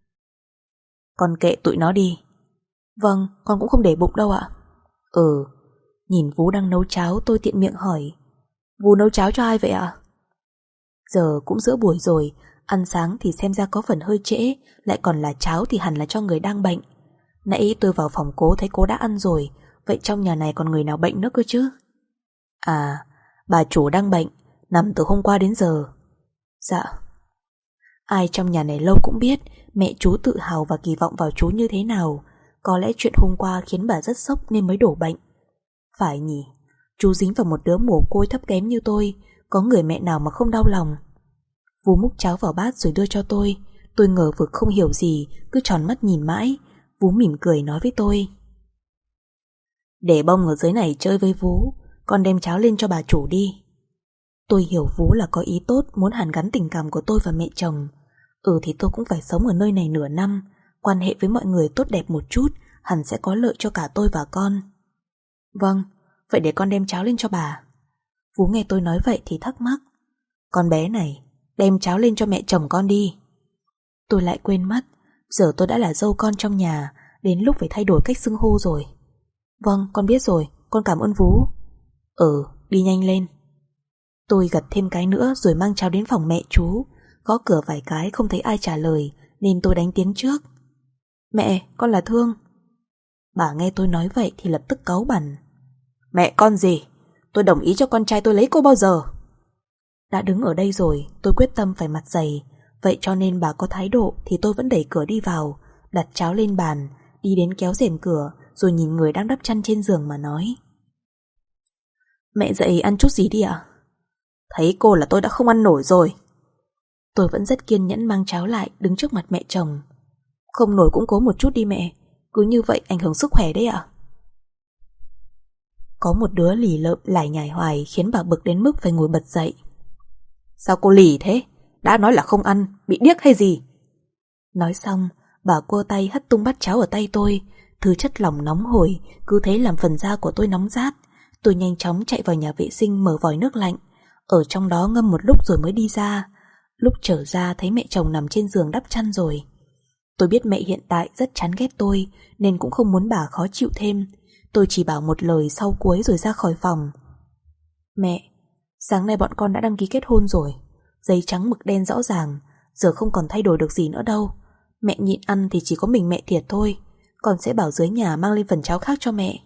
Con kệ tụi nó đi. Vâng, con cũng không để bụng đâu ạ. Nhìn Vú đang nấu cháo tôi tiện miệng hỏi. Vú nấu cháo cho ai vậy ạ? Giờ cũng giữa buổi rồi, ăn sáng thì xem ra có phần hơi trễ, lại còn là cháo thì hẳn là cho người đang bệnh. Nãy tôi vào phòng Cố thấy Cố đã ăn rồi, vậy trong nhà này còn người nào bệnh nữa cơ chứ? À, bà chủ đang bệnh, nằm từ hôm qua đến giờ. Dạ. Ai trong nhà này lâu cũng biết mẹ chú tự hào và kỳ vọng vào chú như thế nào. Có lẽ chuyện hôm qua khiến bà rất sốc nên mới đổ bệnh. Phải nhỉ, chú dính vào một đứa mồ côi thấp kém như tôi, có người mẹ nào mà không đau lòng. Vú múc cháo vào bát rồi đưa cho tôi. Tôi ngờ vực không hiểu gì, cứ tròn mắt nhìn mãi. Vú mỉm cười nói với tôi. Để Bông ở dưới này chơi với Vú, con đem cháo lên cho bà chủ đi. Tôi hiểu Vú là có ý tốt, muốn hàn gắn tình cảm của tôi và mẹ chồng. Thì tôi cũng phải sống ở nơi này nửa năm, quan hệ với mọi người tốt đẹp một chút, hẳn sẽ có lợi cho cả tôi và con. Vâng, vậy để con đem cháo lên cho bà. Vú nghe tôi nói vậy thì thắc mắc. Con bé này, đem cháo lên cho mẹ chồng con đi. Tôi lại quên mất, giờ tôi đã là dâu con trong nhà, đến lúc phải thay đổi cách xưng hô rồi. Vâng, con biết rồi, con cảm ơn Vú. đi nhanh lên. Tôi gật thêm cái nữa rồi mang cháo đến phòng mẹ chú. Gõ cửa vài cái không thấy ai trả lời nên tôi đánh tiếng trước. Mẹ, con là Thương. Bà nghe tôi nói vậy thì lập tức cáu bẳn. Mẹ con gì? Tôi đồng ý cho con trai tôi lấy cô bao giờ? Đã đứng ở đây rồi, tôi quyết tâm phải mặt dày. Vậy cho nên bà có thái độ thì tôi vẫn đẩy cửa đi vào, đặt cháo lên bàn, đi đến kéo rèm cửa rồi nhìn người đang đắp chăn trên giường mà nói. Mẹ dậy ăn chút gì đi ạ? Thấy cô là tôi đã không ăn nổi rồi. Tôi vẫn rất kiên nhẫn mang cháo lại đứng trước mặt mẹ chồng. Không nổi cũng cố một chút đi mẹ, cứ như vậy ảnh hưởng sức khỏe đấy ạ. Có một đứa lì lợm lải nhải hoài khiến bà bực đến mức phải ngồi bật dậy. Sao cô lì thế? Đã nói là không ăn, bị điếc hay gì? Nói xong, bà cua tay hất tung bát cháo ở tay tôi. Thứ chất lỏng nóng hổi cứ thế làm phần da của tôi nóng rát. Tôi nhanh chóng chạy vào nhà vệ sinh mở vòi nước lạnh, ở trong đó ngâm một lúc rồi mới đi ra. Lúc trở ra thấy mẹ chồng nằm trên giường đắp chăn rồi. Tôi biết mẹ hiện tại rất chán ghét tôi nên cũng không muốn bà khó chịu thêm. Tôi chỉ bảo một lời sau cuối rồi ra khỏi phòng. Mẹ, sáng nay bọn con đã đăng ký kết hôn rồi. Giấy trắng mực đen rõ ràng, giờ không còn thay đổi được gì nữa đâu. Mẹ nhịn ăn thì chỉ có mình mẹ thiệt thôi. Con sẽ bảo dưới nhà mang lên phần cháo khác cho mẹ.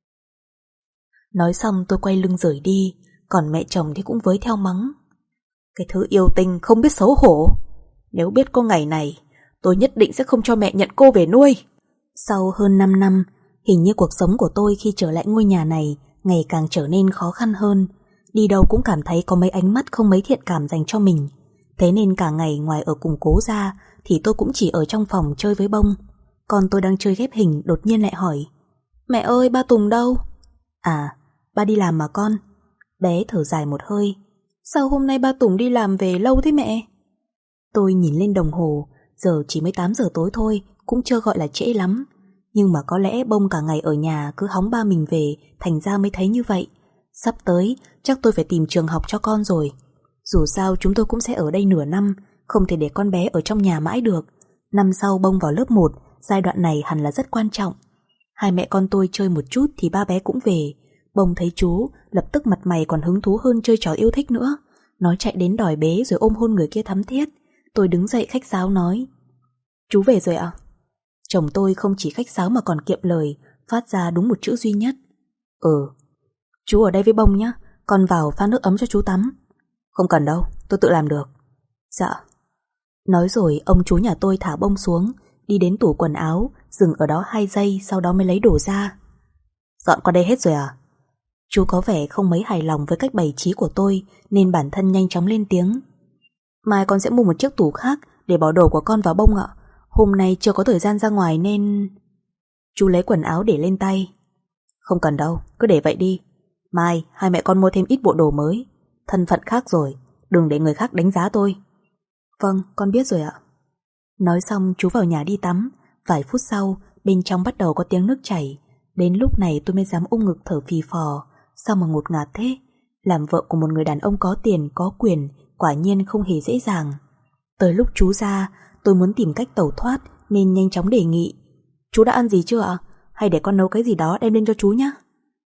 Nói xong tôi quay lưng rời đi. Còn mẹ chồng thì cũng với theo mắng. Cái thứ yêu tinh không biết xấu hổ. Nếu biết có ngày này, tôi nhất định sẽ không cho mẹ nhận cô về nuôi. Sau hơn 5 năm, hình như cuộc sống của tôi khi trở lại ngôi nhà này ngày càng trở nên khó khăn hơn. Đi đâu cũng cảm thấy có mấy ánh mắt không mấy thiện cảm dành cho mình. Thế nên cả ngày ngoài ở cùng cố ra thì tôi cũng chỉ ở trong phòng chơi với Bông. Còn tôi đang chơi ghép hình đột nhiên lại hỏi. Mẹ ơi, ba Tùng đâu? À, ba đi làm mà con. Bé thở dài một hơi. Sao hôm nay ba Tùng đi làm về lâu thế mẹ? Tôi nhìn lên đồng hồ, giờ chỉ mới 8 giờ tối thôi, cũng chưa gọi là trễ lắm. Nhưng mà có lẽ Bông cả ngày ở nhà cứ hóng ba mình về, thành ra mới thấy như vậy. Sắp tới, chắc tôi phải tìm trường học cho con rồi. Dù sao chúng tôi cũng sẽ ở đây nửa năm, không thể để con bé ở trong nhà mãi được. Năm sau Bông vào lớp 1, giai đoạn này hẳn là rất quan trọng. Hai mẹ con tôi chơi một chút thì ba bé cũng về. Bông thấy chú, lập tức mặt mày còn hứng thú hơn chơi trò yêu thích nữa. Nó chạy đến đòi bế rồi ôm hôn người kia thắm thiết. Tôi đứng dậy khách sáo nói. Chú về rồi ạ? Chồng tôi không chỉ khách sáo mà còn kiệm lời, phát ra đúng một chữ duy nhất. Chú ở đây với Bông nhé, con vào pha nước ấm cho chú tắm. Không cần đâu, tôi tự làm được. Dạ. Nói rồi ông chú nhà tôi thả Bông xuống, đi đến tủ quần áo, dừng ở đó 2 giây sau đó mới lấy đồ ra. Dọn qua đây hết rồi à? Chú có vẻ không mấy hài lòng với cách bày trí của tôi nên bản thân nhanh chóng lên tiếng. Mai con sẽ mua một chiếc tủ khác để bỏ đồ của con vào Bông ạ. Hôm nay chưa có thời gian ra ngoài nên... Chú lấy quần áo để lên tay. Không cần đâu, cứ để vậy đi. Mai hai mẹ con mua thêm ít bộ đồ mới. Thân phận khác rồi, đừng để người khác đánh giá tôi. Vâng, con biết rồi ạ. Nói xong chú vào nhà đi tắm. Vài phút sau, bên trong bắt đầu có tiếng nước chảy. Đến lúc này tôi mới dám ôm ngực thở phì phò. Sao mà ngột ngạt thế? Làm vợ của một người đàn ông có tiền, có quyền, quả nhiên không hề dễ dàng. Tới lúc chú ra, tôi muốn tìm cách tẩu thoát nên nhanh chóng đề nghị. Chú đã ăn gì chưa ạ? Hay để con nấu cái gì đó đem lên cho chú nhé.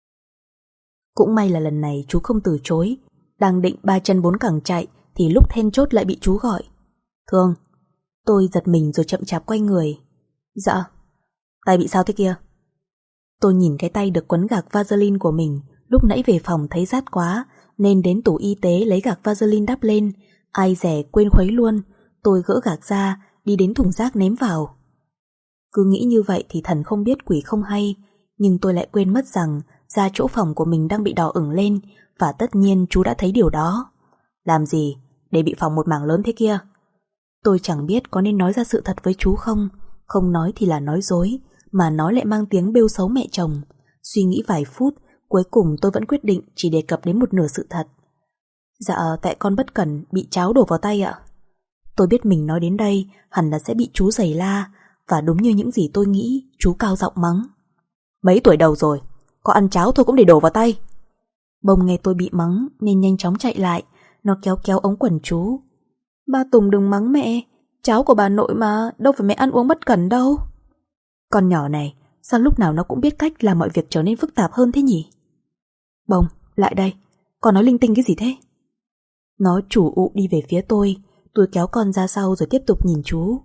Cũng may là lần này chú không từ chối. Đang định 3 chân 4 cẳng chạy thì lúc then chốt lại bị chú gọi. Thương. Tôi giật mình rồi chậm chạp quay người. Dạ. Tay bị sao thế kia? Tôi nhìn cái tay được quấn gạc Vaseline của mình. Lúc nãy về phòng thấy rát quá nên đến tủ y tế lấy gạc Vaseline đắp lên. Ai dè quên khuấy luôn. Tôi gỡ gạc ra, đi đến thùng rác ném vào. Cứ nghĩ như vậy thì thần không biết quỷ không hay. Nhưng tôi lại quên mất rằng da chỗ phòng của mình đang bị đỏ ửng lên. Và tất nhiên chú đã thấy điều đó. Làm gì để bị phỏng một mảng lớn thế kia? Tôi chẳng biết có nên nói ra sự thật với chú không. Không nói thì là nói dối, mà nói lại mang tiếng bêu xấu mẹ chồng. Suy nghĩ vài phút, cuối cùng tôi vẫn quyết định chỉ đề cập đến một nửa sự thật. Dạ, tại con bất cẩn bị cháo đổ vào tay ạ. Tôi biết mình nói đến đây hẳn là sẽ bị chú giày la. Và đúng như những gì tôi nghĩ, chú cao giọng mắng. Mấy tuổi đầu rồi, có ăn cháo thôi cũng để đổ vào tay. Bông nghe tôi bị mắng nên nhanh chóng chạy lại. Nó kéo kéo ống quần chú. Ba Tùng đừng mắng mẹ, cháo của bà nội mà, đâu phải mẹ ăn uống bất cẩn đâu. Con nhỏ này, sao lúc nào nó cũng biết cách làm mọi việc trở nên phức tạp hơn thế nhỉ? Bông, lại đây. Con nói linh tinh cái gì thế? Nó chủ ụ đi về phía tôi kéo con ra sau rồi tiếp tục nhìn chú.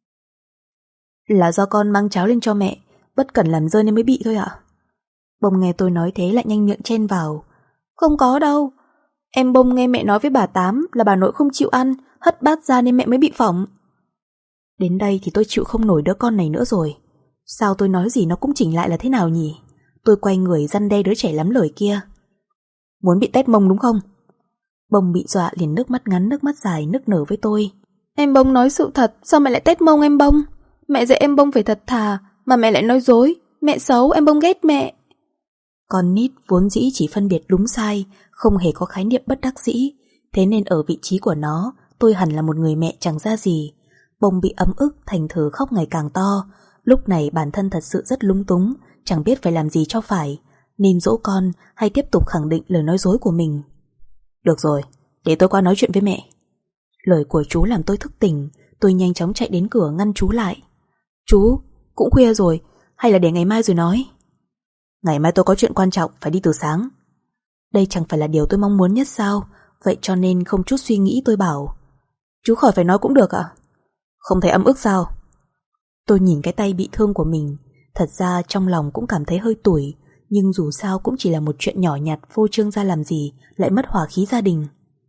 Là do con mang cháo lên cho mẹ, bất cẩn làm rơi nên mới bị thôi ạ. Bông nghe tôi nói thế lại nhanh miệng chen vào. Không có đâu. Em Bông nghe mẹ nói với bà Tám là bà nội không chịu ăn, hất bát ra nên mẹ mới bị phỏng. Đến đây thì tôi chịu không nổi đứa con này nữa rồi. Sao tôi nói gì nó cũng chỉnh lại là thế nào nhỉ? Tôi quay người răn đe đứa trẻ lắm lời kia. Muốn bị tét mông đúng không? Bông bị dọa liền nước mắt ngắn nước mắt dài nức nở với tôi. Em Bông nói sự thật, sao mẹ lại tét mông em Bông? Mẹ dạy em Bông phải thật thà, mà mẹ lại nói dối. Mẹ xấu, em Bông ghét mẹ. Con nít vốn dĩ chỉ phân biệt đúng sai, không hề có khái niệm bất đắc dĩ. Thế nên ở vị trí của nó, tôi hẳn là một người mẹ chẳng ra gì. Bông bị ấm ức, thành thử khóc ngày càng to. Lúc này bản thân thật sự rất lúng túng, chẳng biết phải làm gì cho phải, nên dỗ con hay tiếp tục khẳng định lời nói dối của mình. Được rồi, để tôi qua nói chuyện với mẹ. Lời của chú làm tôi thức tỉnh. Tôi nhanh chóng chạy đến cửa ngăn chú lại. Chú, cũng khuya rồi, hay là để ngày mai rồi nói? Ngày mai tôi có chuyện quan trọng, phải đi từ sáng. Đây chẳng phải là điều tôi mong muốn nhất sao? Vậy cho nên không chút suy nghĩ tôi bảo, chú khỏi phải nói cũng được ạ. Không thấy ấm ức sao? Tôi nhìn cái tay bị thương của mình. Thật ra trong lòng cũng cảm thấy hơi tủi, nhưng dù sao cũng chỉ là một chuyện nhỏ nhặt, phô trương ra làm gì lại mất hòa khí gia đình.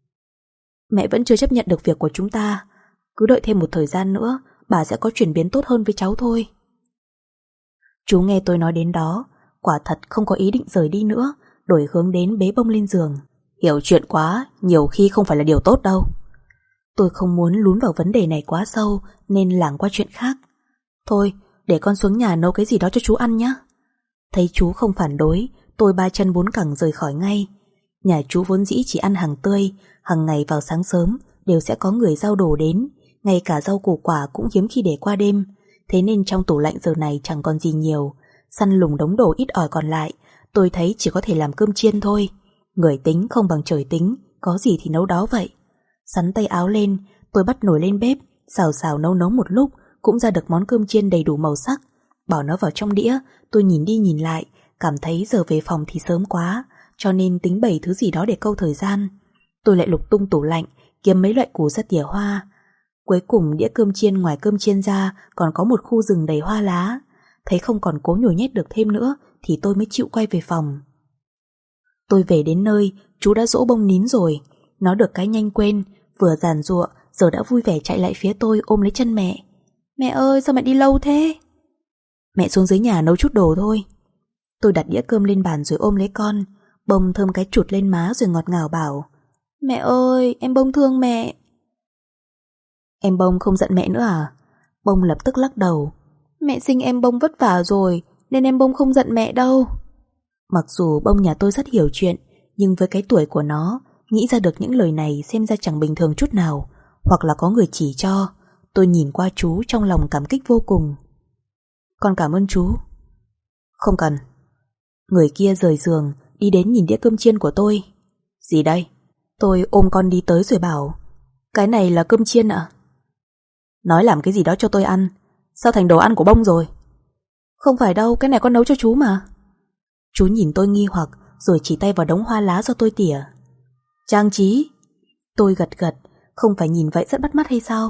Mẹ vẫn chưa chấp nhận được việc của chúng ta. Cứ đợi thêm một thời gian nữa, bà sẽ có chuyển biến tốt hơn với cháu thôi. Chú nghe tôi nói đến đó, quả thật không có ý định rời đi nữa, đổi hướng đến bế Bông lên giường. Hiểu chuyện quá, nhiều khi không phải là điều tốt đâu. Tôi không muốn lún vào vấn đề này quá sâu nên lảng qua chuyện khác. Thôi, để con xuống nhà nấu cái gì đó cho chú ăn nhé. Thấy chú không phản đối, tôi ba chân bốn cẳng rời khỏi ngay. Nhà chú vốn dĩ chỉ ăn hàng tươi, hàng ngày vào sáng sớm đều sẽ có người giao đồ đến, ngay cả rau củ quả cũng hiếm khi để qua đêm. Thế nên trong tủ lạnh giờ này chẳng còn gì nhiều. Săn lùng đống đồ ít ỏi còn lại, tôi thấy chỉ có thể làm cơm chiên thôi. Người tính không bằng trời tính, có gì thì nấu đó vậy. Sắn tay áo lên, tôi bắt nồi lên bếp, xào xào nấu một lúc cũng ra được món cơm chiên đầy đủ màu sắc. Bỏ nó vào trong đĩa, tôi nhìn đi nhìn lại, cảm thấy giờ về phòng thì sớm quá, cho nên tính bày thứ gì đó để câu thời gian. Tôi lại lục tung tủ lạnh, kiếm mấy loại củ ra tỉa hoa. Cuối cùng đĩa cơm chiên ngoài cơm chiên ra còn có một khu rừng đầy hoa lá. Thấy không còn cố nhồi nhét được thêm nữa thì tôi mới chịu quay về phòng. Tôi về đến nơi, chú đã dỗ Bông nín rồi. Nó được cái nhanh quên, vừa giàn giụa giờ đã vui vẻ chạy lại phía tôi ôm lấy chân mẹ. Mẹ ơi, sao mẹ đi lâu thế? Mẹ xuống dưới nhà nấu chút đồ thôi. Tôi đặt đĩa cơm lên bàn rồi ôm lấy con. Bông thơm cái chụt lên má rồi ngọt ngào bảo, mẹ ơi, em Bông thương mẹ. Em Bông không giận mẹ nữa à? Bông lập tức lắc đầu. Mẹ sinh em Bông vất vả rồi, nên em Bông không giận mẹ đâu. Mặc dù Bông nhà tôi rất hiểu chuyện, nhưng với cái tuổi của nó, nghĩ ra được những lời này xem ra chẳng bình thường chút nào, hoặc là có người chỉ cho. Tôi nhìn qua chú trong lòng cảm kích vô cùng. Con cảm ơn chú. Không cần. Người kia rời giường, đi đến nhìn đĩa cơm chiên của tôi. Gì đây? Tôi ôm con đi tới rồi bảo, cái này là cơm chiên ạ. Nói làm cái gì đó cho tôi ăn, sao thành đồ ăn của Bông rồi? Không phải đâu, cái này con nấu cho chú mà. Chú nhìn tôi nghi hoặc rồi chỉ tay vào đống hoa lá do tôi tỉa. Trang trí. Tôi gật gật, không phải nhìn vậy rất bắt mắt hay sao?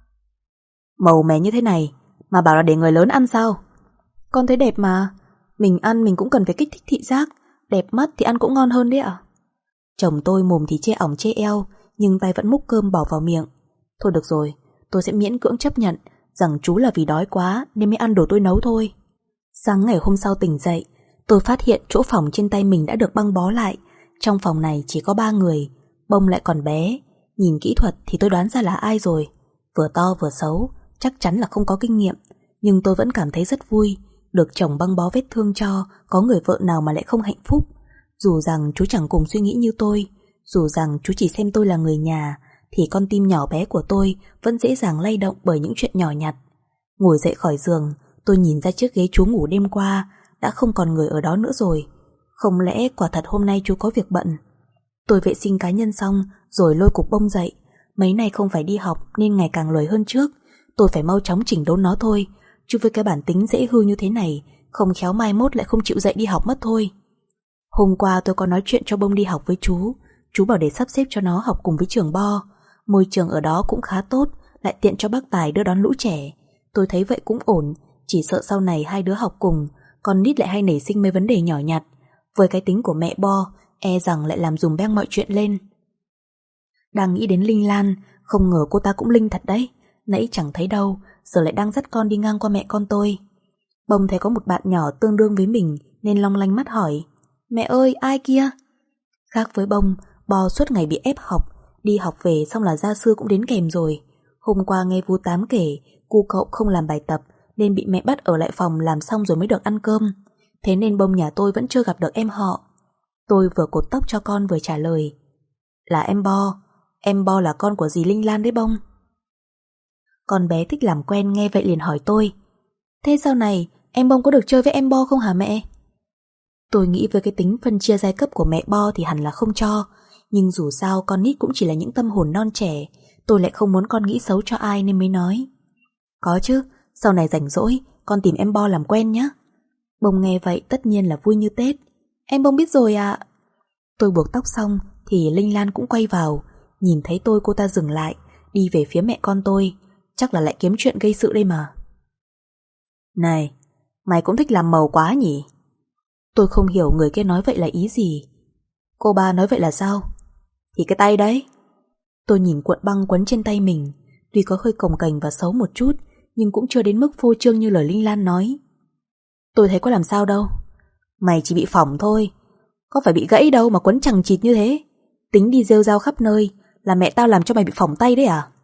Màu mè như thế này mà bảo là để người lớn ăn sao? Con thấy đẹp mà. Mình ăn mình cũng cần phải kích thích thị giác. Đẹp mắt thì ăn cũng ngon hơn đấy ạ. Chồng tôi mồm thì chê ỏng chê eo, nhưng tay vẫn múc cơm bỏ vào miệng. Thôi được rồi, tôi sẽ miễn cưỡng chấp nhận rằng chú là vì đói quá nên mới ăn đồ tôi nấu thôi. Sáng ngày hôm sau tỉnh dậy, tôi phát hiện chỗ phòng trên tay mình đã được băng bó lại. Trong phòng này chỉ có 3 người, Bông lại còn bé. Nhìn kỹ thuật thì tôi đoán ra là ai rồi. Vừa to vừa xấu, chắc chắn là không có kinh nghiệm. Nhưng tôi vẫn cảm thấy rất vui. Được chồng băng bó vết thương cho, có người vợ nào mà lại không hạnh phúc. Dù rằng chú chẳng cùng suy nghĩ như tôi, dù rằng chú chỉ xem tôi là người nhà, thì con tim nhỏ bé của tôi vẫn dễ dàng lay động bởi những chuyện nhỏ nhặt. Ngồi dậy khỏi giường, tôi nhìn ra chiếc ghế chú ngủ đêm qua, đã không còn người ở đó nữa rồi. Không lẽ quả thật hôm nay chú có việc bận? Tôi vệ sinh cá nhân xong rồi lôi cục Bông dậy. Mấy nay không phải đi học nên ngày càng lười hơn trước. Tôi phải mau chóng chỉnh đốn nó thôi, chứ với cái bản tính dễ hư như thế này, không khéo mai mốt lại không chịu dậy đi học mất thôi. Hôm qua tôi có nói chuyện cho Bông đi học với chú, Chú bảo để sắp xếp cho nó học cùng với trường Bo. Môi trường ở đó cũng khá tốt, lại tiện cho bác Tài đưa đón lũ trẻ. Tôi thấy vậy cũng ổn, chỉ sợ sau này hai đứa học cùng, con nít lại hay nảy sinh mấy vấn đề nhỏ nhặt. Với cái tính của mẹ Bo, e rằng lại làm dùm beng mọi chuyện lên. Đang nghĩ đến Linh Lan, không ngờ cô ta cũng linh thật đấy. Nãy chẳng thấy đâu, giờ lại đang dắt con đi ngang qua mẹ con tôi. Bông thấy có một bạn nhỏ tương đương với mình nên long lanh mắt hỏi: Mẹ ơi, ai kia? Khác với Bông, Bo suốt ngày bị ép học, đi học về xong là gia sư cũng đến kèm rồi. Hôm qua nghe Vú Tám kể, cu cậu không làm bài tập nên bị mẹ bắt ở lại phòng làm xong rồi mới được ăn cơm. Thế nên Bông nhà tôi vẫn chưa gặp được em họ. Tôi vừa cột tóc cho con vừa trả lời: Là em Bo. Em Bo là con của dì Linh Lan đấy Bông. Con bé thích làm quen nghe vậy liền hỏi tôi: Thế sau này em Bông có được chơi với em Bo không hả mẹ? Tôi nghĩ với cái tính phân chia giai cấp của mẹ Bo thì hẳn là không cho. Nhưng dù sao con nít cũng chỉ là những tâm hồn non trẻ. Tôi lại không muốn con nghĩ xấu cho ai nên mới nói: Có chứ, sau này rảnh rỗi con tìm em Bo làm quen nhé. Bông nghe vậy tất nhiên là vui như Tết. Em Bông biết rồi ạ. Tôi buộc tóc xong thì Linh Lan cũng quay vào. Nhìn thấy tôi cô ta dừng lại, đi về phía mẹ con tôi. Chắc là lại kiếm chuyện gây sự đây mà. Này, mày cũng thích làm màu quá nhỉ? Tôi không hiểu người kia nói vậy là ý gì. Cô ba nói vậy là sao? Thì cái tay đấy. Tôi nhìn cuộn băng quấn trên tay mình. Tuy có hơi cồng kềnh và xấu một chút, nhưng cũng chưa đến mức phô trương như lời Linh Lan nói. Tôi thấy có làm sao đâu. Mày chỉ bị phỏng thôi, có phải bị gãy đâu mà quấn chằng chịt như thế. Tính đi rêu rao khắp nơi, là mẹ tao làm cho mày bị phỏng tay đấy à?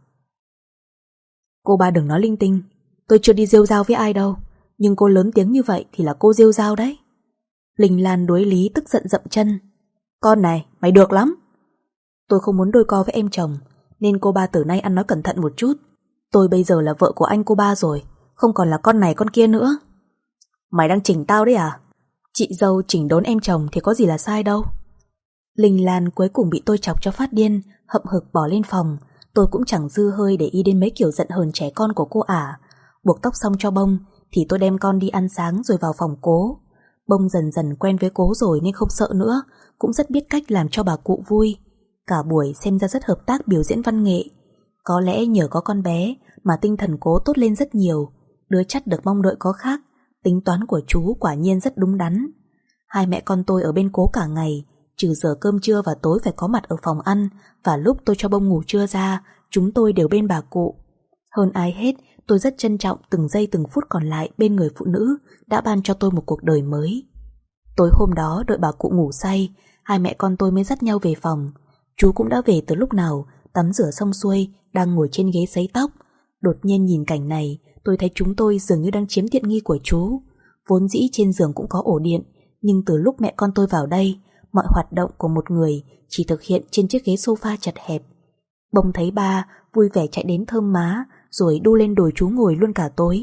Cô ba đừng nói linh tinh. Tôi chưa đi rêu rao với ai đâu, nhưng cô lớn tiếng như vậy thì là cô rêu rao đấy. Linh Lan đối lý tức giận dậm chân. Con này, mày được lắm. Tôi không muốn đôi co với em chồng, nên cô ba từ nay ăn nói cẩn thận một chút. Tôi bây giờ là vợ của anh cô ba rồi, không còn là con này con kia nữa. Mày đang chỉnh tao đấy à? Chị dâu chỉnh đốn em chồng thì có gì là sai đâu. Linh Lan cuối cùng bị tôi chọc cho phát điên, hậm hực bỏ lên phòng. Tôi cũng chẳng dư hơi để ý đến mấy kiểu giận hờn trẻ con của cô ả. Buộc tóc xong cho Bông thì tôi đem con đi ăn sáng rồi vào phòng Cố. Bông dần dần quen với Cố rồi nên không sợ nữa, cũng rất biết cách làm cho bà cụ vui. Cả buổi xem ra rất hợp tác biểu diễn văn nghệ. Có lẽ nhờ có con bé mà tinh thần Cố tốt lên rất nhiều. Đứa chắc được mong đợi có khác. Tính toán của chú quả nhiên rất đúng đắn. Hai mẹ con tôi ở bên Cố cả ngày, trừ giờ cơm trưa và tối phải có mặt ở phòng ăn, và lúc tôi cho Bông ngủ trưa ra, chúng tôi đều bên bà cụ. Hơn ai hết, tôi rất trân trọng từng giây từng phút còn lại bên người phụ nữ đã ban cho tôi một cuộc đời mới. Tối hôm đó đợi bà cụ ngủ say, hai mẹ con tôi mới dắt nhau về phòng. Chú cũng đã về từ lúc nào, tắm rửa xong xuôi, đang ngồi trên ghế sấy tóc. Đột nhiên nhìn cảnh này, tôi thấy chúng tôi dường như đang chiếm tiện nghi của chú. Vốn dĩ trên giường cũng có ổ điện, nhưng từ lúc mẹ con tôi vào đây, mọi hoạt động của một người chỉ thực hiện trên chiếc ghế sofa chật hẹp. Bông thấy ba, vui vẻ chạy đến thơm má, rồi đu lên đồi chú ngồi luôn cả tối.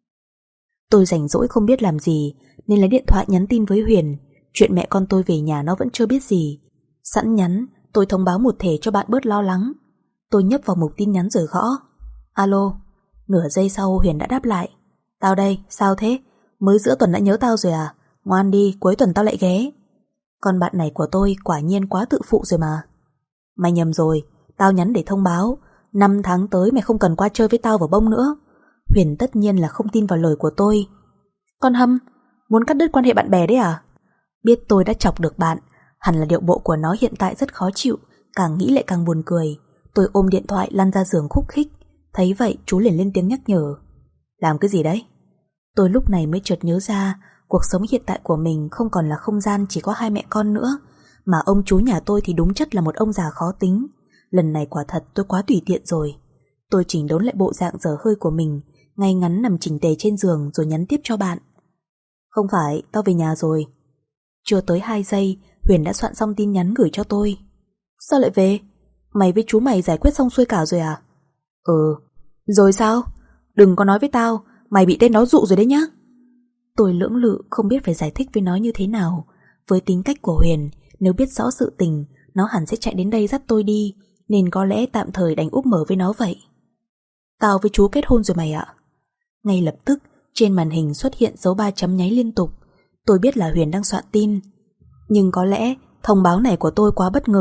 Tôi rảnh rỗi không biết làm gì, nên lấy điện thoại nhắn tin với Huyền. Chuyện mẹ con tôi về nhà nó vẫn chưa biết gì. Sẵn nhắn, tôi thông báo một thể cho bạn bớt lo lắng. Tôi nhấp vào mục tin nhắn rồi gõ: Alo. Nửa giây sau Huyền đã đáp lại: Tao đây, sao thế? Mới giữa tuần đã nhớ tao rồi à? Ngoan đi, cuối tuần tao lại ghé. Con bạn này của tôi quả nhiên quá tự phụ rồi mà. Mày nhầm rồi, tao nhắn để thông báo 5 tháng tới mày không cần qua chơi với tao và Bông nữa. Huyền tất nhiên là không tin vào lời của tôi. Con Hâm, muốn cắt đứt quan hệ bạn bè đấy à? Biết tôi đã chọc được bạn, hẳn là điệu bộ của nó hiện tại rất khó chịu, càng nghĩ lại càng buồn cười. Tôi ôm điện thoại lăn ra giường khúc khích. Thấy vậy chú liền lên tiếng nhắc nhở: Làm cái gì đấy? Tôi lúc này mới chợt nhớ ra, cuộc sống hiện tại của mình không còn là không gian chỉ có hai mẹ con nữa, mà ông chú nhà tôi thì đúng chất là một ông già khó tính. Lần này quả thật tôi quá tùy tiện rồi. Tôi chỉnh đốn lại bộ dạng dở hơi của mình, ngay ngắn nằm chỉnh tề trên giường rồi nhắn tiếp cho bạn: Không phải, tao về nhà rồi. Chưa tới 2 giây, Huyền đã soạn xong tin nhắn gửi cho tôi. Sao lại về? Mày với chú mày giải quyết xong xuôi cả rồi à? Ừ. Rồi sao? Đừng có nói với tao mày bị tên đó dụ rồi đấy nhá. Tôi lưỡng lự không biết phải giải thích với nó như thế nào. Với tính cách của Huyền, nếu biết rõ sự tình, nó hẳn sẽ chạy đến đây dắt tôi đi, nên có lẽ tạm thời đành úp mở với nó vậy. Tao với chú kết hôn rồi mày ạ. Ngay lập tức trên màn hình xuất hiện dấu 3 chấm nháy liên tục. Tôi biết là Huyền đang soạn tin, nhưng có lẽ thông báo này của tôi quá bất ngờ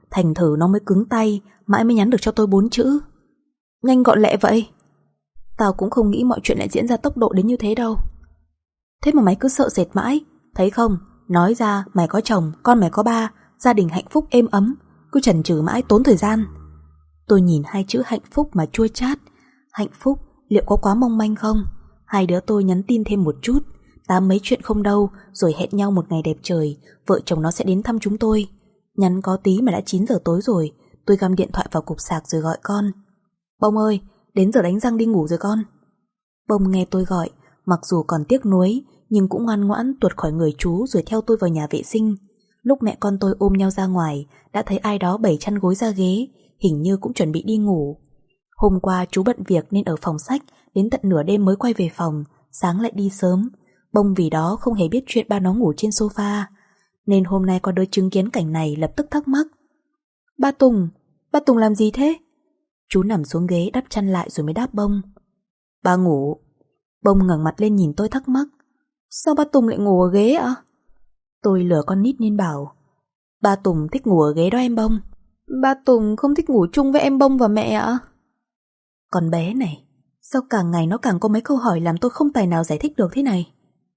thành thử nó mới cứng tay, mãi mới nhắn được cho tôi 4 chữ. Nhanh gọn lẹ vậy. Tao cũng không nghĩ mọi chuyện lại diễn ra tốc độ đến như thế đâu. Thế mà mày cứ sợ sệt mãi, thấy không? Nói ra mày có chồng, con mày có ba, gia đình hạnh phúc êm ấm, cứ chần chừ mãi tốn thời gian. Tôi nhìn 2 chữ hạnh phúc mà chua chát. Hạnh phúc liệu có quá mong manh không? Hai đứa tôi nhắn tin thêm một chút, tám mấy chuyện không đâu, rồi hẹn nhau một ngày đẹp trời, vợ chồng nó sẽ đến thăm chúng tôi. Nhắn có tí mà đã 9 giờ tối rồi. Tôi găm điện thoại vào cục sạc rồi gọi con. Bông ơi, đến giờ đánh răng đi ngủ rồi con. Bông nghe tôi gọi, mặc dù còn tiếc nuối, nhưng cũng ngoan ngoãn tuột khỏi người chú rồi theo tôi vào nhà vệ sinh. Lúc mẹ con tôi ôm nhau ra ngoài, đã thấy ai đó bày chăn gối ra ghế, hình như cũng chuẩn bị đi ngủ. Hôm qua chú bận việc nên ở phòng sách, đến tận nửa đêm mới quay về phòng, sáng lại đi sớm. Bông vì đó không hề biết chuyện ba nó ngủ trên sofa, nên hôm nay có đứa chứng kiến cảnh này lập tức thắc mắc. Ba Tùng làm gì thế? Chú nằm xuống ghế đắp chăn lại rồi mới đáp Bông. Ba ngủ. Bông ngẩng mặt lên nhìn tôi thắc mắc. Sao ba Tùng lại ngủ ở ghế ạ? Tôi lừa con nít nên bảo. Ba Tùng thích ngủ ở ghế đó em Bông. Ba Tùng không thích ngủ chung với em Bông và mẹ ạ? Con bé này, sao càng ngày nó càng có mấy câu hỏi làm tôi không tài nào giải thích được thế này.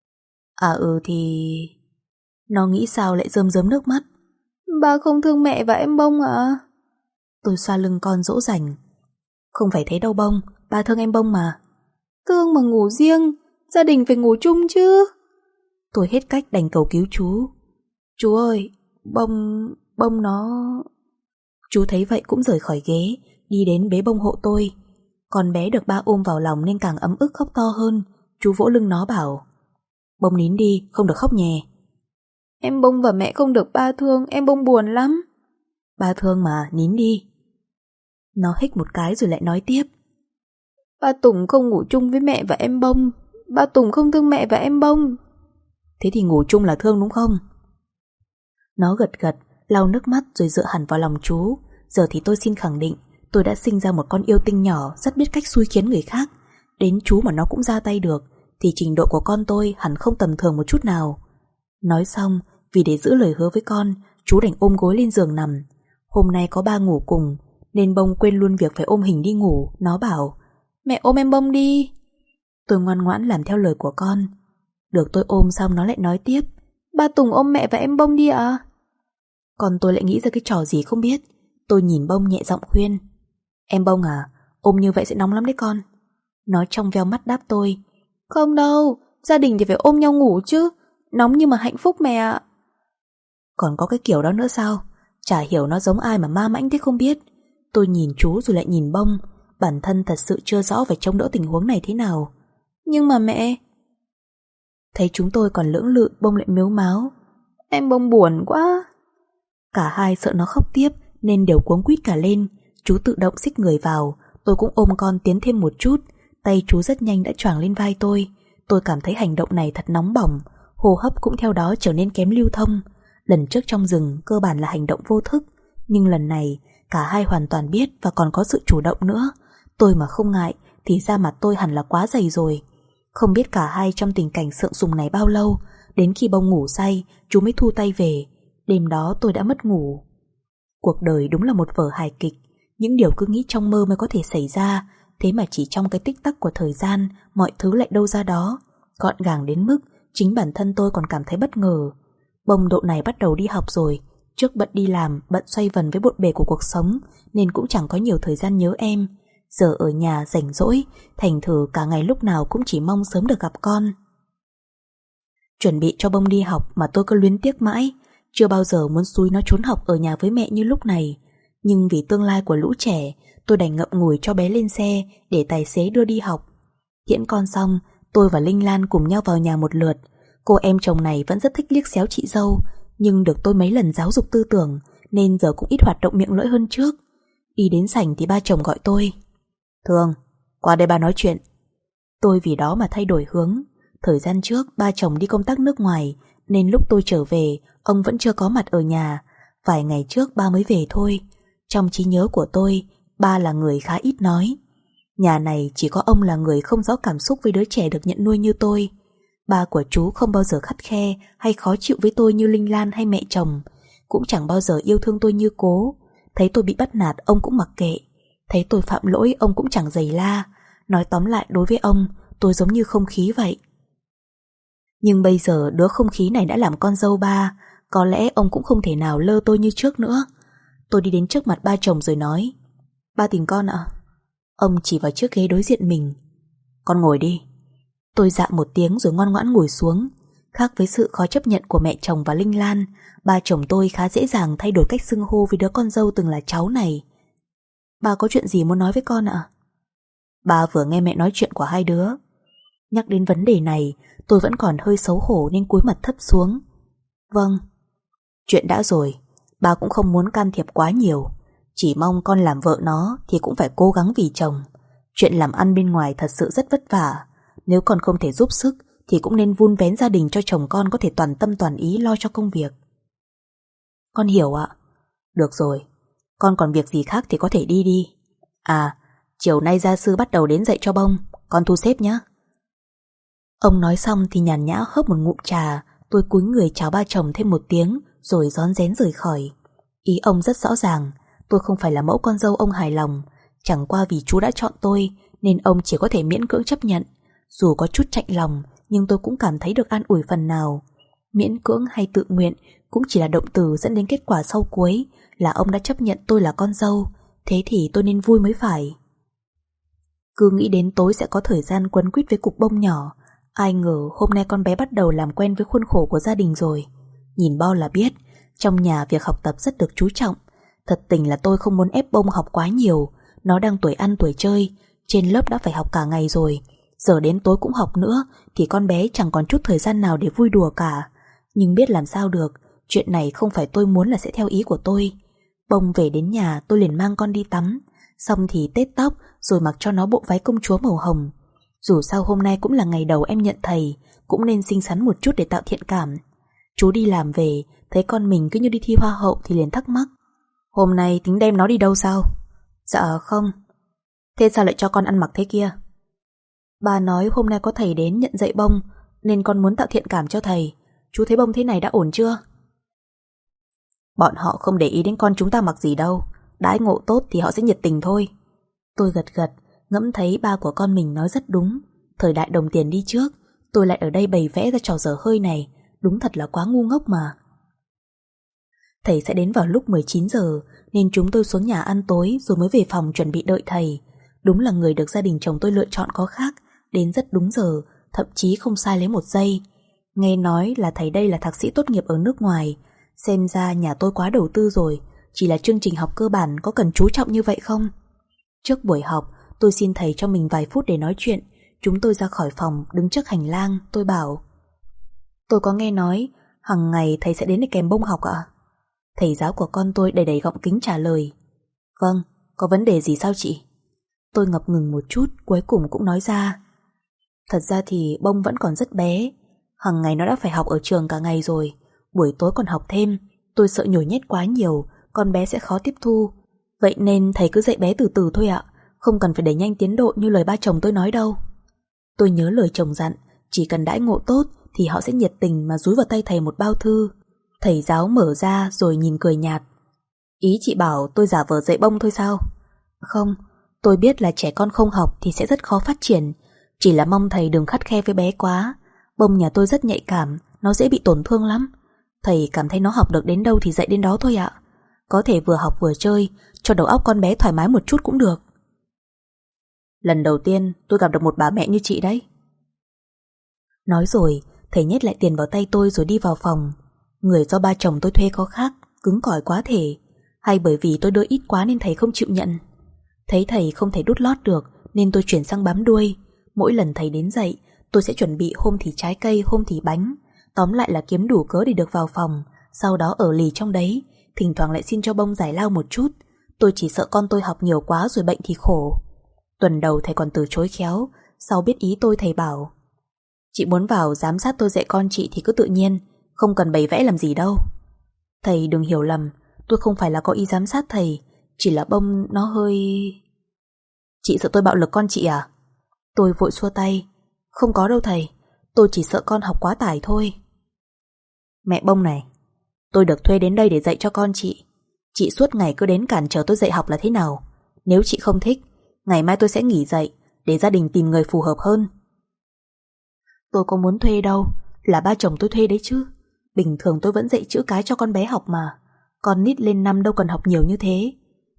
Thì... Nó nghĩ sao lại rơm rớm nước mắt. Ba không thương mẹ và em Bông ạ? Tôi xoa lưng con dỗ dành. Không phải thế đâu Bông, ba thương em Bông mà. Thương mà ngủ riêng, gia đình phải ngủ chung chứ. Tôi hết cách đành cầu cứu chú. Chú ơi, Bông nó... Chú thấy vậy cũng rời khỏi ghế, đi đến bế Bông hộ tôi. Con bé được ba ôm vào lòng nên càng ấm ức khóc to hơn. Chú vỗ lưng nó bảo. Bông nín đi, không được khóc nhè. Em Bông và mẹ không được ba thương, em Bông buồn lắm. Ba thương mà, nín đi. Nó hích một cái rồi lại nói tiếp. Ba Tùng không ngủ chung với mẹ và em Bông. Ba Tùng không thương mẹ và em Bông. Thế thì ngủ chung là thương đúng không? Nó gật gật, lau nước mắt rồi dựa hẳn vào lòng chú. Giờ thì tôi xin khẳng định, tôi đã sinh ra một con yêu tinh nhỏ rất biết cách xui khiến người khác. Đến chú mà nó cũng ra tay được, thì trình độ của con tôi hẳn không tầm thường một chút nào. Nói xong, vì để giữ lời hứa với con, chú đành ôm gối lên giường nằm. Hôm nay có ba ngủ cùng, nên Bông quên luôn việc phải ôm Hình đi ngủ. Nó bảo, mẹ ôm em Bông đi. Tôi ngoan ngoãn làm theo lời của con. Được tôi ôm xong nó lại nói tiếp, ba Tùng ôm mẹ và em Bông đi ạ. Còn tôi lại nghĩ ra cái trò gì không biết. Tôi nhìn Bông nhẹ giọng khuyên. Em Bông à, ôm như vậy sẽ nóng lắm đấy con. Nó trong veo mắt đáp tôi. Không đâu, gia đình thì phải ôm nhau ngủ chứ. Nóng nhưng mà hạnh phúc mẹ ạ. Còn có cái kiểu đó nữa sao? Chả hiểu nó giống ai mà ma mãnh thế không biết. Tôi nhìn chú rồi lại nhìn Bông. Bản thân thật sự chưa rõ phải trông đỡ tình huống này thế nào. Nhưng mà mẹ... Thấy chúng tôi còn lưỡng lự, Bông lại mếu máo. Em Bông buồn quá. Cả hai sợ nó khóc tiếp nên đều cuống quýt cả lên. Chú tự động xích người vào. Tôi cũng ôm con tiến thêm một chút. Tay chú rất nhanh đã choàng lên vai tôi. Tôi cảm thấy hành động này thật nóng bỏng. Hô hấp cũng theo đó trở nên kém lưu thông. Lần trước trong rừng cơ bản là hành động vô thức, nhưng lần này cả hai hoàn toàn biết và còn có sự chủ động nữa. Tôi mà không ngại thì da mặt tôi hẳn là quá dày rồi. Không biết cả hai trong tình cảnh sượng sùng này bao lâu. Đến khi Bông ngủ say, chú mới thu tay về. Đêm đó tôi đã mất ngủ. Cuộc đời đúng là một vở hài kịch. Những điều cứ nghĩ trong mơ mới có thể xảy ra, thế mà chỉ trong cái tích tắc của thời gian, mọi thứ lại đâu ra đó. Gọn gàng đến mức chính bản thân tôi còn cảm thấy bất ngờ. Bông độ này bắt đầu đi học rồi. Trước bận đi làm, bận xoay vần với bộn bề của cuộc sống, nên cũng chẳng có nhiều thời gian nhớ em. Giờ ở nhà rảnh rỗi, thành thử cả ngày lúc nào cũng chỉ mong sớm được gặp con. Chuẩn bị cho Bông đi học mà tôi cứ luyến tiếc mãi. Chưa bao giờ muốn xúi nó trốn học ở nhà với mẹ như lúc này. Nhưng vì tương lai của lũ trẻ, tôi đành ngậm ngùi cho bé lên xe để tài xế đưa đi học. Tiễn con xong, tôi và Linh Lan cùng nhau vào nhà một lượt. Cô em chồng này vẫn rất thích liếc xéo chị dâu, nhưng được tôi mấy lần giáo dục tư tưởng nên giờ cũng ít hoạt động miệng lưỡi hơn trước. Đi đến sảnh thì ba chồng gọi tôi. Thương, qua đây ba nói chuyện. Tôi vì đó mà thay đổi hướng. Thời gian trước ba chồng đi công tác nước ngoài, nên lúc tôi trở về ông vẫn chưa có mặt ở nhà. Vài ngày trước ba mới về thôi. Trong trí nhớ của tôi, ba là người khá ít nói. Nhà này chỉ có ông là người không rõ cảm xúc với đứa trẻ được nhận nuôi như tôi. Ba của chú không bao giờ khắt khe hay khó chịu với tôi như Linh Lan hay mẹ chồng, cũng chẳng bao giờ yêu thương tôi như cố. Thấy tôi bị bắt nạt ông cũng mặc kệ, thấy tôi phạm lỗi ông cũng chẳng giày la. Nói tóm lại đối với ông, tôi giống như không khí vậy. Nhưng bây giờ đứa không khí này đã làm con dâu ba, có lẽ ông cũng không thể nào lơ tôi như trước nữa. Tôi đi đến trước mặt ba chồng rồi nói: Ba tìm con ạ. Ông chỉ vào chiếc ghế đối diện mình: Con ngồi đi. Tôi dạ một tiếng rồi ngoan ngoãn ngồi xuống. Khác với sự khó chấp nhận của mẹ chồng và Linh Lan, ba chồng tôi khá dễ dàng thay đổi cách xưng hô với đứa con dâu từng là cháu này. Ba có chuyện gì muốn nói với con ạ? Ba vừa nghe mẹ nói chuyện của hai đứa. Nhắc đến vấn đề này, tôi vẫn còn hơi xấu hổ nên cúi mặt thấp xuống. Vâng. Chuyện đã rồi, ba cũng không muốn can thiệp quá nhiều. Chỉ mong con làm vợ nó thì cũng phải cố gắng vì chồng. Chuyện làm ăn bên ngoài thật sự rất vất vả. Nếu con không thể giúp sức thì cũng nên vun vén gia đình cho chồng con có thể toàn tâm toàn ý lo cho công việc. Con hiểu ạ. Được rồi, con còn việc gì khác thì có thể đi đi. À, chiều nay gia sư bắt đầu đến dạy cho bông, con thu xếp nhé. Ông nói xong thì nhàn nhã hớp một ngụm trà. Tôi cúi người chào ba chồng thêm một tiếng rồi rón rén rời khỏi. Ý ông rất rõ ràng, tôi không phải là mẫu con dâu ông hài lòng. Chẳng qua vì chú đã chọn tôi nên ông chỉ có thể miễn cưỡng chấp nhận. Dù có chút chạnh lòng nhưng tôi cũng cảm thấy được an ủi phần nào. Miễn cưỡng hay tự nguyện cũng chỉ là động từ dẫn đến kết quả sau cuối là ông đã chấp nhận tôi là con dâu. Thế thì tôi nên vui mới phải. Cứ nghĩ đến tối sẽ có thời gian quấn quýt với cục bông nhỏ, ai ngờ hôm nay con bé bắt đầu làm quen với khuôn khổ của gia đình rồi. Nhìn bao là biết, trong nhà việc học tập rất được chú trọng. Thật tình là tôi không muốn ép bông học quá nhiều. Nó đang tuổi ăn tuổi chơi, trên lớp đã phải học cả ngày rồi. Giờ đến tối cũng học nữa thì con bé chẳng còn chút thời gian nào để vui đùa cả. Nhưng biết làm sao được, chuyện này không phải tôi muốn là sẽ theo ý của tôi. Bông về đến nhà tôi liền mang con đi tắm, xong thì tết tóc rồi mặc cho nó bộ váy công chúa màu hồng. Dù sao hôm nay cũng là ngày đầu em nhận thầy, cũng nên xinh xắn một chút để tạo thiện cảm. Chú đi làm về, thấy con mình cứ như đi thi hoa hậu thì liền thắc mắc: Hôm nay tính đem nó đi đâu sao? Dạ không. Thế sao lại cho con ăn mặc thế kia? Bà nói hôm nay có thầy đến nhận dạy bông nên con muốn tạo thiện cảm cho thầy. Chú thấy bông thế này đã ổn chưa? Bọn họ không để ý đến con chúng ta mặc gì đâu. Đãi ngộ tốt thì họ sẽ nhiệt tình thôi. Tôi gật gật, ngẫm thấy ba của con mình nói rất đúng. Thời đại đồng tiền đi trước, tôi lại ở đây bày vẽ ra trò dở hơi này. Đúng thật là quá ngu ngốc mà. Thầy sẽ đến vào lúc 19 giờ nên chúng tôi xuống nhà ăn tối rồi mới về phòng chuẩn bị đợi thầy. Đúng là người được gia đình chồng tôi lựa chọn có khác, đến rất đúng giờ, thậm chí không sai lấy một giây. Nghe nói là thầy đây là thạc sĩ tốt nghiệp ở nước ngoài. Xem ra nhà tôi quá đầu tư rồi. Chỉ là chương trình học cơ bản có cần chú trọng như vậy không? Trước buổi học, tôi xin thầy cho mình vài phút để nói chuyện. Chúng tôi ra khỏi phòng, đứng trước hành lang. Tôi bảo: Tôi có nghe nói hàng ngày thầy sẽ đến để kèm bông học ạ? Thầy giáo của con tôi đầy đầy gọng kính trả lời: Vâng, có vấn đề gì sao chị? Tôi ngập ngừng một chút, cuối cùng cũng nói ra: Thật ra thì bông vẫn còn rất bé. Hàng ngày nó đã phải học ở trường cả ngày rồi. Buổi tối còn học thêm. Tôi sợ nhồi nhét quá nhiều, con bé sẽ khó tiếp thu. Vậy nên thầy cứ dạy bé từ từ thôi ạ. Không cần phải đẩy nhanh tiến độ như lời ba chồng tôi nói đâu. Tôi nhớ lời chồng dặn, chỉ cần đãi ngộ tốt thì họ sẽ nhiệt tình mà dúi vào tay thầy một bao thư. Thầy giáo mở ra rồi nhìn cười nhạt: Ý chị bảo tôi giả vờ dạy bông thôi sao? Không, tôi biết là trẻ con không học thì sẽ rất khó phát triển. Chỉ là mong thầy đừng khắt khe với bé quá. Bông nhà tôi rất nhạy cảm, nó dễ bị tổn thương lắm. Thầy cảm thấy nó học được đến đâu thì dạy đến đó thôi ạ. Có thể vừa học vừa chơi, cho đầu óc con bé thoải mái một chút cũng được. Lần đầu tiên tôi gặp được một bà mẹ như chị đấy. Nói rồi, thầy nhét lại tiền vào tay tôi rồi đi vào phòng. Người do ba chồng tôi thuê có khác, cứng cỏi quá thể. Hay bởi vì tôi đưa ít quá nên thầy không chịu nhận. Thấy thầy không thể đút lót được nên tôi chuyển sang bám đuôi. Mỗi lần thầy đến dạy, tôi sẽ chuẩn bị hôm thì trái cây, hôm thì bánh. Tóm lại là kiếm đủ cớ để được vào phòng. Sau đó ở lì trong đấy, thỉnh thoảng lại xin cho bông giải lao một chút. Tôi chỉ sợ con tôi học nhiều quá rồi bệnh thì khổ. Tuần đầu thầy còn từ chối khéo. Sau biết ý tôi thầy bảo: Chị muốn vào giám sát tôi dạy con chị thì cứ tự nhiên, không cần bày vẽ làm gì đâu. Thầy đừng hiểu lầm, tôi không phải là có ý giám sát thầy. Chỉ là bông nó hơi... Chị sợ tôi bạo lực con chị à? Tôi vội xua tay: Không có đâu thầy, tôi chỉ sợ con học quá tải thôi. Mẹ bông này, tôi được thuê đến đây để dạy cho con chị. Chị suốt ngày cứ đến cản trở tôi dạy học là thế nào? Nếu chị không thích, ngày mai tôi sẽ nghỉ dạy để gia đình tìm người phù hợp hơn. Tôi có muốn thuê đâu, là ba chồng tôi thuê đấy chứ. Bình thường tôi vẫn dạy chữ cái cho con bé học mà. Con nít lên năm đâu cần học nhiều như thế.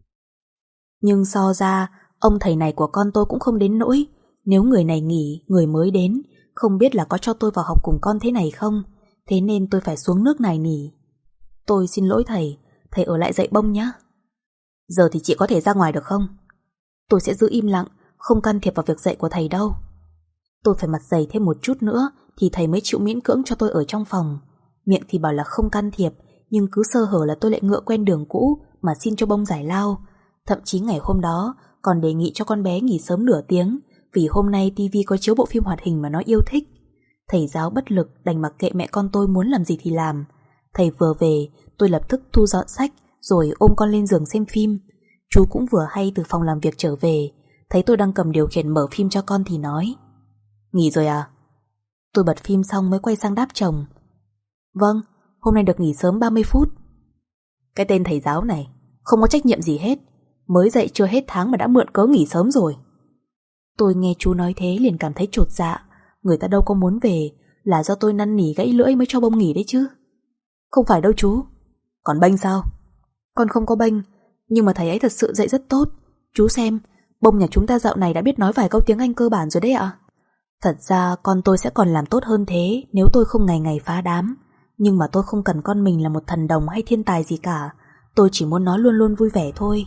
Nhưng so ra, ông thầy này của con tôi cũng không đến nỗi. Nếu người này nghỉ, người mới đến, không biết là có cho tôi vào học cùng con thế này không. Thế nên tôi phải xuống nước này nỉ. Tôi xin lỗi thầy, thầy ở lại dạy bông nhé. Giờ thì chị có thể ra ngoài được không? Tôi sẽ giữ im lặng, không can thiệp vào việc dạy của thầy đâu. Tôi phải mặt dày thêm một chút nữa thì thầy mới chịu miễn cưỡng cho tôi ở trong phòng. Miệng thì bảo là không can thiệp, nhưng cứ sơ hở là tôi lại ngựa quen đường cũ mà xin cho bông giải lao. Thậm chí ngày hôm đó còn đề nghị cho con bé nghỉ sớm nửa tiếng vì hôm nay tivi có chiếu bộ phim hoạt hình mà nó yêu thích. Thầy giáo bất lực đành mặc kệ mẹ con tôi muốn làm gì thì làm. Thầy vừa về, tôi lập tức thu dọn sách rồi ôm con lên giường xem phim. Chú cũng vừa hay từ phòng làm việc trở về, thấy tôi đang cầm điều khiển mở phim cho con thì nói: Nghỉ rồi à? Tôi bật phim xong mới quay sang đáp chồng: Vâng, hôm nay được nghỉ sớm 30 phút. Cái tên thầy giáo này không có trách nhiệm gì hết, mới dạy chưa hết tháng mà đã mượn cớ nghỉ sớm rồi. Tôi nghe chú nói thế liền cảm thấy chột dạ. Người ta đâu có muốn về, là do tôi năn nỉ gãy lưỡi mới cho bông nghỉ đấy chứ. Không phải đâu chú. Còn bênh sao? Con không có bênh, nhưng mà thầy ấy thật sự dạy rất tốt. Chú xem, bông nhà chúng ta dạo này đã biết nói vài câu tiếng Anh cơ bản rồi đấy ạ. Thật ra con tôi sẽ còn làm tốt hơn thế nếu tôi không ngày ngày phá đám. Nhưng mà tôi không cần con mình là một thần đồng hay thiên tài gì cả. Tôi chỉ muốn nó luôn luôn vui vẻ thôi.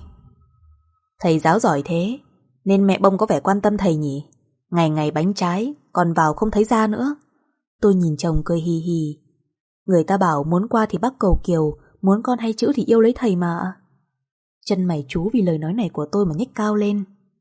Thầy giáo giỏi thế nên mẹ bông có vẻ quan tâm thầy nhỉ. Ngày ngày bánh trái, còn vào không thấy ra nữa. Tôi nhìn chồng cười hì hì. Người ta bảo muốn qua thì bắc cầu kiều, muốn con hay chữ thì yêu lấy thầy mà. Chân mày chú vì lời nói này của tôi mà nhếch cao lên.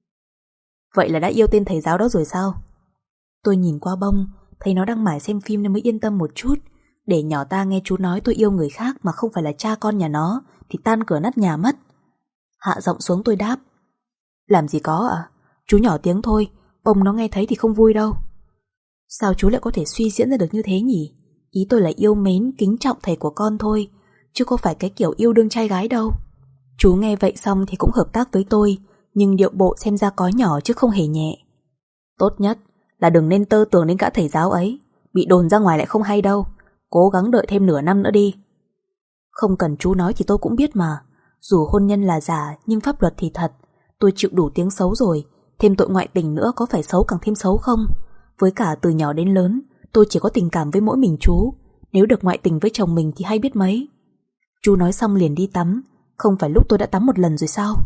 Vậy là đã yêu tên thầy giáo đó rồi sao? Tôi nhìn qua bông, thấy nó đang mải xem phim nên mới yên tâm một chút. Để nhỏ ta nghe chú nói tôi yêu người khác mà không phải là cha con nhà nó thì tan cửa nát nhà mất. Hạ giọng xuống tôi đáp: Làm gì có ạ? Chú nhỏ tiếng thôi, bông nó nghe thấy thì không vui đâu. Sao chú lại có thể suy diễn ra được như thế nhỉ? Ý tôi là yêu mến, kính trọng thầy của con thôi, chứ có phải cái kiểu yêu đương trai gái đâu. Chú nghe vậy xong thì cũng hợp tác với tôi, nhưng điệu bộ xem ra có nhỏ chứ không hề nhẹ. Tốt nhất là đừng nên tơ tưởng đến cả thầy giáo ấy, bị đồn ra ngoài lại không hay đâu. Cố gắng đợi thêm nửa năm nữa đi. Không cần chú nói thì tôi cũng biết mà. Dù hôn nhân là giả nhưng pháp luật thì thật. Tôi chịu đủ tiếng xấu rồi, thêm tội ngoại tình nữa có phải xấu càng thêm xấu không? Với cả từ nhỏ đến lớn tôi chỉ có tình cảm với mỗi mình chú. Nếu được ngoại tình với chồng mình thì hay biết mấy. Chú nói xong liền đi tắm. Không phải lúc tôi đã tắm một lần rồi sao?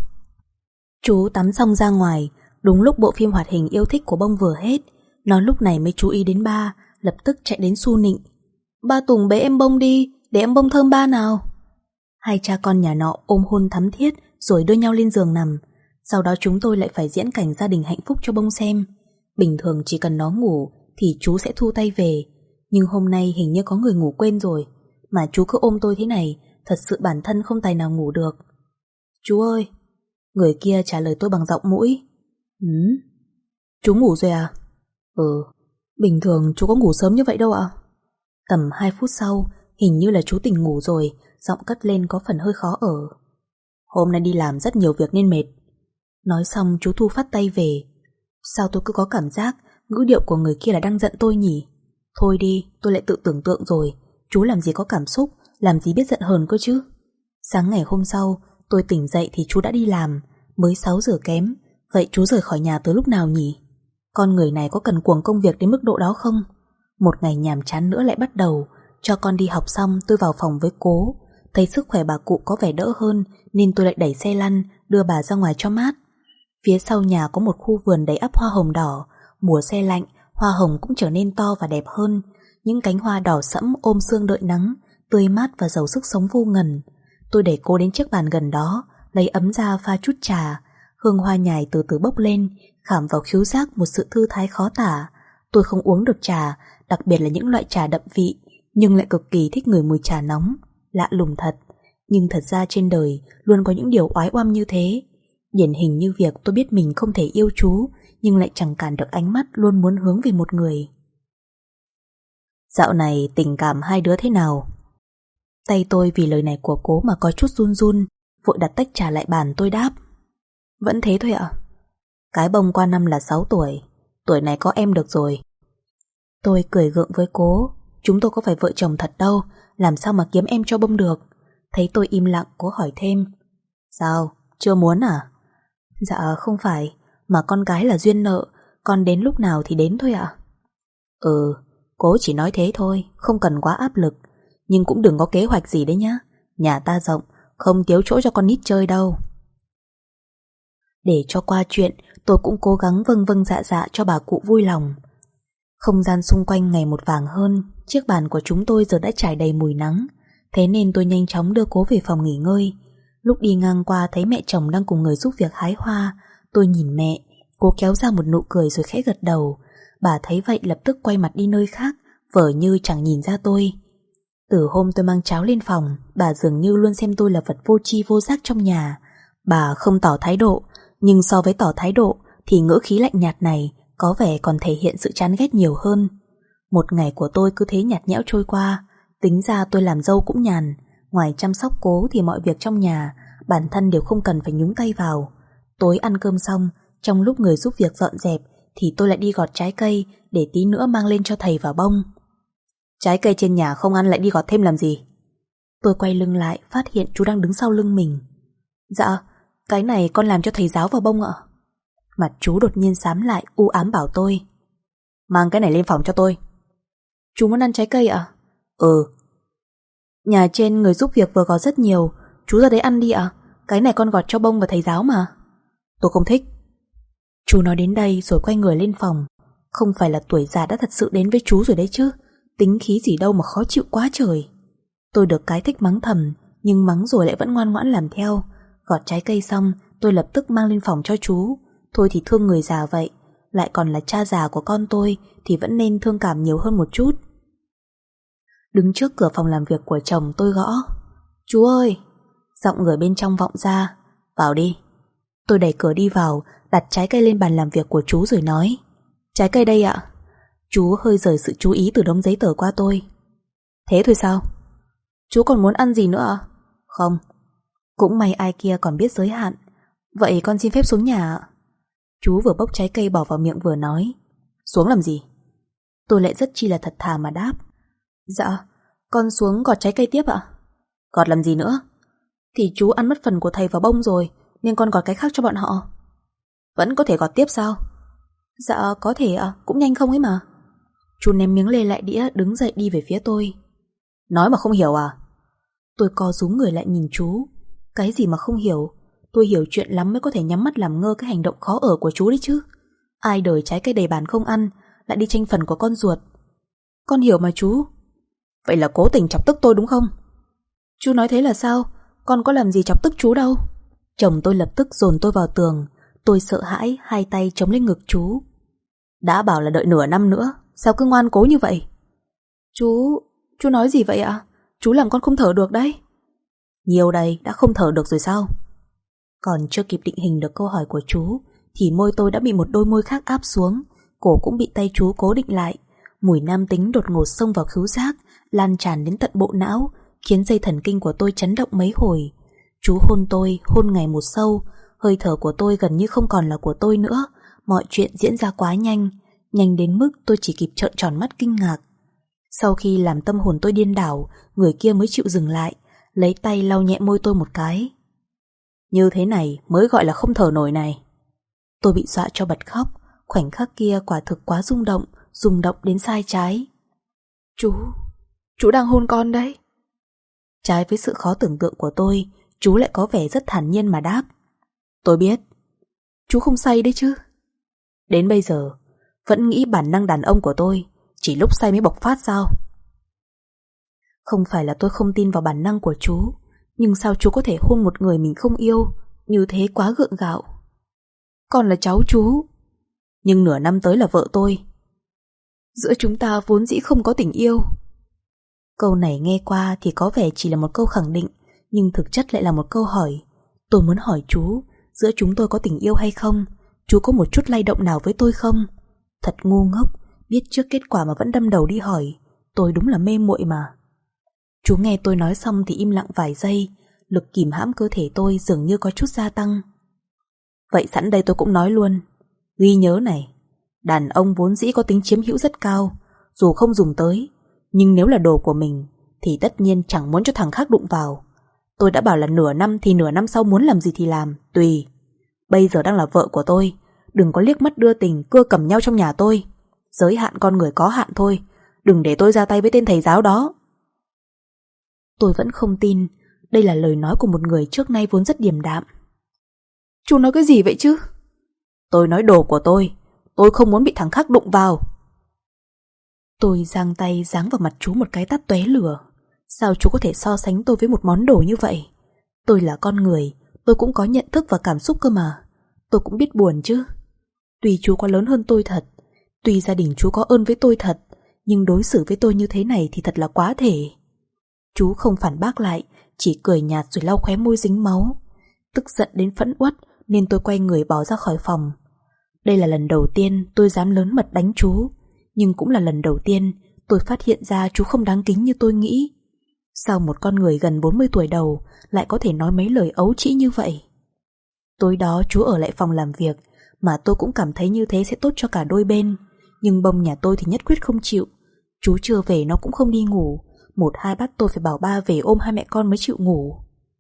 Chú tắm xong ra ngoài, đúng lúc bộ phim hoạt hình yêu thích của bông vừa hết. Nó lúc này mới chú ý đến ba, lập tức chạy đến su nịnh: Ba Tùng bế em bông đi, để em bông thơm ba nào. Hai cha con nhà nọ ôm hôn thắm thiết rồi đưa nhau lên giường nằm. Sau đó chúng tôi lại phải diễn cảnh gia đình hạnh phúc cho bông xem. Bình thường chỉ cần nó ngủ thì chú sẽ thu tay về, nhưng hôm nay hình như có người ngủ quên rồi. Mà chú cứ ôm tôi thế này, thật sự bản thân không tài nào ngủ được. Chú ơi! Người kia trả lời tôi bằng giọng mũi. Chú ngủ rồi à? Bình thường chú có ngủ sớm như vậy đâu ạ. Tầm 2 phút sau, hình như là chú tỉnh ngủ rồi, giọng cất lên có phần hơi khó ở. Hôm nay đi làm rất nhiều việc nên mệt. Nói xong chú thu phát tay về. Sao tôi cứ có cảm giác ngữ điệu của người kia là đang giận tôi nhỉ? Thôi đi, tôi lại tự tưởng tượng rồi. Chú làm gì có cảm xúc, làm gì biết giận hờn cơ chứ. Sáng ngày hôm sau, tôi tỉnh dậy thì chú đã đi làm, mới 6 giờ kém. Vậy chú rời khỏi nhà từ lúc nào nhỉ? Con người này có cần cuồng công việc đến mức độ đó không? Một ngày nhàm chán nữa lại bắt đầu. Cho con đi học xong tôi vào phòng với cố. Thấy sức khỏe bà cụ có vẻ đỡ hơn nên tôi lại đẩy xe lăn đưa bà ra ngoài cho mát. Phía sau nhà có một khu vườn đầy ắp hoa hồng đỏ. Mùa se lạnh, hoa hồng cũng trở nên to và đẹp hơn. Những cánh hoa đỏ sẫm ôm sương đợi nắng, tươi mát và giàu sức sống vô ngần. Tôi đẩy cô đến chiếc bàn gần đó, lấy ấm ra pha chút trà. Hương hoa nhài từ từ bốc lên, khảm vào khứu giác một sự thư thái khó tả. Tôi không uống được trà, đặc biệt là những loại trà đậm vị, nhưng lại cực kỳ thích ngửi mùi trà nóng. Lạ lùng thật, nhưng thật ra trên đời luôn có những điều oái oăm như thế. Điển hình như việc tôi biết mình không thể yêu chú, nhưng lại chẳng cản được ánh mắt luôn muốn hướng về một người. Dạo này tình cảm hai đứa thế nào? Tay tôi vì lời này của cố mà có chút run run, vội đặt tách trà lại bàn. Tôi đáp: Vẫn thế thôi ạ. Cái bông qua năm là 6 tuổi, tuổi này có em được rồi. Tôi cười gượng với cố: Chúng tôi có phải vợ chồng thật đâu, làm sao mà kiếm em cho bông được. Thấy tôi im lặng, cố hỏi thêm: Sao, chưa muốn à? Dạ không phải, mà con gái là duyên nợ, con đến lúc nào thì đến thôi ạ. Cố chỉ nói thế thôi, không cần quá áp lực. Nhưng cũng đừng có kế hoạch gì đấy nhá. Nhà ta rộng, không thiếu chỗ cho con nít chơi đâu. Để cho qua chuyện, tôi cũng cố gắng vâng vâng dạ dạ cho bà cụ vui lòng. Không gian xung quanh ngày một vàng hơn. Chiếc bàn của chúng tôi giờ đã trải đầy mùi nắng. Thế nên tôi nhanh chóng đưa cố về phòng nghỉ ngơi. Lúc đi ngang qua thấy mẹ chồng đang cùng người giúp việc hái hoa. Tôi nhìn mẹ, cố kéo ra một nụ cười rồi khẽ gật đầu. Bà thấy vậy lập tức quay mặt đi nơi khác, vờ như chẳng nhìn ra tôi. Từ hôm tôi mang cháo lên phòng, bà dường như luôn xem tôi là vật vô tri vô giác trong nhà. Bà không tỏ thái độ, nhưng so với tỏ thái độ thì ngữ khí lạnh nhạt này có vẻ còn thể hiện sự chán ghét nhiều hơn. Một ngày của tôi cứ thế nhạt nhẽo trôi qua. Tính ra tôi làm dâu cũng nhàn, ngoài chăm sóc cố thì mọi việc trong nhà bản thân đều không cần phải nhúng tay vào. Tối ăn cơm xong, trong lúc người giúp việc dọn dẹp thì tôi lại đi gọt trái cây để tí nữa mang lên cho thầy và bông. Trái cây trên nhà không ăn lại đi gọt thêm làm gì? Tôi quay lưng lại phát hiện chú đang đứng sau lưng mình. Dạ, cái này con làm cho thầy giáo và bông ạ. Mặt chú đột nhiên xám lại, u ám bảo tôi: Mang cái này lên phòng cho tôi. Chú muốn ăn trái cây ạ? Nhà trên người giúp việc vừa gọt rất nhiều, chú ra đấy ăn đi ạ. Cái này con gọt cho bông và thầy giáo mà. Tôi không thích. Chú nói đến đây rồi quay người lên phòng. Không phải là tuổi già đã thật sự đến với chú rồi đấy chứ. Tính khí gì đâu mà khó chịu quá trời. Tôi được cái thích mắng thầm, nhưng mắng rồi lại vẫn ngoan ngoãn làm theo. Gọt trái cây xong, tôi lập tức mang lên phòng cho chú. Thôi thì thương người già vậy, lại còn là cha già của con tôi thì vẫn nên thương cảm nhiều hơn một chút. Đứng trước cửa phòng làm việc của chồng tôi gõ: Chú ơi! Giọng người bên trong vọng ra: Vào đi. Tôi đẩy cửa đi vào, đặt trái cây lên bàn làm việc của chú rồi nói: Trái cây đây ạ. Chú hơi rời sự chú ý từ đống giấy tờ qua tôi. Thế thôi sao? Chú còn muốn ăn gì nữa ạ? Không. Cũng may ai kia còn biết giới hạn. Vậy con xin phép xuống nhà ạ. Chú vừa bốc trái cây bỏ vào miệng vừa nói: Xuống làm gì? Tôi lại rất chi là thật thà mà đáp: Dạ, con xuống gọt trái cây tiếp ạ. Gọt làm gì nữa? Thì chú ăn mất phần của thầy và bông rồi, nên con gọt cái khác cho bọn họ. Vẫn có thể gọt tiếp sao? Dạ có thể ạ, cũng nhanh không ấy mà. Chú ném miếng lê lại đĩa, đứng dậy đi về phía tôi. Nói mà không hiểu à? Tôi co rúm người lại nhìn chú. Cái gì mà không hiểu? Tôi hiểu chuyện lắm mới có thể nhắm mắt làm ngơ cái hành động khó ở của chú đấy chứ. Ai đời trái cây đầy bàn không ăn, lại đi tranh phần của con ruột. Con hiểu mà chú. Vậy là cố tình chọc tức tôi đúng không? Chú nói thế là sao? Con có làm gì chọc tức chú đâu. Chồng tôi lập tức dồn tôi vào tường. Tôi sợ hãi, hai tay chống lên ngực chú. Đã bảo là đợi nửa năm nữa, sao cứ ngoan cố như vậy? Chú nói gì vậy ạ? Chú làm con không thở được đấy. Nhiều đây, đã không thở được rồi sao? Còn chưa kịp định hình được câu hỏi của chú thì môi tôi đã bị một đôi môi khác áp xuống. Cổ cũng bị tay chú cố định lại. Mùi nam tính đột ngột xông vào khứu giác, lan tràn đến tận bộ não, khiến dây thần kinh của tôi chấn động mấy hồi. Chú hôn tôi, hôn ngày một sâu. Hơi thở của tôi gần như không còn là của tôi nữa. Mọi chuyện diễn ra quá nhanh, nhanh đến mức tôi chỉ kịp trợn tròn mắt kinh ngạc. Sau khi làm tâm hồn tôi điên đảo, người kia mới chịu dừng lại, lấy tay lau nhẹ môi tôi một cái. Như thế này mới gọi là không thở nổi này. Tôi bị dọa cho bật khóc. Khoảnh khắc kia quả thực quá rung động đến sai trái. Chú đang hôn con đấy. Trái với sự khó tưởng tượng của tôi, chú lại có vẻ rất thản nhiên mà đáp: Tôi biết. Chú không say đấy chứ? Đến bây giờ vẫn nghĩ bản năng đàn ông của tôi chỉ lúc say mới bộc phát sao? Không phải là tôi không tin vào bản năng của chú, nhưng sao chú có thể hôn một người mình không yêu? Như thế quá gượng gạo. Con là cháu chú, nhưng nửa năm tới là vợ tôi. Giữa chúng ta vốn dĩ không có tình yêu. Câu này nghe qua thì có vẻ chỉ là một câu khẳng định, nhưng thực chất lại là một câu hỏi. Tôi muốn hỏi chú, giữa chúng tôi có tình yêu hay không? Chú có một chút lay động nào với tôi không? Thật ngu ngốc, biết trước kết quả mà vẫn đâm đầu đi hỏi. Tôi đúng là mê muội mà. Chú nghe tôi nói xong thì im lặng vài giây. lực kìm hãm cơ thể tôi dường như có chút gia tăng. Vậy sẵn đây tôi cũng nói luôn, ghi nhớ này, đàn ông vốn dĩ có tính chiếm hữu rất cao, dù không dùng tới, nhưng nếu là đồ của mình thì tất nhiên chẳng muốn cho thằng khác đụng vào. Tôi đã bảo là nửa năm thì nửa năm sau muốn làm gì thì làm, tùy. Bây giờ đang là vợ của tôi, đừng có liếc mắt đưa tình cưa cầm nhau trong nhà tôi. Giới hạn con người có hạn thôi, đừng để tôi ra tay với tên thầy giáo đó. Tôi vẫn không tin đây là lời nói của một người trước nay vốn rất điềm đạm. Chú nói cái gì vậy chứ? Tôi nói đồ của tôi không muốn bị thằng khác đụng vào. Tôi giang tay giáng vào mặt chú một cái tát tóe lửa. Sao chú có thể so sánh tôi với một món đồ như vậy? Tôi là con người, tôi cũng có nhận thức và cảm xúc cơ mà. Tôi cũng biết buồn chứ. Tuy chú có lớn hơn tôi thật, tuy gia đình chú có ơn với tôi thật, nhưng đối xử với tôi như thế này thì thật là quá thể. Chú không phản bác lại, chỉ cười nhạt rồi lau khóe môi dính máu. Tức giận đến phẫn uất nên tôi quay người bỏ ra khỏi phòng. Đây là lần đầu tiên tôi dám lớn mật đánh chú, nhưng cũng là lần đầu tiên tôi phát hiện ra chú không đáng kính như tôi nghĩ. Sao một con người gần 40 tuổi đầu lại có thể nói mấy lời ấu trĩ như vậy? Tối đó chú ở lại phòng làm việc, mà tôi cũng cảm thấy như thế sẽ tốt cho cả đôi bên. Nhưng bông nhà tôi thì nhất quyết không chịu. Chú chưa về nó cũng không đi ngủ, một hai bắt tôi phải bảo ba về ôm hai mẹ con mới chịu ngủ.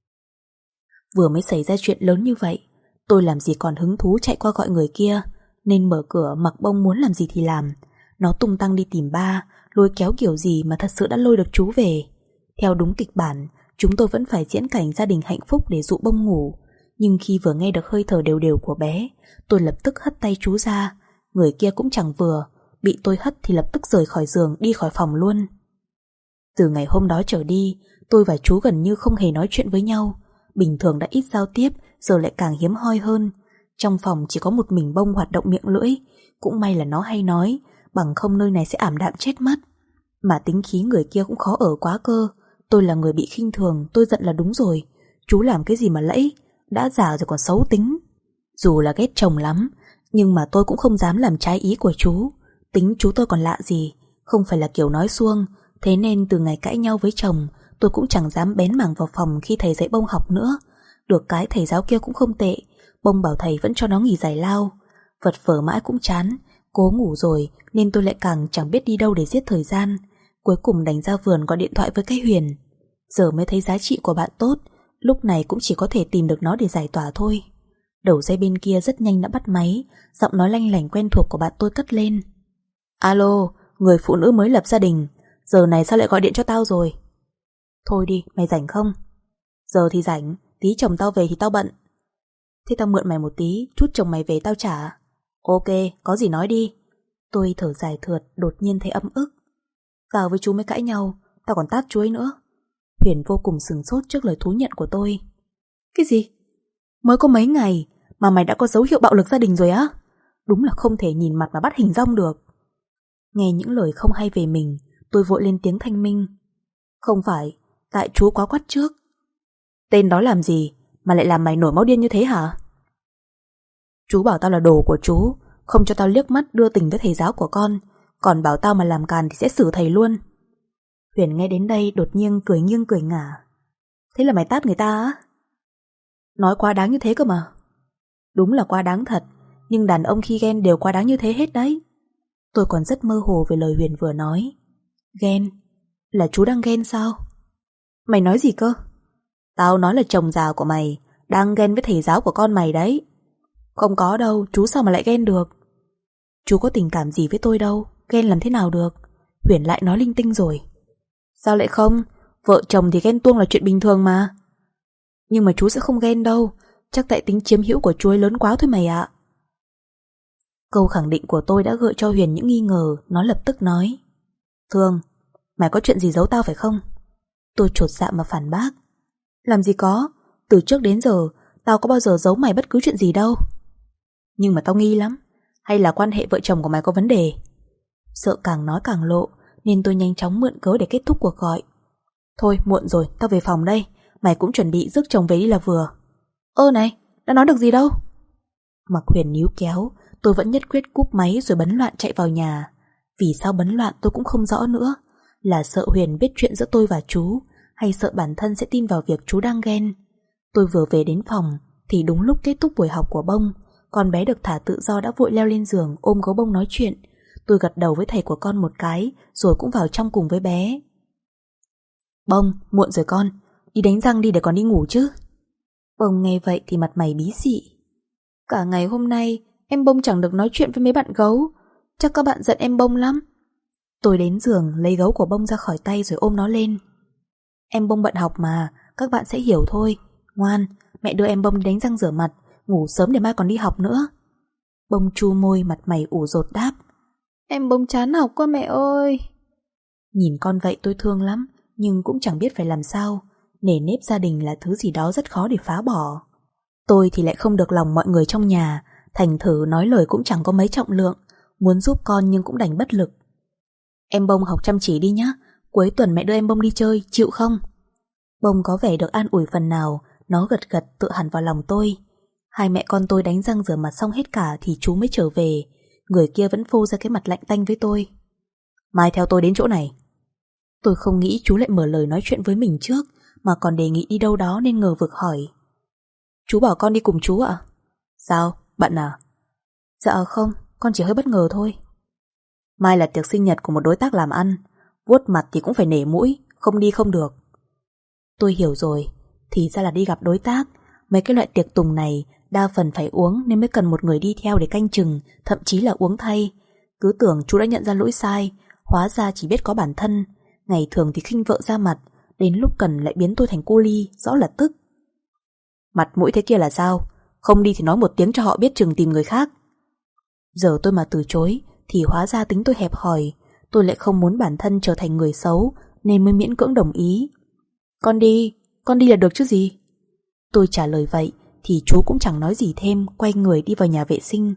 Vừa mới xảy ra chuyện lớn như vậy, tôi làm gì còn hứng thú chạy qua gọi người kia, nên mở cửa mặc bông muốn làm gì thì làm. Nó tung tăng đi tìm ba, lôi kéo kiểu gì mà thật sự đã lôi được chú về. Theo đúng kịch bản, chúng tôi vẫn phải diễn cảnh gia đình hạnh phúc để dụ bông ngủ. Nhưng khi vừa nghe được hơi thở đều đều của bé, tôi lập tức hất tay chú ra. Người kia cũng chẳng vừa, bị tôi hất thì lập tức rời khỏi giường đi khỏi phòng luôn. Từ ngày hôm đó trở đi, tôi và chú gần như không hề nói chuyện với nhau. Bình thường đã ít giao tiếp, giờ lại càng hiếm hoi hơn. Trong phòng chỉ có một mình bông hoạt động miệng lưỡi. Cũng may là nó hay nói, bằng không nơi này sẽ ảm đạm chết mất. Mà tính khí người kia cũng khó ở quá cơ. Tôi là người bị khinh thường, tôi giận là đúng rồi. Chú làm cái gì mà lẫy, đã già rồi còn xấu tính. Dù là ghét chồng lắm, nhưng mà tôi cũng không dám làm trái ý của chú. Tính chú tôi còn lạ gì, không phải là kiểu nói suông. Thế nên từ ngày cãi nhau với chồng, tôi cũng chẳng dám bén mảng vào phòng khi thầy dạy bông học nữa. Được cái thầy giáo kia cũng không tệ, bông bảo thầy vẫn cho nó nghỉ giải lao. Vật vờ mãi cũng chán, cố ngủ rồi nên tôi lại càng chẳng biết đi đâu để giết thời gian. Cuối cùng đành ra vườn gọi điện thoại với cái Huyền. Giờ mới thấy giá trị của bạn tốt, lúc này cũng chỉ có thể tìm được nó để giải tỏa thôi. Đầu dây bên kia rất nhanh đã bắt máy, giọng nói lanh lảnh quen thuộc của bạn tôi cất lên. Alo, người phụ nữ mới lập gia đình, giờ này sao lại gọi điện cho tao rồi? Thôi đi, mày rảnh không? Giờ thì rảnh, tí chồng tao về thì tao bận. Thế tao mượn mày một tí, chút chồng mày về tao trả. Ok, có gì nói đi. Tôi thở dài thượt, đột nhiên thấy ấm ức. Tao với chú mới cãi nhau, tao còn tát chú ấy nữa. Huyền vô cùng sửng sốt trước lời thú nhận của tôi. Cái gì? Mới có mấy ngày mà mày đã có dấu hiệu bạo lực gia đình rồi á? Đúng là không thể nhìn mặt mà bắt hình dong được. Nghe những lời không hay về mình, tôi vội lên tiếng thanh minh. Không phải, tại chú quá quắt trước. Tên đó làm gì mà lại làm mày nổi máu điên như thế hả? Chú bảo tao là đồ của chú, không cho tao liếc mắt đưa tình với thầy giáo của con, còn bảo tao mà làm càn thì sẽ xử thầy luôn. Huyền nghe đến đây đột nhiên cười nghiêng cười ngả. Thế là mày tát người ta á? Nói quá đáng như thế cơ mà. Đúng là quá đáng thật, nhưng đàn ông khi ghen đều quá đáng như thế hết đấy. Tôi còn rất mơ hồ về lời Huyền vừa nói. Ghen? Là chú đang ghen sao? Mày nói gì cơ? Tao nói là chồng già của mày đang ghen với thầy giáo của con mày đấy. Không có đâu, chú sao mà lại ghen được? Chú có tình cảm gì với tôi đâu, ghen làm thế nào được? Huyền lại nói linh tinh rồi. Sao lại không? Vợ chồng thì ghen tuông là chuyện bình thường mà. Nhưng mà chú sẽ không ghen đâu, chắc tại tính chiếm hữu của chú ấy lớn quá thôi mày ạ. Câu khẳng định của tôi đã gợi cho Huyền những nghi ngờ. Nó lập tức nói. Thương, mày có chuyện gì giấu tao phải không? Tôi chột dạ mà phản bác. Làm gì có, từ trước đến giờ tao có bao giờ giấu mày bất cứ chuyện gì đâu. Nhưng mà tao nghi lắm. Hay là quan hệ vợ chồng của mày có vấn đề? Sợ càng nói càng lộ, nên tôi nhanh chóng mượn cớ để kết thúc cuộc gọi. Thôi muộn rồi, tao về phòng đây. Mày cũng chuẩn bị rước chồng về đi là vừa. Ơ này, đã nói được gì đâu? Mặc Huyền níu kéo, tôi vẫn nhất quyết cúp máy rồi bấn loạn chạy vào nhà. Vì sao bấn loạn tôi cũng không rõ nữa. Là sợ Huyền biết chuyện giữa tôi và chú, hay sợ bản thân sẽ tin vào việc chú đang ghen. Tôi vừa về đến phòng thì đúng lúc kết thúc buổi học của Bông. Con bé được thả tự do đã vội leo lên giường ôm gấu Bông nói chuyện. Tôi gật đầu với thầy của con một cái rồi cũng vào trong cùng với bé. Bông, muộn rồi con, đi đánh răng đi để con đi ngủ chứ. Bông nghe vậy thì mặt mày bí xị. Cả ngày hôm nay em Bông chẳng được nói chuyện với mấy bạn gấu, chắc các bạn giận em Bông lắm. Tôi đến giường lấy gấu của Bông ra khỏi tay rồi ôm nó lên. Em Bông bận học mà, các bạn sẽ hiểu thôi. Ngoan, mẹ đưa em Bông đi đánh răng rửa mặt, ngủ sớm để mai còn đi học nữa. Bông chu môi mặt mày ủ rột đáp. Em Bông chán học quá mẹ ơi. Nhìn con vậy tôi thương lắm, nhưng cũng chẳng biết phải làm sao. Nề nếp gia đình là thứ gì đó rất khó để phá bỏ. Tôi thì lại không được lòng mọi người trong nhà, thành thử nói lời cũng chẳng có mấy trọng lượng. Muốn giúp con nhưng cũng đành bất lực. Em Bông học chăm chỉ đi nhá, cuối tuần mẹ đưa em Bông đi chơi, chịu không? Bông có vẻ được an ủi phần nào, nó gật gật tựa hẳn vào lòng tôi. Hai mẹ con tôi đánh răng rửa mặt xong hết cả thì chú mới trở về. Người kia vẫn phô ra cái mặt lạnh tanh với tôi. Mai theo tôi đến chỗ này. Tôi không nghĩ chú lại mở lời nói chuyện với mình trước, mà còn đề nghị đi đâu đó nên ngờ vực hỏi. Chú bảo con đi cùng chú ạ? Sao, bận à? Dạ không, con chỉ hơi bất ngờ thôi. Mai là tiệc sinh nhật của một đối tác làm ăn, vuốt mặt thì cũng phải nể mũi, không đi không được. Tôi hiểu rồi, thì ra là đi gặp đối tác. Mấy cái loại tiệc tùng này đa phần phải uống nên mới cần một người đi theo để canh chừng, thậm chí là uống thay. Cứ tưởng chú đã nhận ra lỗi sai, hóa ra chỉ biết có bản thân. Ngày thường thì khinh vợ ra mặt, đến lúc cần lại biến tôi thành cô Ly, rõ là tức. Mặt mũi thế kia là sao? Không đi thì nói một tiếng cho họ biết chừng tìm người khác. Giờ tôi mà từ chối thì hóa ra tính tôi hẹp hòi. Tôi lại không muốn bản thân trở thành người xấu nên mới miễn cưỡng đồng ý. Con đi là được chứ gì. Tôi trả lời vậy thì chú cũng chẳng nói gì thêm, quay người đi vào nhà vệ sinh.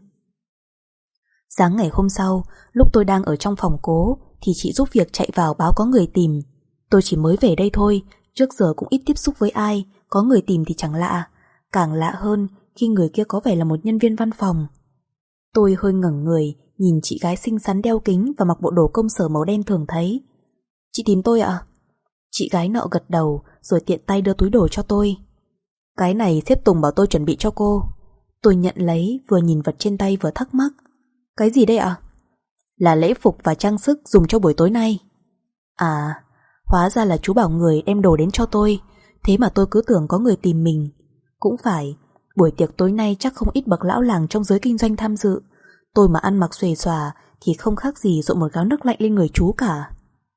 Sáng ngày hôm sau, lúc tôi đang ở trong phòng cố thì chị giúp việc chạy vào báo có người tìm. Tôi chỉ mới về đây thôi, trước giờ cũng ít tiếp xúc với ai, có người tìm thì chẳng lạ. Càng lạ hơn khi người kia có vẻ là một nhân viên văn phòng. Tôi hơi ngẩng người, nhìn chị gái xinh xắn đeo kính và mặc bộ đồ công sở màu đen thường thấy. Chị tìm tôi ạ? Chị gái nọ gật đầu rồi tiện tay đưa túi đồ cho tôi. Cái này sếp Tùng bảo tôi chuẩn bị cho cô. Tôi nhận lấy, vừa nhìn vật trên tay vừa thắc mắc. Cái gì đây ạ? Là lễ phục và trang sức dùng cho buổi tối nay. À, hóa ra là chú bảo người đem đồ đến cho tôi. Thế mà tôi cứ tưởng có người tìm mình. Cũng phải, buổi tiệc tối nay chắc không ít bậc lão làng trong giới kinh doanh tham dự. Tôi mà ăn mặc xuề xòa thì không khác gì dội một gáo nước lạnh lên người chú cả.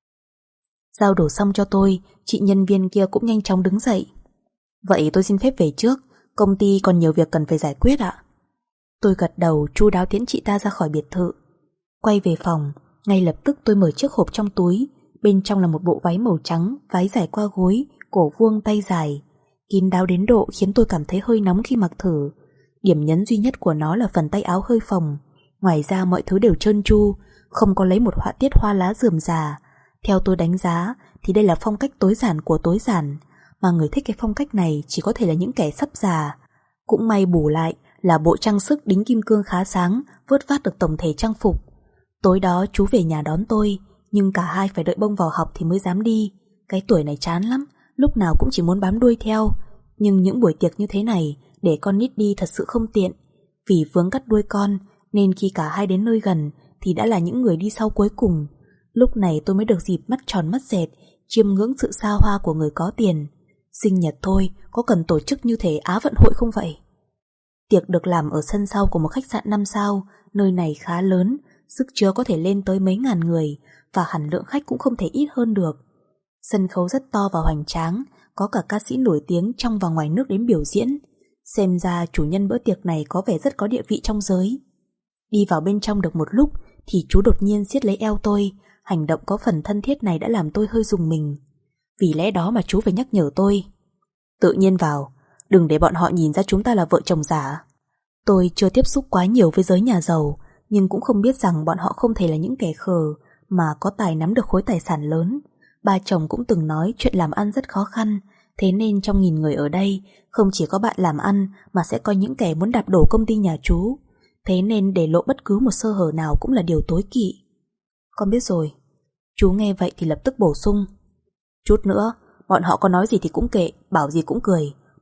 Giao đồ xong cho tôi, chị nhân viên kia cũng nhanh chóng đứng dậy. Vậy tôi xin phép về trước, công ty còn nhiều việc cần phải giải quyết ạ. Tôi gật đầu chu đáo tiễn chị ta ra khỏi biệt thự. Quay về phòng, ngay lập tức tôi mở chiếc hộp trong túi. Bên trong là một bộ váy màu trắng, váy dài qua gối, cổ vuông tay dài, kín đáo đến độ khiến tôi cảm thấy hơi nóng khi mặc thử. Điểm nhấn duy nhất của nó là phần tay áo hơi phồng. Ngoài ra mọi thứ đều trơn tru, không có lấy một họa tiết hoa lá rườm rà. Theo tôi đánh giá thì đây là phong cách tối giản của tối giản, mà người thích cái phong cách này chỉ có thể là những kẻ sắp già. Cũng may bù lại là bộ trang sức đính kim cương khá sáng, vớt vát được tổng thể trang phục. Tối đó chú về nhà đón tôi, nhưng cả hai phải đợi Bông vào học thì mới dám đi. Cái tuổi này chán lắm, lúc nào cũng chỉ muốn bám đuôi theo. Nhưng những buổi tiệc như thế này để con nít đi thật sự không tiện. Vì vướng cắt đuôi con nên khi cả hai đến nơi gần thì đã là những người đi sau cuối cùng. Lúc này tôi mới được dịp mắt tròn mắt dẹt chiêm ngưỡng sự xa hoa của người có tiền. Sinh nhật thôi, có cần tổ chức như thể Á vận hội không vậy? Tiệc được làm ở sân sau của một khách sạn 5 sao, nơi này khá lớn, sức chứa có thể lên tới mấy ngàn người và hẳn lượng khách cũng không thể ít hơn được. Sân khấu rất to và hoành tráng, có cả ca sĩ nổi tiếng trong và ngoài nước đến biểu diễn. Xem ra chủ nhân bữa tiệc này có vẻ rất có địa vị trong giới. Đi vào bên trong được một lúc thì chú đột nhiên siết lấy eo tôi. Hành động có phần thân thiết này đã làm tôi hơi rùng mình. Vì lẽ đó mà chú phải nhắc nhở tôi. Tự nhiên vào, đừng để bọn họ nhìn ra chúng ta là vợ chồng giả. Tôi chưa tiếp xúc quá nhiều với giới nhà giàu, nhưng cũng không biết rằng bọn họ không thể là những kẻ khờ mà có tài nắm được khối tài sản lớn. Ba chồng cũng từng nói chuyện làm ăn rất khó khăn, thế nên trong nghìn người ở đây không chỉ có bạn làm ăn mà sẽ có những kẻ muốn đạp đổ công ty nhà chú. Thế nên để lộ bất cứ một sơ hở nào cũng là điều tối kỵ. Con biết rồi. Chú nghe vậy thì lập tức bổ sung. Chút nữa, bọn họ có nói gì thì cũng kệ, bảo gì cũng cười.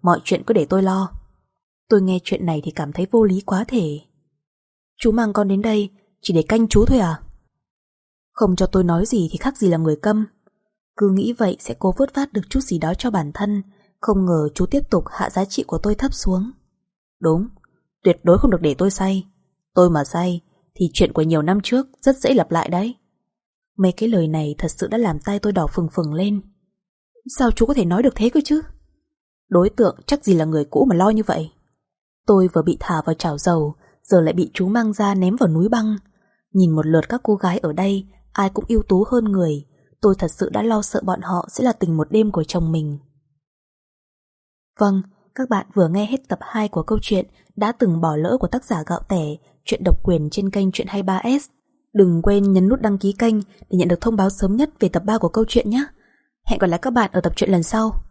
Mọi chuyện cứ để tôi lo. Tôi nghe chuyện này thì cảm thấy vô lý quá thể. Chú mang con đến đây chỉ để canh chú thôi à? Không cho tôi nói gì thì khác gì là người câm. Cứ nghĩ vậy sẽ cố vớt vát được chút gì đó cho bản thân. Không ngờ chú tiếp tục hạ giá trị của tôi thấp xuống. Đúng, tuyệt đối không được để tôi say. Tôi mà say thì chuyện của nhiều năm trước rất dễ lặp lại đấy. Mấy cái lời này thật sự đã làm tay tôi đỏ phừng phừng lên. Sao chú có thể nói được thế cơ chứ? Đối tượng chắc gì là người cũ mà lo như vậy. Tôi vừa bị thả vào chảo dầu, giờ lại bị chú mang ra ném vào núi băng. Nhìn một lượt các cô gái ở đây, ai cũng ưu tú hơn người. Tôi thật sự đã lo sợ bọn họ sẽ là tình một đêm của chồng mình. Vâng, các bạn vừa nghe hết tập 2 của câu chuyện Đã từng bỏ lỡ của tác giả Gạo Tẻ, truyện độc quyền trên kênh Truyện 23S. Đừng quên nhấn nút đăng ký kênh để nhận được thông báo sớm nhất về tập 3 của câu chuyện nhé. Hẹn gặp lại các bạn ở tập truyện lần sau.